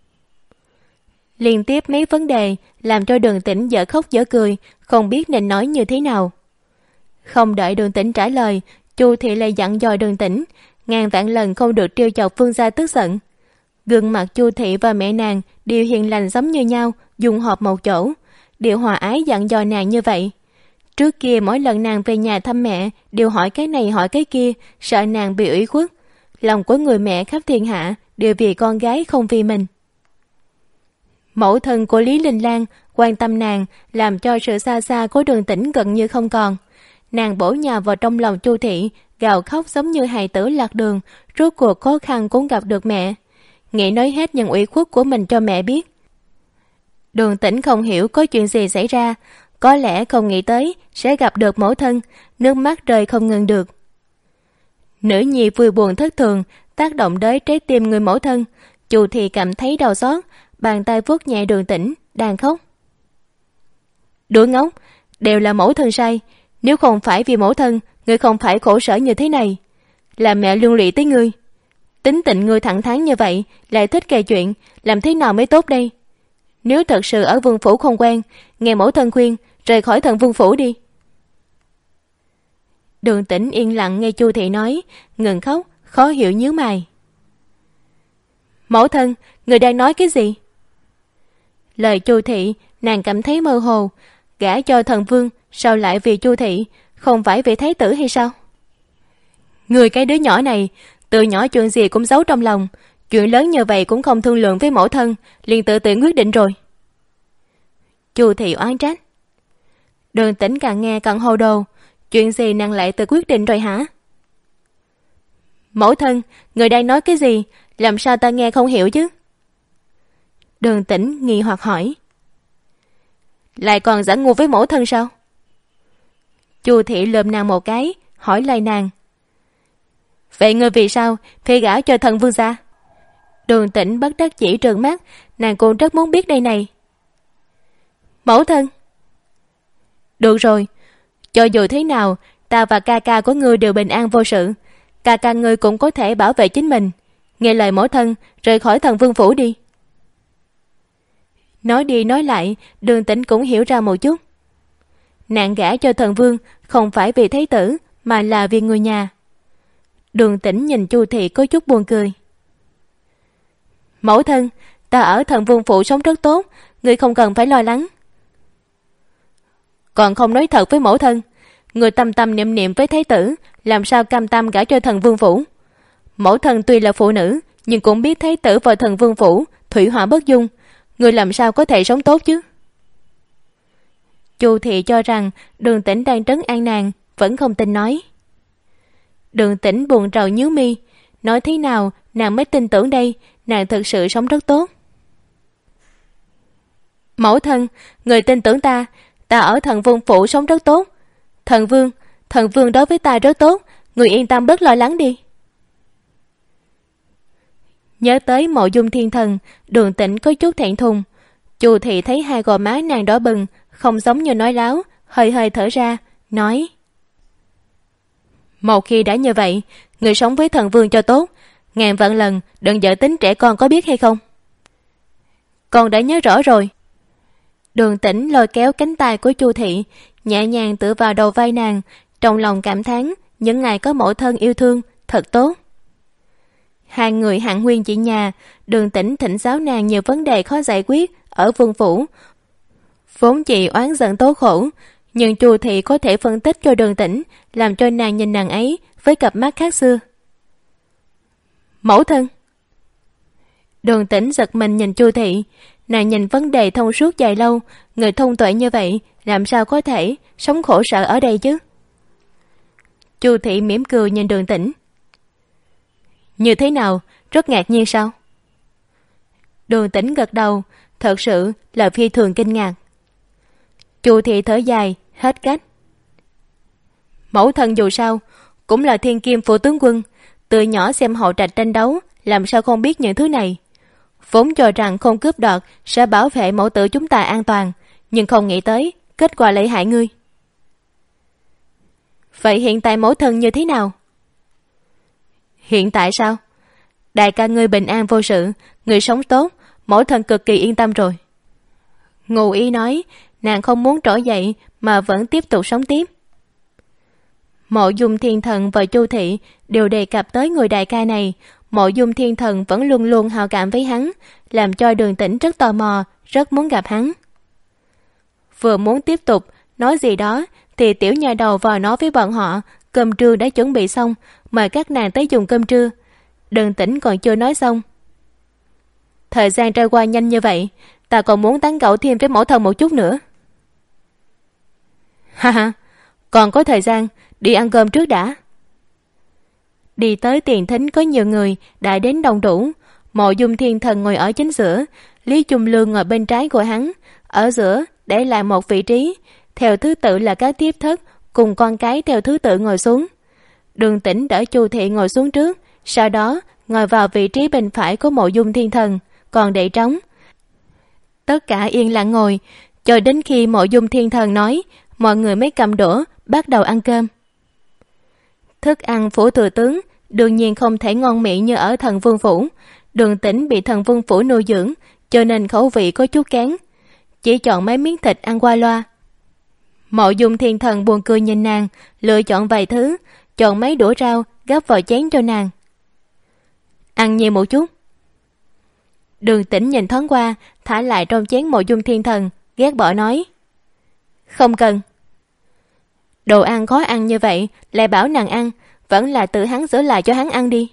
Liên tiếp mấy vấn đề làm cho Đường Tĩnh dở khóc dở cười, không biết nên nói như thế nào. Không đợi Đường Tĩnh trả lời, Chu thị lại dặn dò Đường Tĩnh ngàn vạn lần không được trêu chọc vương gia tức giận. Gương mặt Chu thị và mẹ nàng đều hiền lành giống như nhau, dùng họp một chỗ, đều hòa ái dặn dò nàng như vậy. Trước kia mỗi lần nàng về nhà thăm mẹ đều hỏi cái này hỏi cái kia, sợ nàng bị ủy khuất. Lòng của người mẹ khắp thiên hạ đều vì con gái không vì mình. Mẫu thân của Lý Linh Lang quan tâm nàng, làm cho sự xa xa của Đường Tĩnh gần như không còn. Nàng bổ nhào vào trong lòng Chu thị, gào khóc giống như hài tử lạc đường, rốt cuộc khó khăn cũng gặp được mẹ, nghĩ nói hết những ủy khuất của mình cho mẹ biết. Đường Tĩnh không hiểu có chuyện gì xảy ra, có lẽ không nghĩ tới sẽ gặp được mẫu thân, nước mắt rơi không ngừng được. Nữ nhi vui buồn thất thường tác động tới trái tim người mẫu thân, Chu thị cảm thấy đau xót, bàn tay vuốt nhẹ Đường Tĩnh đang khóc. Đứa ngốc, đều là mẫu thân sai, nếu không phải vì mẫu thân, ngươi không phải khổ sở như thế này. Là mẹ liên lụy tới ngươi. Tính tình ngươi thẳng thắn như vậy, lại thích kể chuyện, làm thế nào mới tốt đây? Nếu thật sự ở vương phủ không quen, nghe mẫu thân khuyên, rời khỏi Thần Vương phủ đi. Đường Tĩnh yên lặng nghe Chu thị nói, ngừng khóc, khó hiểu nhíu mày. Mẫu thân, người đang nói cái gì? Lời Chu thị, nàng cảm thấy mơ hồ. Gả cho thần vương, sao lại vì Chu thị, không phải vì thái tử hay sao? Người cái đứa nhỏ này, từ nhỏ chuyện gì cũng giấu trong lòng, chuyện lớn như vậy cũng không thương lượng với mẫu thân, liền tự tiện quyết định rồi. Chu thị oán trách. Đường Tĩnh càng nghe càng hồ đồ, chuyện gì nàng lại tự quyết định rồi hả? Mẫu thân, người đang nói cái gì, làm sao ta nghe không hiểu chứ? Đường Tĩnh nghi hoặc hỏi. Lại còn giả ngu với mẫu thân sao? Chu thị lườm nàng một cái, hỏi lại nàng. Vậy ngươi vì sao phải gả cho thần vương gia? Đường Tĩnh bất đắc chỉ trợn mắt, nàng cũng rất muốn biết đây này. Mẫu thân. Được rồi, cho dù thế nào, ta và ca ca của ngươi đều bình an vô sự. Ca ca ngươi cũng có thể bảo vệ chính mình. Nghe lời mẫu thân, rời khỏi thần vương phủ đi. Nói đi nói lại, Đường Tĩnh cũng hiểu ra một chút. Nàng gả cho thần vương không phải vì thái tử, mà là vì người nhà. Đường Tĩnh nhìn Chu thị có chút buồn cười. Mẫu thân, ta ở thần vương phủ sống rất tốt, ngươi không cần phải lo lắng. Còn không nói thật với mẫu thân, người tâm tâm niệm niệm với thái tử, làm sao cam tâm gả cho thần vương phủ? Mẫu thân tuy là phụ nữ, nhưng cũng biết thái tử và thần vương phủ thủy hỏa bất dung, người làm sao có thể sống tốt chứ? Chu thị cho rằng Đường Tĩnh đang trấn an nàng, vẫn không tin nói. Đường Tĩnh buồn rầu nhíu mi, nói thế nào nàng mới tin tưởng đây, nàng thực sự sống rất tốt. Mẫu thân, người tin tưởng ta, ta ở thần vương phủ sống rất tốt. Thần vương, thần vương đối với ta rất tốt, người yên tâm bớt lo lắng đi. Nhớ tới Mộ Dung Thiên Thần, Đường Tĩnh có chút thẹn thùng. Chu thị thấy hai gò má nàng đỏ bừng, không giống như nói láo, hơi hơi thở ra, nói. Một khi đã như vậy, người sống với thần vương cho tốt, ngàn vạn lần đừng dở tính trẻ con, có biết hay không? Con đã nhớ rõ rồi. Đường Tĩnh lôi kéo cánh tay của Chu thị, nhẹ nhàng tựa vào đầu vai nàng, trong lòng cảm thán những ngày có mẫu thân yêu thương thật tốt. Hai người hạng huyên chị nhà, Đường Tĩnh thỉnh giáo nàng nhiều vấn đề khó giải quyết ở vương phủ. Vốn chị oán giận tố khổ, nhưng Chu thị có thể phân tích cho Đường Tĩnh, làm cho nàng nhìn nàng ấy với cặp mắt khác xưa. Mẫu thân. Đường Tĩnh giật mình nhìn Chu thị, nàng nhìn vấn đề thông suốt dài lâu, người thông tuệ như vậy làm sao có thể sống khổ sở ở đây chứ? Chu thị mỉm cười nhìn Đường Tĩnh. Như thế nào, rất ngạc nhiên sao? Đường Tĩnh gật đầu, thật sự là phi thường kinh ngạc. Chu thị thở dài, hết cách. Mẫu thân dù sao cũng là thiên kim phủ tướng quân, từ nhỏ xem hậu trạch tranh đấu, làm sao không biết những thứ này. Vốn cho rằng không cướp đoạt sẽ bảo vệ mẫu tử chúng ta an toàn, nhưng không nghĩ tới kết quả lợi hại ngươi. Vậy hiện tại mẫu thân như thế nào? Hiện tại sao? Đại ca ngươi bình an vô sự, ngươi sống tốt, mẫu thân cực kỳ yên tâm rồi. Ngụ ý nói nàng không muốn trỗi dậy mà vẫn tiếp tục sống tiếp. Mộ Dung Thiên Thần và Chu thị đều đề cập tới người đại ca này. Mộ Dung Thiên Thần vẫn luôn luôn hào cảm với hắn, làm cho Đường Tĩnh rất tò mò, rất muốn gặp hắn. Vừa muốn tiếp tục nói gì đó thì tiểu nhà đầu vào nói với bọn họ cơm trưa đã chuẩn bị xong, mời các nàng tới dùng cơm trưa. Đường Tĩnh còn chưa nói xong. Thời gian trôi qua nhanh như vậy, ta còn muốn tán gẫu thêm với mẫu thân một chút nữa. Ha ha, còn có thời gian, đi ăn cơm trước đã. Đi tới tiền thính có nhiều người đã đến đông đủ. Mộ Dung Thiên Thần ngồi ở chính giữa, Lý Trung Lương ngồi bên trái của hắn, ở giữa để lại một vị trí, theo thứ tự là các tiếp thất cùng con cái theo thứ tự ngồi xuống. Đường Tĩnh đỡ Chu thị ngồi xuống trước, sau đó ngồi vào vị trí bên phải của Mộ Dung Thiên Thần, còn để trống. Tất cả yên lặng ngồi, cho đến khi Mộ Dung Thiên Thần nói, mọi người mới cầm đũa bắt đầu ăn cơm. Thức ăn phủ thừa tướng đương nhiên không thể ngon miệng như ở thần vương phủ. Đường Tĩnh bị thần vương phủ nuôi dưỡng, cho nên khẩu vị có chút kén, chỉ chọn mấy miếng thịt ăn qua loa. Mộ Dung Thiên Thần buồn cười nhìn nàng, lựa chọn vài thứ, chọn mấy đũa rau gắp vào chén cho nàng. Ăn nhiều một chút. Đường Tĩnh nhìn thoáng qua, thả lại trong chén Mộ Dung Thiên Thần, ghét bỏ nói. Không cần. Đồ ăn khó ăn như vậy lại bảo nàng ăn, vẫn là tự hắn sửa lại cho hắn ăn đi.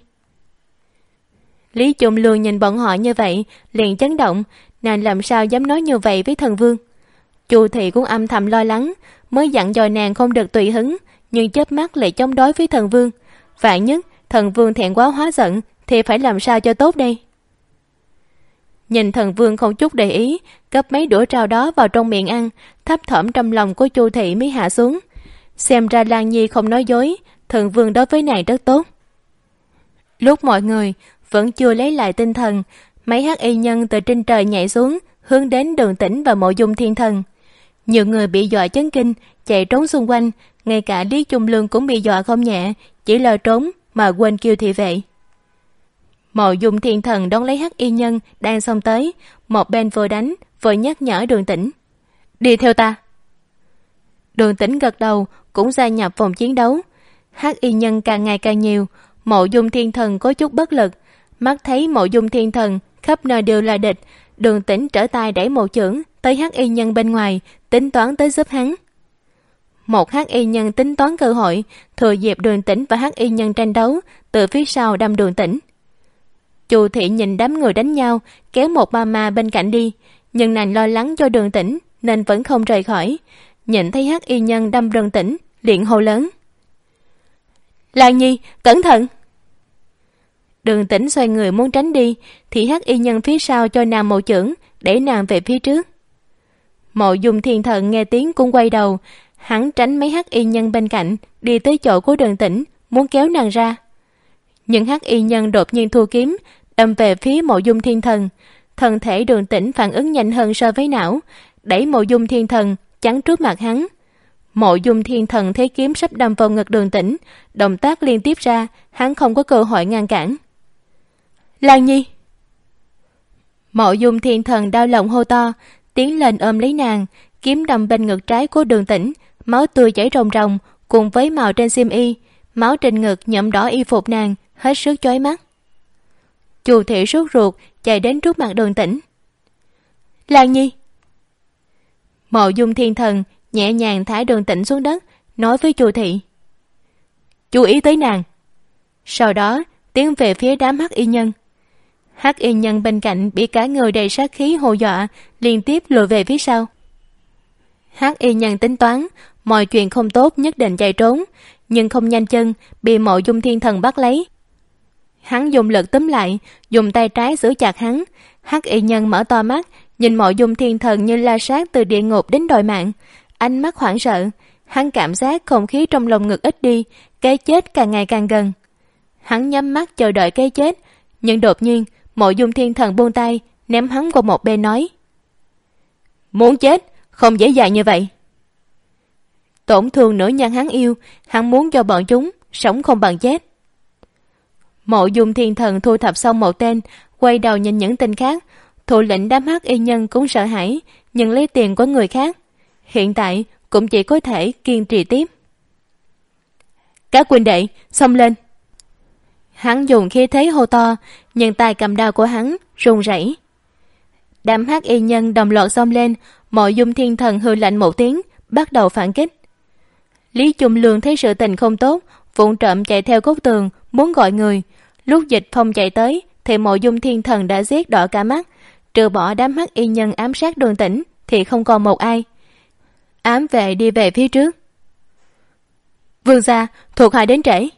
Lý Trung Lương nhìn bọn họ như vậy liền chấn động, nàng làm sao dám nói như vậy với thần vương. Chu thị cũng âm thầm lo lắng, mới dặn dò nàng không được tùy hứng, nhưng chớp mắt lại chống đối với thần vương. Vạn nhất thần vương thẹn quá hóa giận thì phải làm sao cho tốt đây. Nhìn thần vương không chút để ý, gấp mấy đũa rau đó vào trong miệng ăn, thấp thỏm trong lòng của Chu thị mới hạ xuống. Xem ra Lan Nhi không nói dối, thần vương đối với nàng rất tốt. Lúc mọi người vẫn chưa lấy lại tinh thần, mấy hắc y nhân từ trên trời nhảy xuống, hướng đến Đường Tĩnh và Mộ Dung Thiên Thần. Nhiều người bị dọa chấn kinh, chạy trốn xung quanh, ngay cả Lý Trung Lương cũng bị dọa không nhẹ, chỉ lo trốn mà quên kêu thị vệ. Mộ Dung Thiên Thần đón lấy hắc y nhân đang xông tới, một bên vừa đánh vừa nhắc nhở Đường Tĩnh: đi theo ta. Đường Tĩnh gật đầu, cũng gia nhập vòng chiến đấu. Hắc y nhân càng ngày càng nhiều, Mộ Dung Thiên Thần có chút bất lực, mắt thấy Mộ Dung Thiên Thần khắp nơi đều là địch. Đường Tĩnh trở tay đẩy một chưởng tới hắc y nhân bên ngoài, tính toán tới giúp hắn. Một hắc y nhân tính toán cơ hội, thừa dịp Đường Tĩnh và hắc y nhân tranh đấu, từ phía sau đâm Đường Tĩnh. Chu thị nhìn đám người đánh nhau, kéo một ma ma bên cạnh đi, nhưng nàng lo lắng cho Đường Tĩnh nên vẫn không rời khỏi. Nhìn thấy hắc y nhân đâm Đường Tĩnh, liền hô lớn: Lan Nhi, cẩn thận! Đường Tĩnh xoay người muốn tránh đi, thì hắc y nhân phía sau cho nàng một chưởng, để nàng về phía trước. Mộ Dung Thiên Thần nghe tiếng cũng quay đầu, hắn tránh mấy hắc y nhân bên cạnh, đi tới chỗ của Đường Tĩnh, muốn kéo nàng ra. Nhưng hắc y nhân đột nhiên thu kiếm, đâm về phía Mộ Dung Thiên Thần. Thân thể Đường Tĩnh phản ứng nhanh hơn so với não, đẩy Mộ Dung Thiên Thần chắn trước mặt hắn. Mộ Dung Thiên Thần thấy kiếm sắp đâm vào ngực Đường Tĩnh, động tác liên tiếp ra, hắn không có cơ hội ngăn cản. Lan Nhi! Mộ Dung Thiên Thần đau lòng hô to, tiến lên ôm lấy nàng, kiếm đâm bên ngực trái của Đường Tĩnh, máu tươi chảy ròng ròng, cùng với màu trên xiêm y, máu trên ngực nhuộm đỏ y phục nàng, hết sức chói mắt. Chu thị sốt ruột chạy đến trước mặt Đường Tĩnh. Lan Nhi! Mộ Dung Thiên Thần nhẹ nhàng thả Đường Tĩnh xuống đất, nói với Chu thị: chú ý tới nàng. Sau đó tiến về phía đám hắc y nhân. Hắc y nhân bên cạnh bị cả người đầy sát khí hù dọa, liên tiếp lùi về phía sau. Hắc y nhân tính toán mọi chuyện không tốt nhất định chạy trốn, nhưng không nhanh chân, bị Mộ Dung Thiên Thần bắt lấy. Hắn dùng lực túm lại, dùng tay trái giữ chặt hắn. Hắc y nhân mở to mắt, nhìn Mộ Dung Thiên Thần như la sát từ địa ngục đến đòi mạng, ánh mắt hoảng sợ. Hắn cảm giác không khí trong lồng ngực ít đi, cái chết càng ngày càng gần. Hắn nhắm mắt chờ đợi cái chết, nhưng đột nhiên Mộ Dung Thiên Thần buông tay, ném hắn qua một bên nói: muốn chết không dễ dàng như vậy. Tổn thương nữ nhân hắn yêu, hắn muốn cho bọn chúng sống không bằng chết. Mộ Dung Thiên Thần thu thập xong một tên, quay đầu nhìn những tên khác. Thủ lĩnh đám hắc y nhân cũng sợ hãi, nhưng lấy tiền của người khác, hiện tại cũng chỉ có thể kiên trì tiếp. Các huynh đệ xông lên! Hắn dùng khí thế hô to, nhưng tay cầm đao của hắn run rẩy. Đám hắc y nhân đồng loạt xông lên. Mộ Dung Thiên Thần hừ lạnh một tiếng, bắt đầu phản kích. Lý Trung Lương thấy sự tình không tốt, vụng trộm chạy theo góc tường muốn gọi người. Lúc Dịch Phong chạy tới thì Mộ Dung Thiên Thần đã giết đỏ cả mắt, trừ bỏ đám hắc y nhân ám sát Đường Tĩnh thì không còn một ai. Ám vệ đi về phía trước. Vương gia, thuộc hạ đến trễ.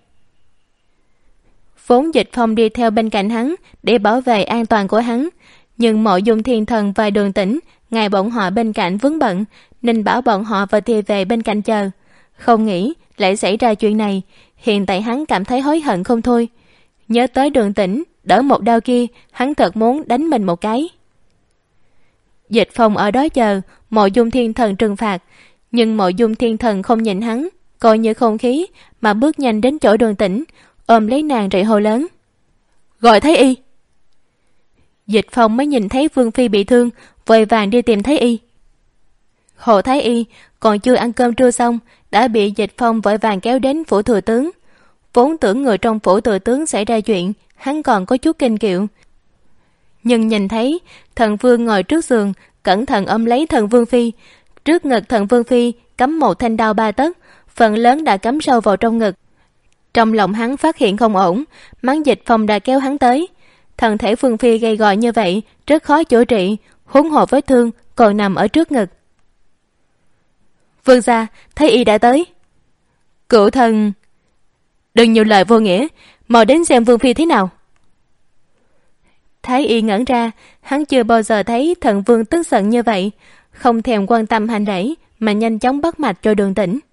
Vốn Dịch Phong đi theo bên cạnh hắn để bảo vệ an toàn của hắn, nhưng Mộ Dung Thiên Thần và Đường Tĩnh ngài bọn họ bên cạnh vướng bận, nên bảo bọn họ và thị vệ bên cạnh chờ. Không nghĩ lại xảy ra chuyện này, hiện tại hắn cảm thấy hối hận không thôi. Nhớ tới Đường Tĩnh đỡ một đau kia, hắn thật muốn đánh mình một cái. Dịch Phong ở đó chờ Mộ Dung Thiên Thần trừng phạt, nhưng Mộ Dung Thiên Thần không nhìn hắn, coi như không khí, mà bước nhanh đến chỗ Đường Tĩnh, ôm lấy nàng rồi hô lớn: gọi Thái y! Dịch Phong mới nhìn thấy Vương phi bị thương, vội vàng đi tìm Thái y. Hồ Thái y còn chưa ăn cơm trưa xong, đã bị Dịch Phong vội vàng kéo đến phủ thừa tướng. Vốn tưởng người trong phủ thừa tướng xảy ra chuyện, hắn còn có chút kinh kiệu, nhưng nhìn thấy thần vương ngồi trước giường, cẩn thận ôm lấy thần vương phi. Trước ngực thần vương phi cắm một thanh đao ba tấc, phần lớn đã cắm sâu vào trong ngực. Trong lòng hắn phát hiện không ổn, mắng Dịch Phong đã kéo hắn tới. Thân thể Vương phi gầy gò như vậy rất khó chữa trị, huống hồ vết thương còn nằm ở trước ngực. Vương gia, Thái y đã tới. Cửu thần, đừng nhiều lời vô nghĩa, mau đến xem Vương phi thế nào. Thái y ngẩn ra, hắn chưa bao giờ thấy Thần Vương tức giận như vậy, không thèm quan tâm hành lễ mà nhanh chóng bắt mạch cho Đường Tĩnh.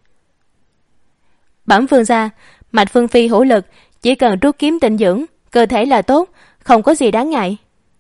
Bẩm vương gia, mạch Vương phi hữu lực, chỉ cần rút kiếm tịnh dưỡng, cơ thể là tốt, không có gì đáng ngại.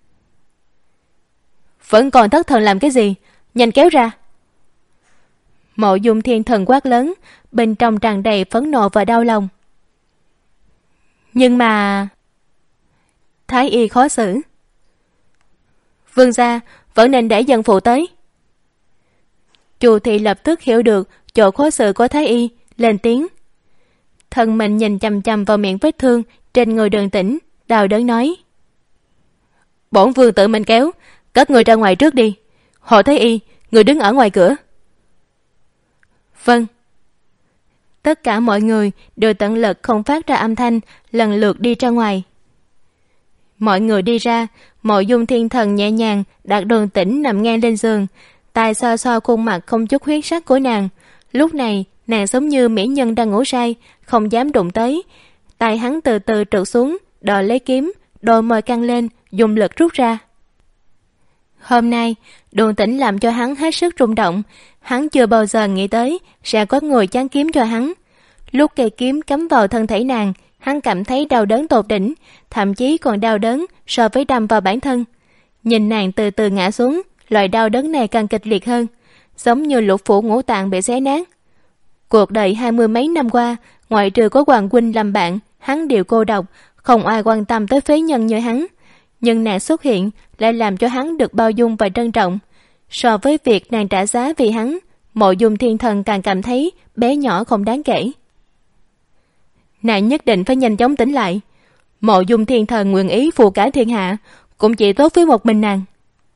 Vẫn còn thất thần làm cái gì, nhanh kéo ra. Mộ Dung Thiên Thần quát lớn, bên trong tràn đầy phẫn nộ và đau lòng. Nhưng mà... Thái y khó xử. Vương gia vẫn nên để dân phụ tới. Chu thị lập tức hiểu được chỗ khó xử của Thái y, lên tiếng. Thần mình nhìn chằm chằm vào miệng vết thương trên người Đường Tĩnh, đau đớn nói: Bổn vương tự mình kéo, cất người ra ngoài trước đi. Hồ Thái y, người đứng ở ngoài cửa. Vâng. Tất cả mọi người đều tận lực không phát ra âm thanh, lần lượt đi ra ngoài. Mọi người đi ra, Mộ Dung Thiên Thần nhẹ nhàng đặt Đường Tĩnh nằm ngang lên giường, tay xoa xoa khuôn mặt không chút huyết sắc của nàng. Lúc này nàng giống như mỹ nhân đang ngủ say, không dám đụng tới. Tay hắn từ từ trượt xuống, đòi lấy kiếm, đôi môi căng lên, dùng lực rút ra. Hôm nay Đường Tĩnh làm cho hắn hết sức rung động. Hắn chưa bao giờ nghĩ tới sẽ có người chán kiếm cho hắn. Lúc cây kiếm cắm vào thân thể nàng, hắn cảm thấy đau đớn tột đỉnh, thậm chí còn đau đớn so với đâm vào bản thân. Nhìn nàng từ từ ngã xuống, loại đau đớn này càng kịch liệt hơn, giống như lục phủ ngũ tạng bị xé nát. Cuộc đời hai mươi mấy năm qua, ngoại trừ có Hoàng huynh làm bạn, hắn đều cô độc, không ai quan tâm tới phế nhân như hắn. Nhưng nàng xuất hiện lại làm cho hắn được bao dung và trân trọng. So với việc nàng trả giá vì hắn, Mộ Dung Thiên Thần càng cảm thấy bé nhỏ không đáng kể. Nàng nhất định phải nhanh chóng tỉnh lại. Mộ Dung Thiên Thần nguyện ý phụ cả thiên hạ, cũng chỉ tốt với một mình nàng.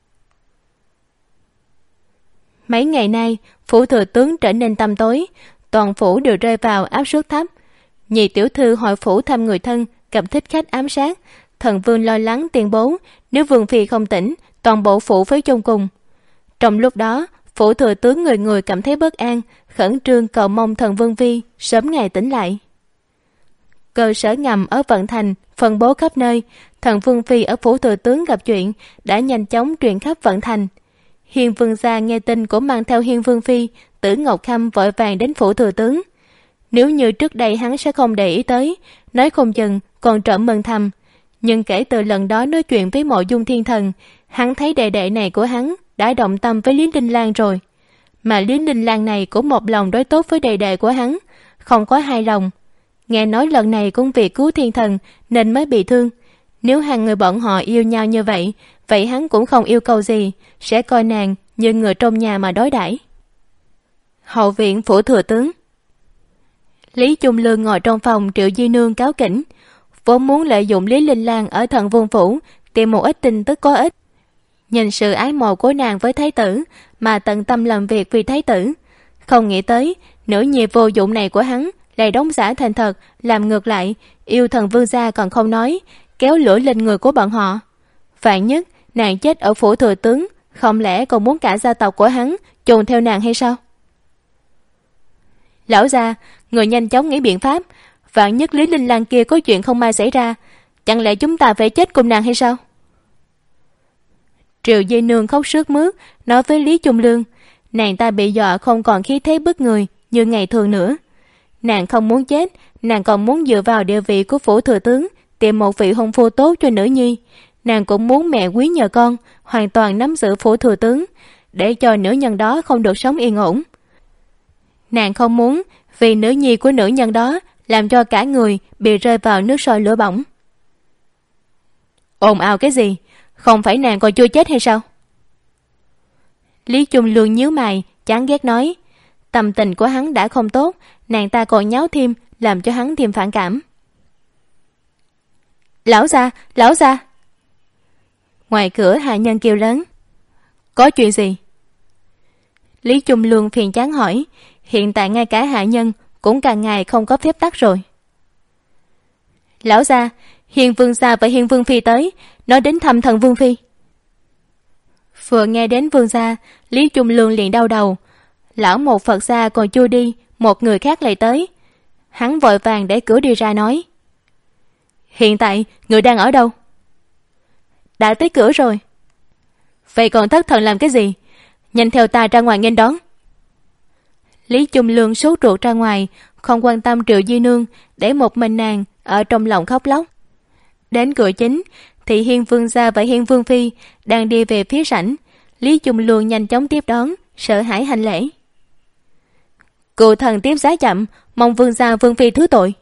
Mấy ngày nay, phủ thừa tướng trở nên tăm tối, toàn phủ đều rơi vào áp suất thấp. Nhị tiểu thư hội phủ thăm người thân, gặp thích khách ám sát. Thần Vương lo lắng tuyên bố, nếu Vương phi không tỉnh, toàn bộ phủ phải chôn cùng. Trong lúc đó, phủ thừa tướng người người cảm thấy bất an, khẩn trương cầu mong Thần Vương phi sớm ngày tỉnh lại. Cơ sở ngầm ở Vận Thành phân bố khắp nơi. Thần Vương phi ở phủ thừa tướng gặp chuyện đã nhanh chóng truyền khắp Vận Thành. Hiên Vương gia nghe tin cũng mang theo Hiên Vương phi, Tử Ngọc Khâm vội vàng đến phủ thừa tướng. Nếu như trước đây hắn sẽ không để ý tới, nói không chừng còn trộm mừng thầm. Nhưng kể từ lần đó nói chuyện với Mộ Dung Thiên Thần, hắn thấy đệ đệ này của hắn đã động tâm với Lý Linh Lan rồi. Mà Lý Linh Lan này cũng một lòng đối tốt với đệ đệ của hắn, không có hai lòng. Nghe nói lần này cũng vì cứu Thiên Thần nên mới bị thương. Nếu hai người bọn họ yêu nhau như vậy, vậy hắn cũng không yêu cầu gì, sẽ coi nàng như người trong nhà mà đối đãi. Hậu viện phủ thừa tướng. Lý Trung Lương ngồi trong phòng Triệu Di Nương cáo kỉnh, vốn muốn lợi dụng Lý Linh Lan ở Thần Vương phủ tìm một ít tin tức có ích. Nhìn sự ái mộ của nàng với thái tử mà tận tâm làm việc vì thái tử, không nghĩ tới nữ nhi vô dụng này của hắn lại đóng giả thành thật, làm ngược lại, yêu Thần Vương gia còn không nói, kéo lửa lên người của bọn họ. Vạn nhất nàng chết ở phủ thừa tướng, không lẽ còn muốn cả gia tộc của hắn chôn theo nàng hay sao? Lão gia, người nhanh chóng nghĩ biện pháp. Vạn nhất Lý Linh Lan kia có chuyện không may xảy ra, chẳng lẽ chúng ta phải chết cùng nàng hay sao? Triệu Di Nương khóc sướt mướt nói với Lý Trung Lương, nàng ta bị dọa không còn khí thế bức người như ngày thường nữa. Nàng không muốn chết, nàng còn muốn dựa vào địa vị của phủ thừa tướng tìm một vị hôn phu tốt cho nữ nhi. Nàng cũng muốn mẹ quý nhờ con hoàn toàn nắm giữ phủ thừa tướng, để cho nữ nhân đó không được sống yên ổn. Nàng không muốn vì nữ nhi của nữ nhân đó làm cho cả người bị rơi vào nước sôi lửa bỏng. Ồn ào cái gì? Không phải nàng còn chưa chết hay sao? Lý Trung Lương nhíu mày, chán ghét nói, tâm tình của hắn đã không tốt, nàng ta còn nháo thêm, làm cho hắn thêm phản cảm. Lão gia, lão gia! Ngoài cửa hạ nhân kêu lớn. Có chuyện gì? Lý Trung Lương phiền chán hỏi, hiện tại ngay cả hạ nhân cũng càng ngày không có phép tắc rồi. Lão gia, Hiên Vương gia và Hiên Vương phi tới, nói đến thăm Thần Vương phi. Vừa nghe đến Vương gia, Lý Trung Lương liền đau đầu. Lão một Phật gia còn chưa đi, một người khác lại tới. Hắn vội vàng để cửa đi ra nói, hiện tại người đang ở đâu? đã tới cửa rồi. Vậy còn thất thần làm cái gì? Nhanh theo ta ra ngoài nghênh đón. Lý Trung Lương sốt ruột ra ngoài, không quan tâm Triệu Di Nương, để một mình nàng ở trong lòng khóc lóc. Đến cửa chính thì Hiên Vương gia và Hiên Vương phi đang đi về phía sảnh. Lý Trung Lương nhanh chóng tiếp đón, sợ hãi hành lễ. Cụ thần tiếp giá chậm, mong vương gia vương phi thứ tội.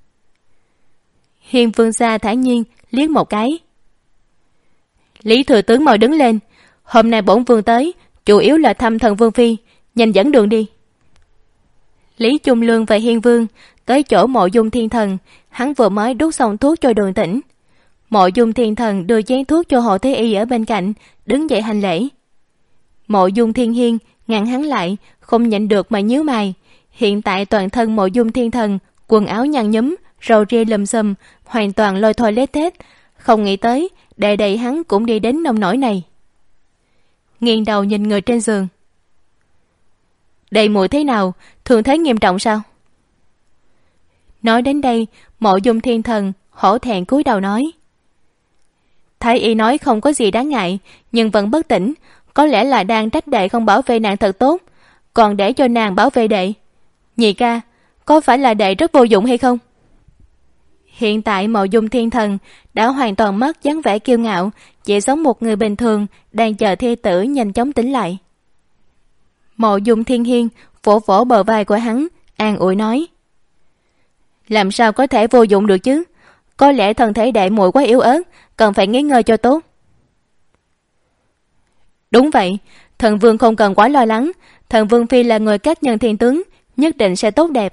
Hiên Vương gia thản nhiên liếc một cái. Lý thừa tướng mau đứng lên, hôm nay bổn vương tới chủ yếu là thăm thần vương phi, nhanh dẫn đường đi. Lý Trung Lương và Hiên Vương tới chỗ Mộ Dung Thiên Thần, hắn vừa mới đút xong thuốc cho Đường Tĩnh. Mộ Dung Thiên Thần đưa chén thuốc cho Hồ Thế Y ở bên cạnh, đứng dậy hành lễ. Mộ Dung Thiên Hiên ngăn hắn lại, không nhịn được mà nhíu mày. Hiện tại toàn thân Mộ Dung Thiên Thần quần áo nhăn nhúm, râu ria lùm xùm, hoàn toàn lôi thôi lết thết. Không nghĩ tới đệ đệ hắn cũng đi đến nông nỗi này. Nghiêng đầu nhìn người trên giường. Đệ muội thế nào, thương thế nghiêm trọng sao? Nói đến đây, Mộ Dung Thiên Thần hổ thẹn cúi đầu nói. Thái y nói không có gì đáng ngại, nhưng vẫn bất tỉnh, có lẽ là đang trách đệ không bảo vệ nàng thật tốt, còn để cho nàng bảo vệ đệ. Nhị ca, có phải là đệ rất vô dụng hay không? Hiện tại Mộ Dung Thiên Thần đã hoàn toàn mất dáng vẻ kiêu ngạo, chỉ giống một người bình thường đang chờ thê tử nhanh chóng tỉnh lại. Mộ Dung Thiên Hiên vỗ vỗ bờ vai của hắn, an ủi nói. Làm sao có thể vô dụng được chứ? Có lẽ thân thể đệ muội quá yếu ớt, cần phải nghỉ ngơi cho tốt. Đúng vậy, thần vương không cần quá lo lắng, thần vương phi là người các nhân thiên tướng, nhất định sẽ tốt đẹp.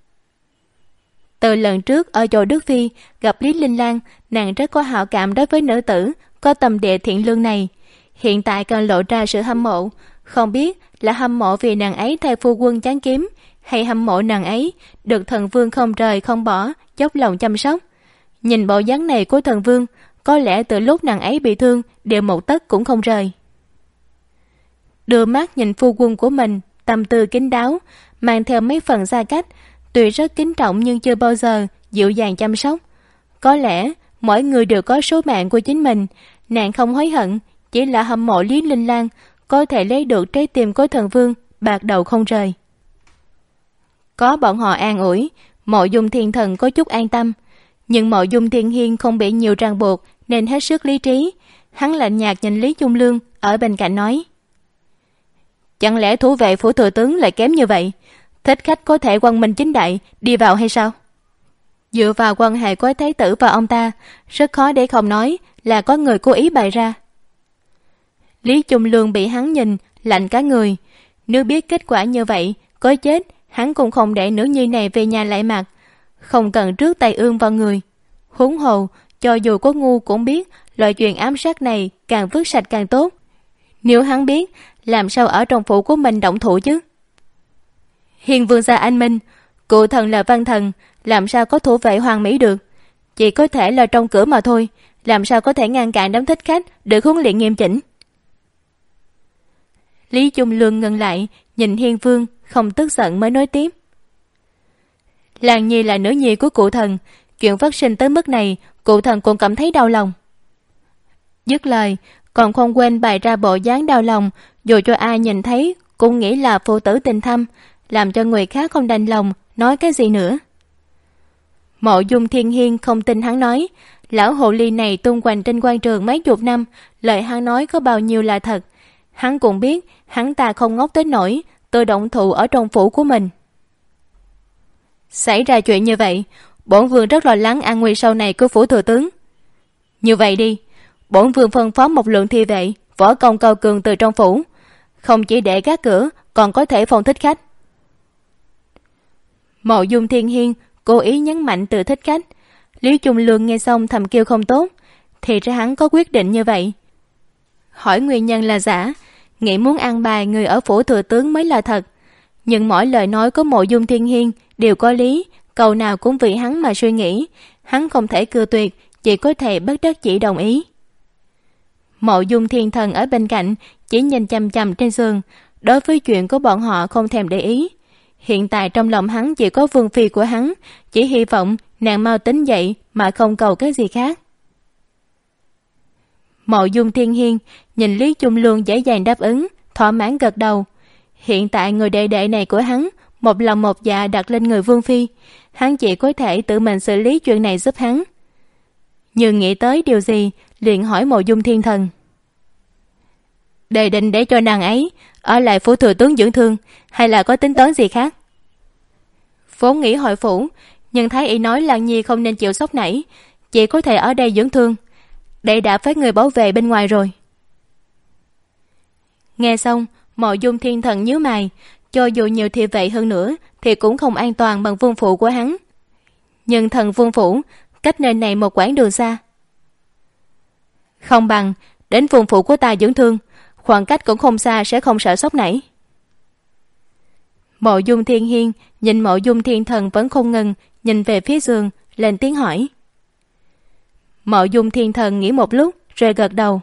Từ lần trước ở chỗ Đức Phi gặp Lý Linh Lan, nàng rất có hảo cảm đối với nữ tử có tâm địa thiện lương này. Hiện tại càng lộ ra sự hâm mộ, không biết là hâm mộ vì nàng ấy thay phu quân chán kiếm, hay hâm mộ nàng ấy được thần vương không rời không bỏ, dốc lòng chăm sóc. Nhìn bộ dáng này của thần vương, có lẽ từ lúc nàng ấy bị thương đều một tấc cũng không rời. Đưa mắt nhìn phu quân của mình, tâm tư kín đáo, mang theo mấy phần xa cách, tuy rất kính trọng nhưng chưa bao giờ dịu dàng chăm sóc. Có lẽ mỗi người đều có số mạng của chính mình, nàng không hối hận, chỉ là hâm mộ Lý Linh Lan có thể lấy được trái tim của thần vương, bạc đầu không rời. Có bọn họ an ủi, Mộ Dung Thiên Thần có chút an tâm, nhưng Mộ Dung Thiên Hiên không bị nhiều ràng buộc nên hết sức lý trí. Hắn lạnh nhạt nhìn Lý Trung Lương ở bên cạnh nói. Chẳng lẽ thủ vệ phủ thừa tướng lại kém như vậy? Thích khách có thể quang minh chính đại đi vào hay sao? Dựa vào quan hệ của thái tử và ông ta, rất khó để không nói là có người cố ý bày ra. Lý Trung Lương bị hắn nhìn lạnh cả người. Nếu biết kết quả như vậy, có chết hắn cũng không để nữ nhi này về nhà lại mặt, không cần rước tay ương vào người. Huống hồ, cho dù có ngu cũng biết loại chuyện ám sát này càng vứt sạch càng tốt. Nếu hắn biết, làm sao ở trong phủ của mình động thủ chứ? Hiền Vương gia anh minh, cụ thần là văn thần, làm sao có thủ vệ hoàng mỹ được? Chỉ có thể là trong cửa mà thôi, làm sao có thể ngăn cản đám thích khách được huấn luyện nghiêm chỉnh? Lý Trung Lương ngừng lại, nhìn Hiên Vương, không tức giận mới nói tiếp. Làng Nhi là nữ nhi của cụ thần, chuyện phát sinh tới mức này, cụ thần cũng cảm thấy đau lòng. Dứt lời, còn không quên bày ra bộ dáng đau lòng, dù cho ai nhìn thấy cũng nghĩ là phụ tử tình thâm, làm cho người khác không đành lòng nói cái gì nữa. Mộ Dung Thiên Hiên không tin hắn nói, lão hồ ly này tung hoành trên quan trường mấy chục năm, lời hắn nói có bao nhiêu là thật. Hắn cũng biết hắn ta không ngốc tới nỗi tự động thủ ở trong phủ của mình. Xảy ra chuyện như vậy, bổn vương rất lo lắng an nguy sau này của phủ thừa tướng. Như vậy đi, bổn vương phân phó một lượng thi vệ võ công cao cường từ trong phủ, không chỉ để gác cửa, còn có thể phòng thích khách. Mộ Dung Thiên Hiên cố ý nhấn mạnh từ thích khách. Lý Trung Lương nghe xong thầm kêu không tốt, thì ra hắn có quyết định như vậy. Hỏi nguyên nhân là giả, nghĩ muốn ăn bài người ở phủ thừa tướng mới là thật. Nhưng mỗi lời nói của Mộ Dung Thiên Hiên đều có lý, câu nào cũng vì hắn mà suy nghĩ. Hắn không thể cự tuyệt, chỉ có thể bất đắc chỉ đồng ý. Mộ Dung Thiên Thần ở bên cạnh chỉ nhìn chằm chằm trên giường, đối với chuyện của bọn họ không thèm để ý. Hiện tại trong lòng hắn chỉ có vương phi của hắn, chỉ hy vọng nàng mau tỉnh dậy mà không cầu cái gì khác. Mộ Dung Thiên Hiên nhìn Lý Trung Luân dễ dàng đáp ứng, thỏa mãn gật đầu. Hiện tại người đệ đệ này của hắn một lòng một dạ đặt lên người Vương Phi, hắn chỉ có thể tự mình xử lý chuyện này giúp hắn. Nhưng nghĩ tới điều gì, liền hỏi Mộ Dung Thiên Thần: đệ định để cho nàng ấy ở lại phủ thừa tướng dưỡng thương, hay là có tính toán gì khác? Vốn nghĩ hồi phủ, nhưng Thái Y nói Lan Nhi không nên chịu sốc nảy, chỉ có thể ở đây dưỡng thương. Đệ đã phái người bảo vệ bên ngoài rồi. Nghe xong, Mộ Dung Thiên Thần nhíu mày. Cho dù nhiều thị vệ hơn nữa thì cũng không an toàn bằng vương phủ của hắn. Nhưng thần vương phủ cách nơi này một quãng đường xa, không bằng đến vương phủ của ta dưỡng thương, khoảng cách cũng không xa, sẽ không sợ sốc nảy. Mộ Dung Thiên Hiên nhìn Mộ Dung Thiên Thần vẫn không ngừng nhìn về phía giường, lên tiếng hỏi. Mộ Dung Thiên Thần nghĩ một lúc rồi gật đầu.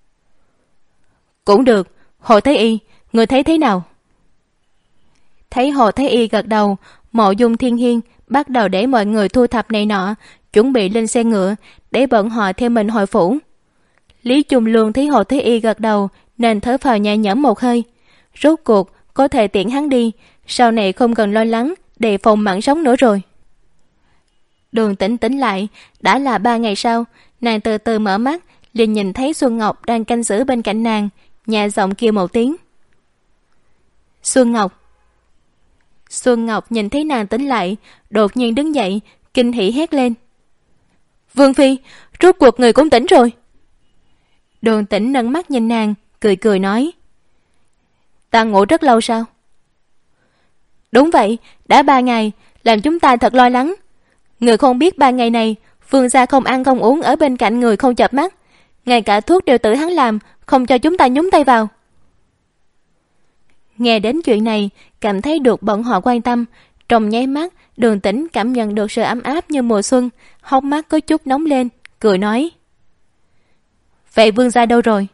Cũng được. Hồ Thái Y, người thấy thế nào? Thấy Hồ Thái Y gật đầu, Mộ Dung Thiên Hiên bắt đầu để mọi người thu thập này nọ, chuẩn bị lên xe ngựa để bọn họ theo mình hồi phủ. Lý Trung Luân thấy Hồ Thái Y gật đầu nên thở phào nhẹ nhõm một hơi. Rốt cuộc có thể tiễn hắn đi, sau này không cần lo lắng đề phòng mặn sống nữa rồi. Đường Tĩnh tỉnh lại đã là ba ngày sau, nàng từ từ mở mắt, liền nhìn thấy Xuân Ngọc đang canh giữ bên cạnh nàng, nhẹ giọng kêu một tiếng. Xuân Ngọc. Xuân Ngọc nhìn thấy nàng tỉnh lại, đột nhiên đứng dậy, kinh hỉ hét lên. Vương Phi, rốt cuộc người cũng tỉnh rồi. Đường Tĩnh nâng mắt nhìn nàng, cười cười nói. Ta ngủ rất lâu sao? Đúng vậy, đã ba ngày, làm chúng ta thật lo lắng. Người không biết ba ngày này Vương gia không ăn không uống ở bên cạnh người không chợp mắt, ngay cả thuốc đều tự hắn làm, không cho chúng ta nhúng tay vào. Nghe đến chuyện này, cảm thấy được bọn họ quan tâm, trong nháy mắt Đường Tĩnh cảm nhận được sự ấm áp như mùa xuân, hốc mắt có chút nóng lên, cười nói. Vậy Vương gia đâu rồi?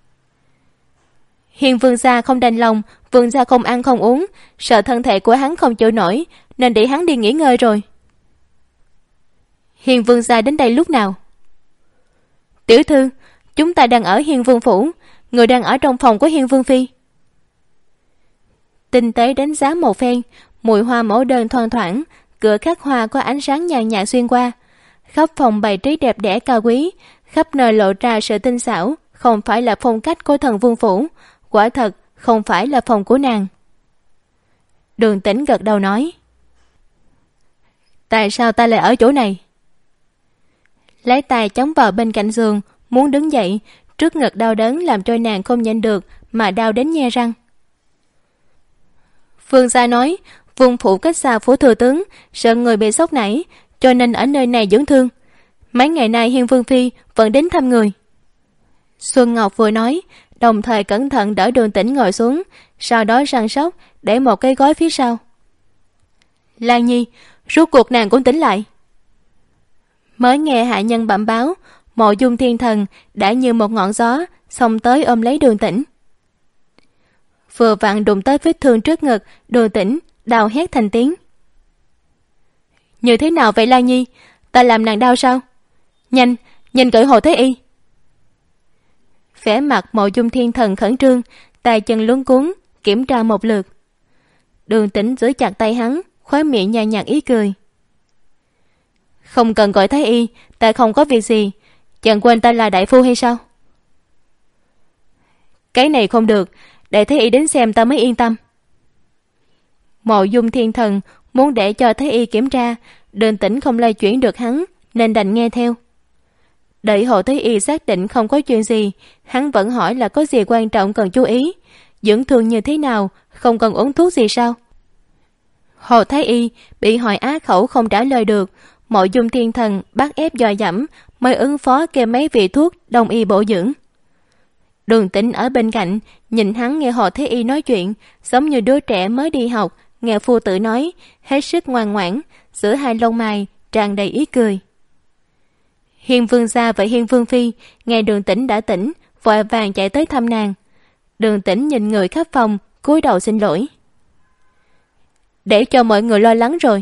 Hiền Vương gia không đành lòng Vương gia không ăn không uống, sợ thân thể của hắn không chịu nổi, nên để hắn đi nghỉ ngơi rồi. Hiền Vương gia đến đây lúc nào? Tiểu thư, chúng ta đang ở Hiền Vương phủ, người đang ở trong phòng của Hiền Vương Phi. Tinh tế đánh giá một phen, mùi hoa mẫu đơn thoang thoảng, cửa khắc hoa có ánh sáng nhàn nhạt xuyên qua, khắp phòng bày trí đẹp đẽ cao quý, khắp nơi lộ ra sự tinh xảo, không phải là phong cách của thần Vương phủ, quả thật không phải là phòng của nàng. Đường Tĩnh gật đầu nói. Tại sao ta lại ở chỗ này? Lấy tay chống vào bên cạnh giường, muốn đứng dậy, trước ngực đau đớn làm cho nàng không nhịn được mà đau đến nhe răng. Vương gia nói Vương phủ cách xa phủ thừa tướng, sợ người bị sốc nảy, cho nên ở nơi này dưỡng thương. Mấy ngày nay Hiên Vương Phi vẫn đến thăm người. Xuân Ngọc vừa nói, đồng thời cẩn thận đỡ Đường Tĩnh ngồi xuống, sau đó săn sóc để một cái gói phía sau. Lan Nhi, rốt cuộc nàng cũng tỉnh lại. Mới nghe hạ nhân bẩm báo, Mộ Dung Thiên Thần đã như một ngọn gió xông tới ôm lấy Đường Tĩnh. Vừa vặn đụng tới vết thương trước ngực, Đường Tĩnh đau hét thành tiếng. Như thế nào vậy Lan Nhi? Ta làm nàng đau sao? Nhanh, nhanh cởi Hồ Thái Y. Vẻ mặt Mộ Dung Thiên Thần khẩn trương, tay chân luống cuống kiểm tra một lượt. Đường Tĩnh giữ chặt tay hắn, khóe miệng nhàn nhạt ý cười. Không cần gọi Thái Y, ta không có việc gì. Chẳng quên ta là đại phu hay sao? Cái này không được, để Thái Y đến xem ta mới yên tâm. Mộ Dung Thiên Thần muốn để cho Thái Y kiểm tra, Đường Tĩnh không lay chuyển được hắn, nên đành nghe theo. Đợi Hồ Thái Y xác định không có chuyện gì, hắn vẫn hỏi là có gì quan trọng cần chú ý, dưỡng thương như thế nào, không cần uống thuốc gì sao? Hồ Thái Y bị hỏi á khẩu không trả lời được, Mộ Dung Thiên Thần bắt ép dò dẫm mới ứng phó kêu mấy vị thuốc đông y bổ dưỡng. Đường Tĩnh ở bên cạnh nhìn hắn nghe Hồ Thái Y nói chuyện, giống như đứa trẻ mới đi học nghe phu tử nói, hết sức ngoan ngoãn, giữa hai lông mày tràn đầy ý cười. Hiên Vương gia và Hiên Vương Phi nghe Đường Tĩnh đã tỉnh, vội vàng chạy tới thăm nàng. Đường Tĩnh nhìn người khắp phòng, cúi đầu xin lỗi. Để cho mọi người lo lắng rồi.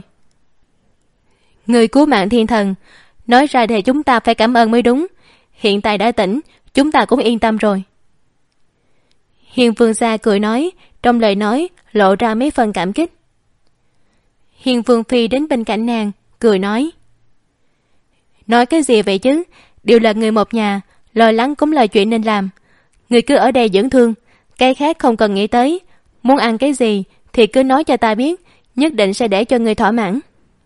Người cứu mạng Thiên Thần, nói ra thì chúng ta phải cảm ơn mới đúng. Hiện tại đã tỉnh, chúng ta cũng yên tâm rồi. Hiền vương gia cười nói, trong lời nói lộ ra mấy phần cảm kích. Hiền vương phi đến bên cạnh nàng, cười nói: nói cái gì vậy chứ, đều là người một nhà, lo lắng cũng là chuyện nên làm. Người cứ ở đây dưỡng thương, cái khác không cần nghĩ tới. Muốn ăn cái gì thì cứ nói cho ta biết, nhất định sẽ để cho người thỏa mãn.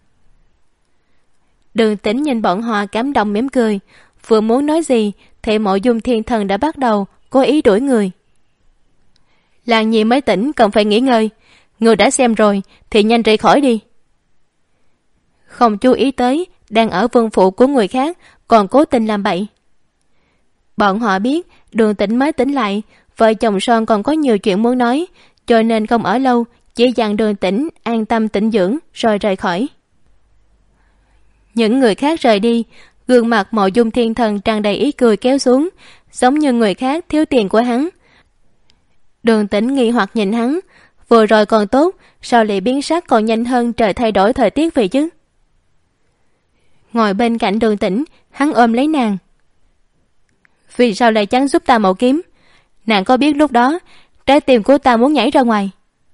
Đường Tĩnh nhìn bọn họ cảm động mỉm cười, vừa muốn nói gì thì Mộ Dung Thiên Thần đã bắt đầu cố ý đuổi người. Làng Nhi mới tỉnh, cần phải nghỉ ngơi. Người đã xem rồi thì nhanh rời khỏi đi. Không chú ý tới đang ở vương phủ của người khác, còn cố tình làm bậy. Bọn họ biết Đường Tĩnh mới tỉnh lại, vợ chồng son còn có nhiều chuyện muốn nói, cho nên không ở lâu, chỉ dặn Đường Tĩnh an tâm tĩnh dưỡng rồi rời khỏi. Những người khác rời đi, gương mặt Mộ Dung Thiên Thần tràn đầy ý cười kéo xuống, giống như người khác thiếu tiền của hắn. Đường Tĩnh nghi hoặc nhìn hắn, vừa rồi còn tốt, sao lại biến sắc còn nhanh hơn trời thay đổi thời tiết vậy chứ? Ngồi bên cạnh Đường Tĩnh, hắn ôm lấy nàng. Vì sao lại chẳng giúp ta một kiếm? Nàng có biết lúc đó trái tim của ta muốn nhảy ra ngoài?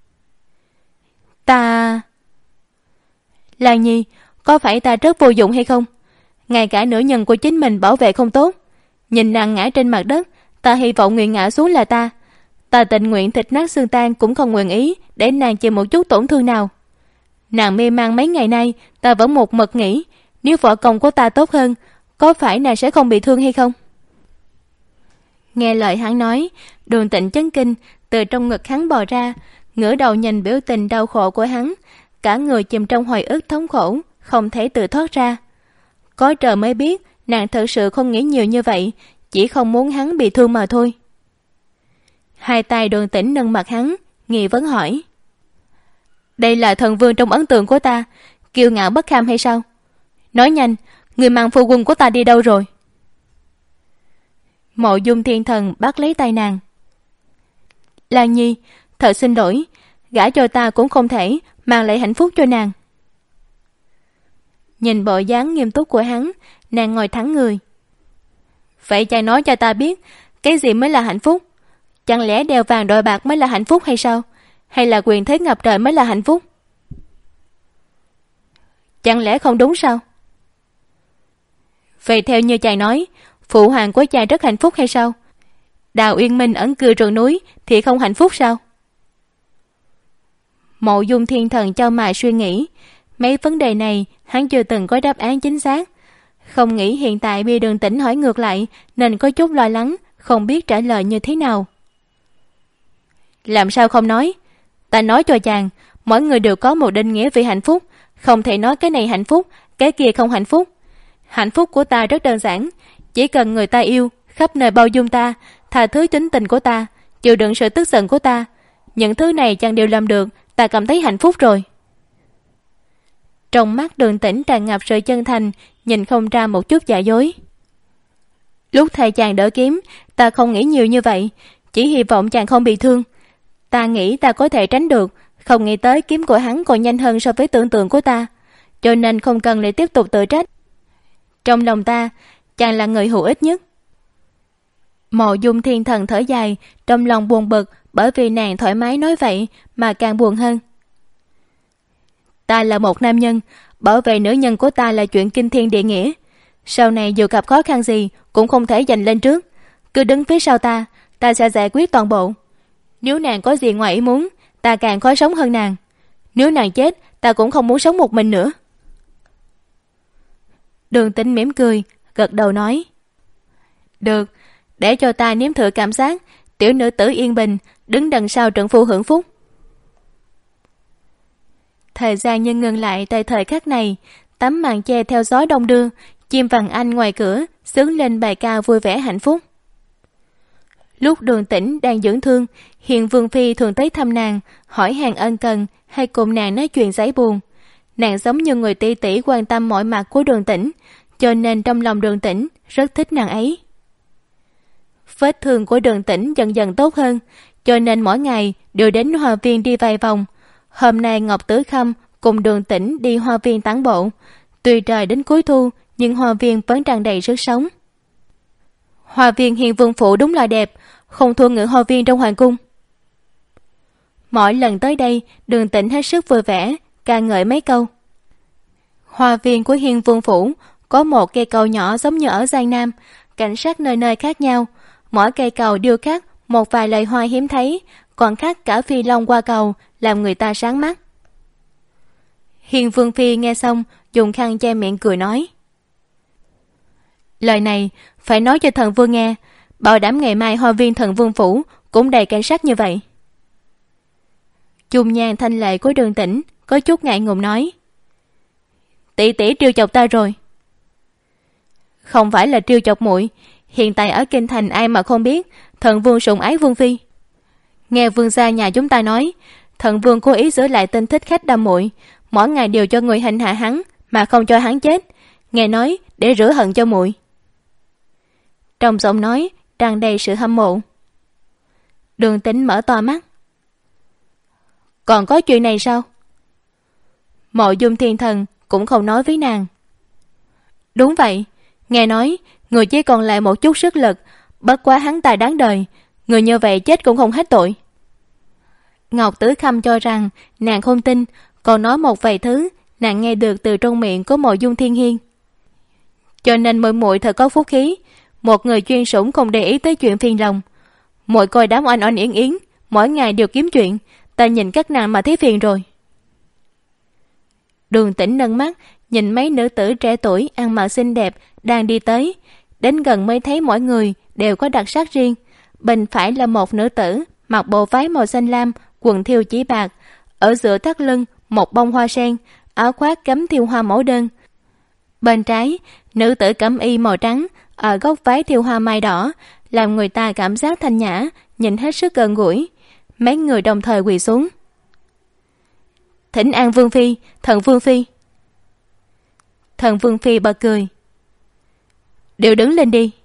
Ta... Lan Nhi, có phải ta rất vô dụng hay không? Ngay cả nữ nhân của chính mình bảo vệ không tốt. Nhìn nàng ngã trên mặt đất, ta hy vọng người ngã xuống là ta. Ta tình nguyện thịt nát xương tan cũng không nguyện ý để nàng chịu một chút tổn thương nào. Nàng mê man mấy ngày nay, ta vẫn một mực nghĩ, nếu võ công của ta tốt hơn, có phải nàng sẽ không bị thương hay không? Nghe lời hắn nói, Đường Tĩnh chấn kinh, từ trong ngực hắn bò ra, ngửa đầu nhìn biểu tình đau khổ của hắn, cả người chìm trong hồi ức thống khổ, không thể tự thoát ra. Có trời mới biết nàng thật sự không nghĩ nhiều như vậy, chỉ không muốn hắn bị thương mà thôi. Hai tay Đường Tĩnh nâng mặt hắn, nghi vấn hỏi: đây là thần vương trong ấn tượng của ta, kiêu ngạo bất kham hay sao? Nói nhanh, người mang phu quân của ta đi đâu rồi? Mộ Dung Thiên Thần bắt lấy tay nàng. Lan Nhi, thật xin lỗi, gả cho ta cũng không thể mang lại hạnh phúc cho nàng. Nhìn bộ dáng nghiêm túc của hắn, nàng ngồi thẳng người. Vậy chàng nói cho ta biết, cái gì mới là hạnh phúc? Chẳng lẽ đeo vàng đội bạc mới là hạnh phúc hay sao? Hay là quyền thế ngập trời mới là hạnh phúc? Chẳng lẽ không đúng sao? Vậy theo như chàng nói, phụ hoàng của chàng rất hạnh phúc hay sao? Đào Uyên Minh ẩn cư rừng núi thì không hạnh phúc sao? Mộ Dung Thiên Thần cho mày suy nghĩ, mấy vấn đề này hắn chưa từng có đáp án chính xác. Không nghĩ hiện tại bị Đường Tĩnh hỏi ngược lại, nên có chút lo lắng, không biết trả lời như thế nào. Làm sao không nói? Ta nói cho chàng, mỗi người đều có một định nghĩa về hạnh phúc, không thể nói cái này hạnh phúc, cái kia không hạnh phúc. Hạnh phúc của ta rất đơn giản, chỉ cần người ta yêu, khắp nơi bao dung ta, tha thứ tính tình của ta, chịu đựng sự tức giận của ta. Những thứ này chàng đều làm được, ta cảm thấy hạnh phúc rồi. Trong mắt Đường Tĩnh tràn ngập sự chân thành, nhìn không ra một chút giả dối. Lúc thầy chàng đỡ kiếm, ta không nghĩ nhiều như vậy, chỉ hy vọng chàng không bị thương. Ta nghĩ ta có thể tránh được, không nghĩ tới kiếm của hắn còn nhanh hơn so với tưởng tượng của ta, cho nên không cần để tiếp tục tự trách. Trong lòng ta, chàng là người hữu ích nhất. Mộ Dung Thiên Thần thở dài, trong lòng buồn bực bởi vì nàng thoải mái nói vậy mà càng buồn hơn. Ta là một nam nhân, bảo vệ nữ nhân của ta là chuyện kinh thiên địa nghĩa. Sau này dù gặp khó khăn gì cũng không thể giành lên trước, cứ đứng phía sau ta, ta sẽ giải quyết toàn bộ. Nếu nàng có gì ngoài ý muốn, ta càng khó sống hơn nàng. Nếu nàng chết, ta cũng không muốn sống một mình nữa. Đường Tĩnh mỉm cười, gật đầu nói: được, để cho ta nếm thử cảm giác tiểu nữ tử yên bình đứng đằng sau trận phu hưởng phúc. Thời gian như ngừng lại tại thời khắc này, tấm màn che theo gió đông đưa, chim vàng anh ngoài cửa xướng lên bài ca vui vẻ hạnh phúc. Lúc Đường Tĩnh đang dưỡng thương, Hiền Vương Phi thường tới thăm nàng, hỏi hàng ân cần hay cùng nàng nói chuyện giấy buồn. Nàng giống như người tỷ tỷ quan tâm mọi mặt của Đường Tĩnh, cho nên trong lòng Đường Tĩnh rất thích nàng ấy. Vết thương của Đường Tĩnh dần dần tốt hơn, cho nên mỗi ngày đều đến hoa viên đi vài vòng. Hôm nay Ngọc Tử Khâm cùng Đường Tĩnh đi hoa viên tản bộ. Tuy trời đến cuối thu, nhưng hoa viên vẫn tràn đầy sức sống. Hoa viên Hiên Vương phủ đúng là đẹp, không thua ngự hoa viên trong hoàng cung. Mỗi lần tới đây, Đường Tĩnh hết sức vui vẻ, ca ngợi mấy câu. Hoa viên của Hiên Vương phủ có một cây cầu nhỏ giống như ở Giang Nam, cảnh sắc nơi nơi khác nhau, mỗi cây cầu điêu khắc một vài loài hoa hiếm thấy, còn khắc cả phi long qua cầu, làm người ta sáng mắt. Hiên Vương phi nghe xong, dùng khăn che miệng cười nói: lời này phải nói cho thần vương nghe, bảo đảm ngày mai hoa viên Thần Vương phủ cũng đầy cảnh sắc như vậy. Dung nhan thanh lệ của Đường Tĩnh có chút ngại ngùng nói: tỷ tỷ trêu chọc ta rồi. Không phải là trêu chọc muội, hiện tại ở kinh thành ai mà không biết thần vương sủng ái vương phi. Nghe vương gia nhà chúng ta nói, thần vương cố ý giữ lại tên thích khách đâm muội, mỗi ngày đều cho người hành hạ hắn mà không cho hắn chết, nghe nói để rửa hận cho muội. Trong giọng nói tràn đầy sự hâm mộ. Đường Tĩnh mở to mắt: còn có chuyện này sao? Mộ Dung Thiên Thần cũng không nói với nàng. Đúng vậy, nghe nói người chỉ còn lại một chút sức lực, bất quá hắn ta đáng đời, người như vậy chết cũng không hết tội. Ngọc Tử Khâm cho rằng nàng không tin, còn nói một vài thứ nàng nghe được từ trong miệng của Mộ Dung Thiên Hiên. Cho nên muội muội thật có phúc khí, một người chuyên sủng không để ý tới chuyện phiền lòng. Muội coi đám oanh oanh yến yến mỗi ngày đều kiếm chuyện, ta nhìn các nàng mà thấy phiền rồi. Đường Tĩnh nâng mắt nhìn mấy nữ tử trẻ tuổi ăn mặc xinh đẹp đang đi tới, đến gần mới thấy mỗi người đều có đặc sắc riêng. Bên phải là một nữ tử mặc bộ váy màu xanh lam, quần thêu chỉ bạc, ở giữa thắt lưng một bông hoa sen, áo khoác cắm thêu hoa mẫu đơn. Bên trái, nữ tử cẩm y màu trắng, ở góc váy thêu hoa mai đỏ, làm người ta cảm giác thanh nhã, nhìn hết sức gần gũi. Mấy người đồng thời quỳ xuống: thỉnh an vương phi, Thần Vương phi. Thần Vương phi bật cười: đều đứng lên đi.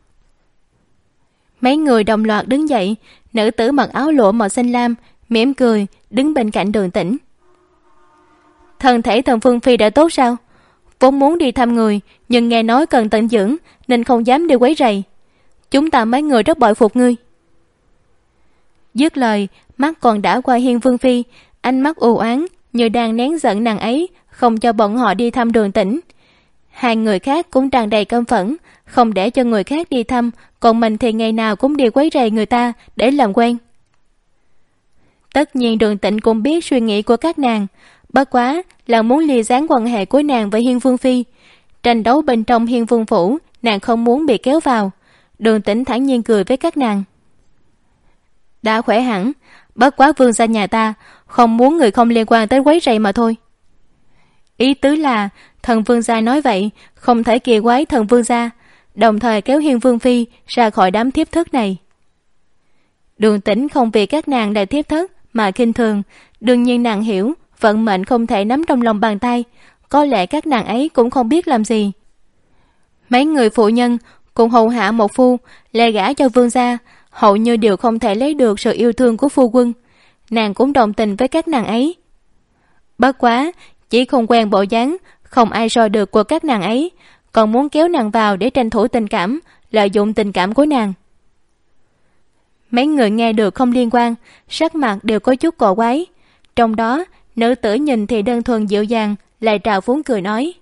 Mấy người đồng loạt đứng dậy. Nữ tử mặc áo lụa màu xanh lam mỉm cười đứng bên cạnh Đường Tĩnh. Thân thể Thần Vương phi đã tốt sao? Vốn muốn đi thăm người, nhưng nghe nói cần tận dưỡng nên không dám đi quấy rầy. Chúng ta mấy người rất bội phục ngươi. Dứt lời, mắt còn đã qua Hiên Vương phi, ánh mắt u oán như đang nén giận nàng ấy không cho bọn họ đi thăm Đường Tĩnh. Hai người khác cũng tràn đầy căm phẫn, không để cho người khác đi thăm, còn mình thì ngày nào cũng đi quấy rầy người ta để làm quen. Tất nhiên Đường Tĩnh cũng biết suy nghĩ của các nàng, bất quá là muốn ly gián quan hệ của nàng với Hiên Vương phi. Tranh đấu bên trong Hiên Vương phủ nàng không muốn bị kéo vào. Đường Tĩnh thản nhiên cười với các nàng: đã khỏe hẳn, bất quá vương gia nhà ta không muốn người không liên quan tới quấy rầy mà thôi. Ý tứ là Thần Vương gia nói vậy không thể kỳ quái Thần Vương gia, đồng thời kéo Hiên Vương phi ra khỏi đám thiếp thất này. Đường Tĩnh không vì các nàng là thiếp thất mà khinh thường, đương nhiên nàng hiểu vận mệnh không thể nắm trong lòng bàn tay, có lẽ các nàng ấy cũng không biết làm gì. Mấy người phụ nhân cùng hầu hạ một phu lệ gả cho vương gia, hầu như đều không thể lấy được sự yêu thương của phu quân. Nàng cũng đồng tình với các nàng ấy, bất quá chỉ không quen bộ dáng không ai so được của các nàng ấy, còn muốn kéo nàng vào để tranh thủ tình cảm, lợi dụng tình cảm của nàng. Mấy người nghe được không liên quan, sắc mặt đều có chút cổ quái. Trong đó nữ tử nhìn thì đơn thuần dịu dàng, lại trào phúng cười nói: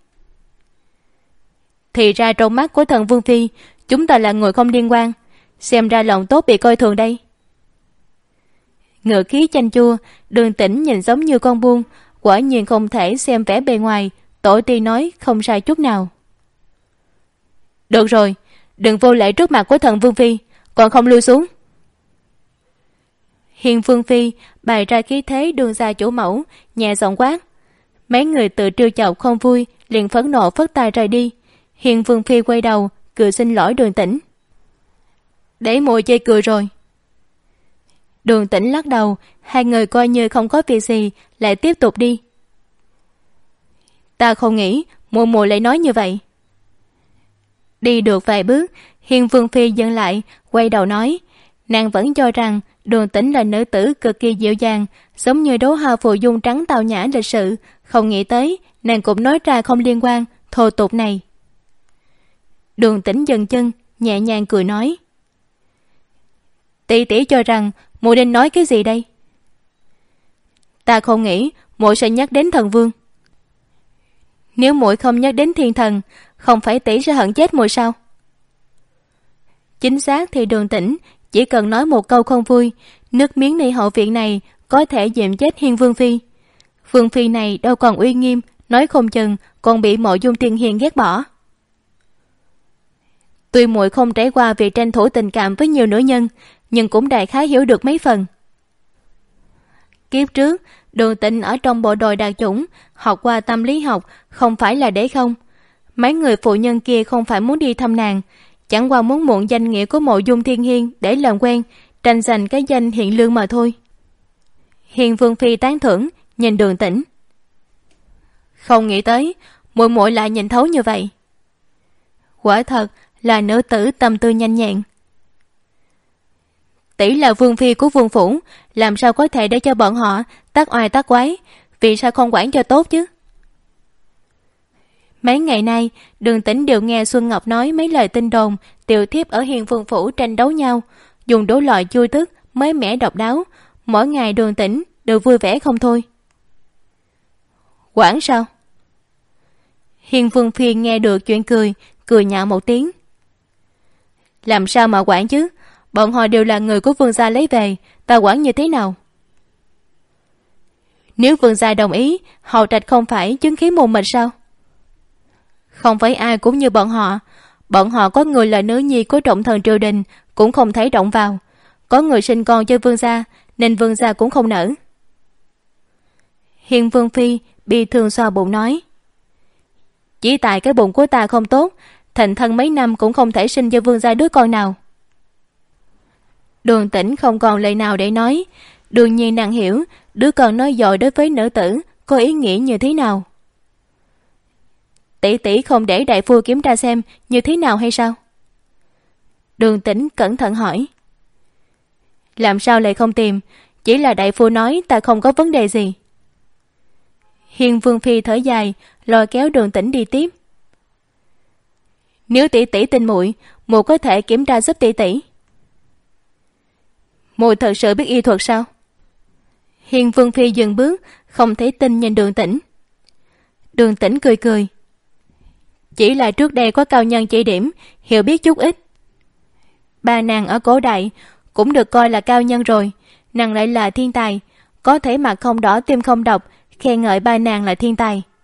thì ra trong mắt của Thần Vương phi chúng ta là người không liên quan, xem ra lòng tốt bị coi thường đây. Ngựa khí chanh chua, Đường Tĩnh nhìn giống như con buôn, quả nhiên không thể xem vẻ bề ngoài, tổ tiên nói không sai chút nào. Được rồi, đừng vô lễ trước mặt của Thần Vương phi, còn không lui xuống. Hiên Vương phi bày ra khí thế đường gia chủ mẫu, nhẹ giọng quát. Mấy người tự trêu chọc không vui, liền phẫn nộ phất tay rời đi. Hiên Vương phi quay đầu cười xin lỗi Đường Tĩnh: để muội chê cười rồi. Đường Tĩnh lắc đầu, hai người coi như không có việc gì, lại tiếp tục đi. Ta không nghĩ muội muội lại nói như vậy. Đi được vài bước, Hiên Vương phi dừng lại, quay đầu nói. Nàng vẫn cho rằng Đường Tĩnh là nữ tử cực kỳ dịu dàng, giống như đóa hoa phù dung trắng tao nhã lịch sự, không nghĩ tới nàng cũng nói ra không liên quan thô tục này. Đường Tĩnh dừng chân, nhẹ nhàng cười nói: tỷ tỷ cho rằng muội nên nói cái gì đây? Ta không nghĩ muội sẽ nhắc đến thần vương. Nếu muội không nhắc đến thiên thần, không phải tỷ sẽ hận chết muội sao? Chính xác thì Đường Tĩnh chỉ cần nói một câu không vui, nước miếngในhậu viện này có thể dìm chết Hiên Vương phi. Vương phi này đâu còn uy nghiêm, nói không chừng còn bị Mộ Dung Tiên Hiền ghét bỏ. Tuy muội không trải qua việc tranh thủ tình cảm với nhiều nữ nhân, nhưng cũng đại khái hiểu được mấy phần. Kiếp trước, Đường Tĩnh ở trong bộ đội đặc chủng, học qua tâm lý học, không phải là để không. Mấy người phụ nhân kia không phải muốn đi thăm nàng, chẳng qua muốn mượn danh nghĩa của Mộ Dung Thiên Hiên để làm quen, tranh giành cái danh hiện lương mà thôi. Hiền Vương phi tán thưởng, nhìn Đường Tĩnh. Không nghĩ tới, muội muội lại nhìn thấu như vậy. Quả thật là nữ tử tâm tư nhanh nhẹn. Tỷ là vương phi của vương phủ, làm sao có thể để cho bọn họ tác oai tác quái? Vì sao không quản cho tốt chứ? Mấy ngày nay, Đường Tĩnh đều nghe Xuân Ngọc nói mấy lời tin đồn tiểu thiếp ở Hiền Vương phủ tranh đấu nhau, dùng đủ loại chui tức mới mẻ độc đáo. Mỗi ngày Đường Tĩnh đều vui vẻ không thôi. Quản sao? Hiền Vương phi nghe được chuyện cười, cười nhạo một tiếng. Làm sao mà quản chứ? Bọn họ đều là người của vương gia lấy về, ta quản như thế nào? Nếu vương gia đồng ý, hầu trạch không phải chứng khí mù mịt sao? Không phải ai cũng như bọn họ. Bọn họ có người là nữ nhi của trọng thần triều đình, cũng không thấy động vào. Có người sinh con cho vương gia, nên vương gia cũng không nỡ. Hiền Vương phi bị thương xoa bụng nói: chỉ tại cái bụng của ta không tốt, thành thân mấy năm cũng không thể sinh cho vương gia đứa con nào. Đường Tĩnh không còn lời nào để nói. Đương nhiên nàng hiểu đứa con nói dội đối với nữ tử có ý nghĩa như thế nào. Tỷ tỷ không để đại phu kiểm tra xem như thế nào hay sao? Đường Tĩnh cẩn thận hỏi. Làm sao lại không tìm? Chỉ là đại phu nói ta không có vấn đề gì. Hiền Vương phi thở dài, lôi kéo Đường Tĩnh đi tiếp. Nếu tỷ tỷ tin muội, muội có thể kiểm tra giúp tỷ tỷ. Muội thật sự biết y thuật sao? Hiền Vương phi dừng bước, không thể tin nhìn Đường Tĩnh. Đường Tĩnh cười cười. Chỉ là trước đây có cao nhân chỉ điểm, hiểu biết chút ít. Ba nàng ở cổ đại cũng được coi là cao nhân rồi, nàng lại là thiên tài, có thể mặt không đỏ tim không độc, khen ngợi ba nàng là thiên tài.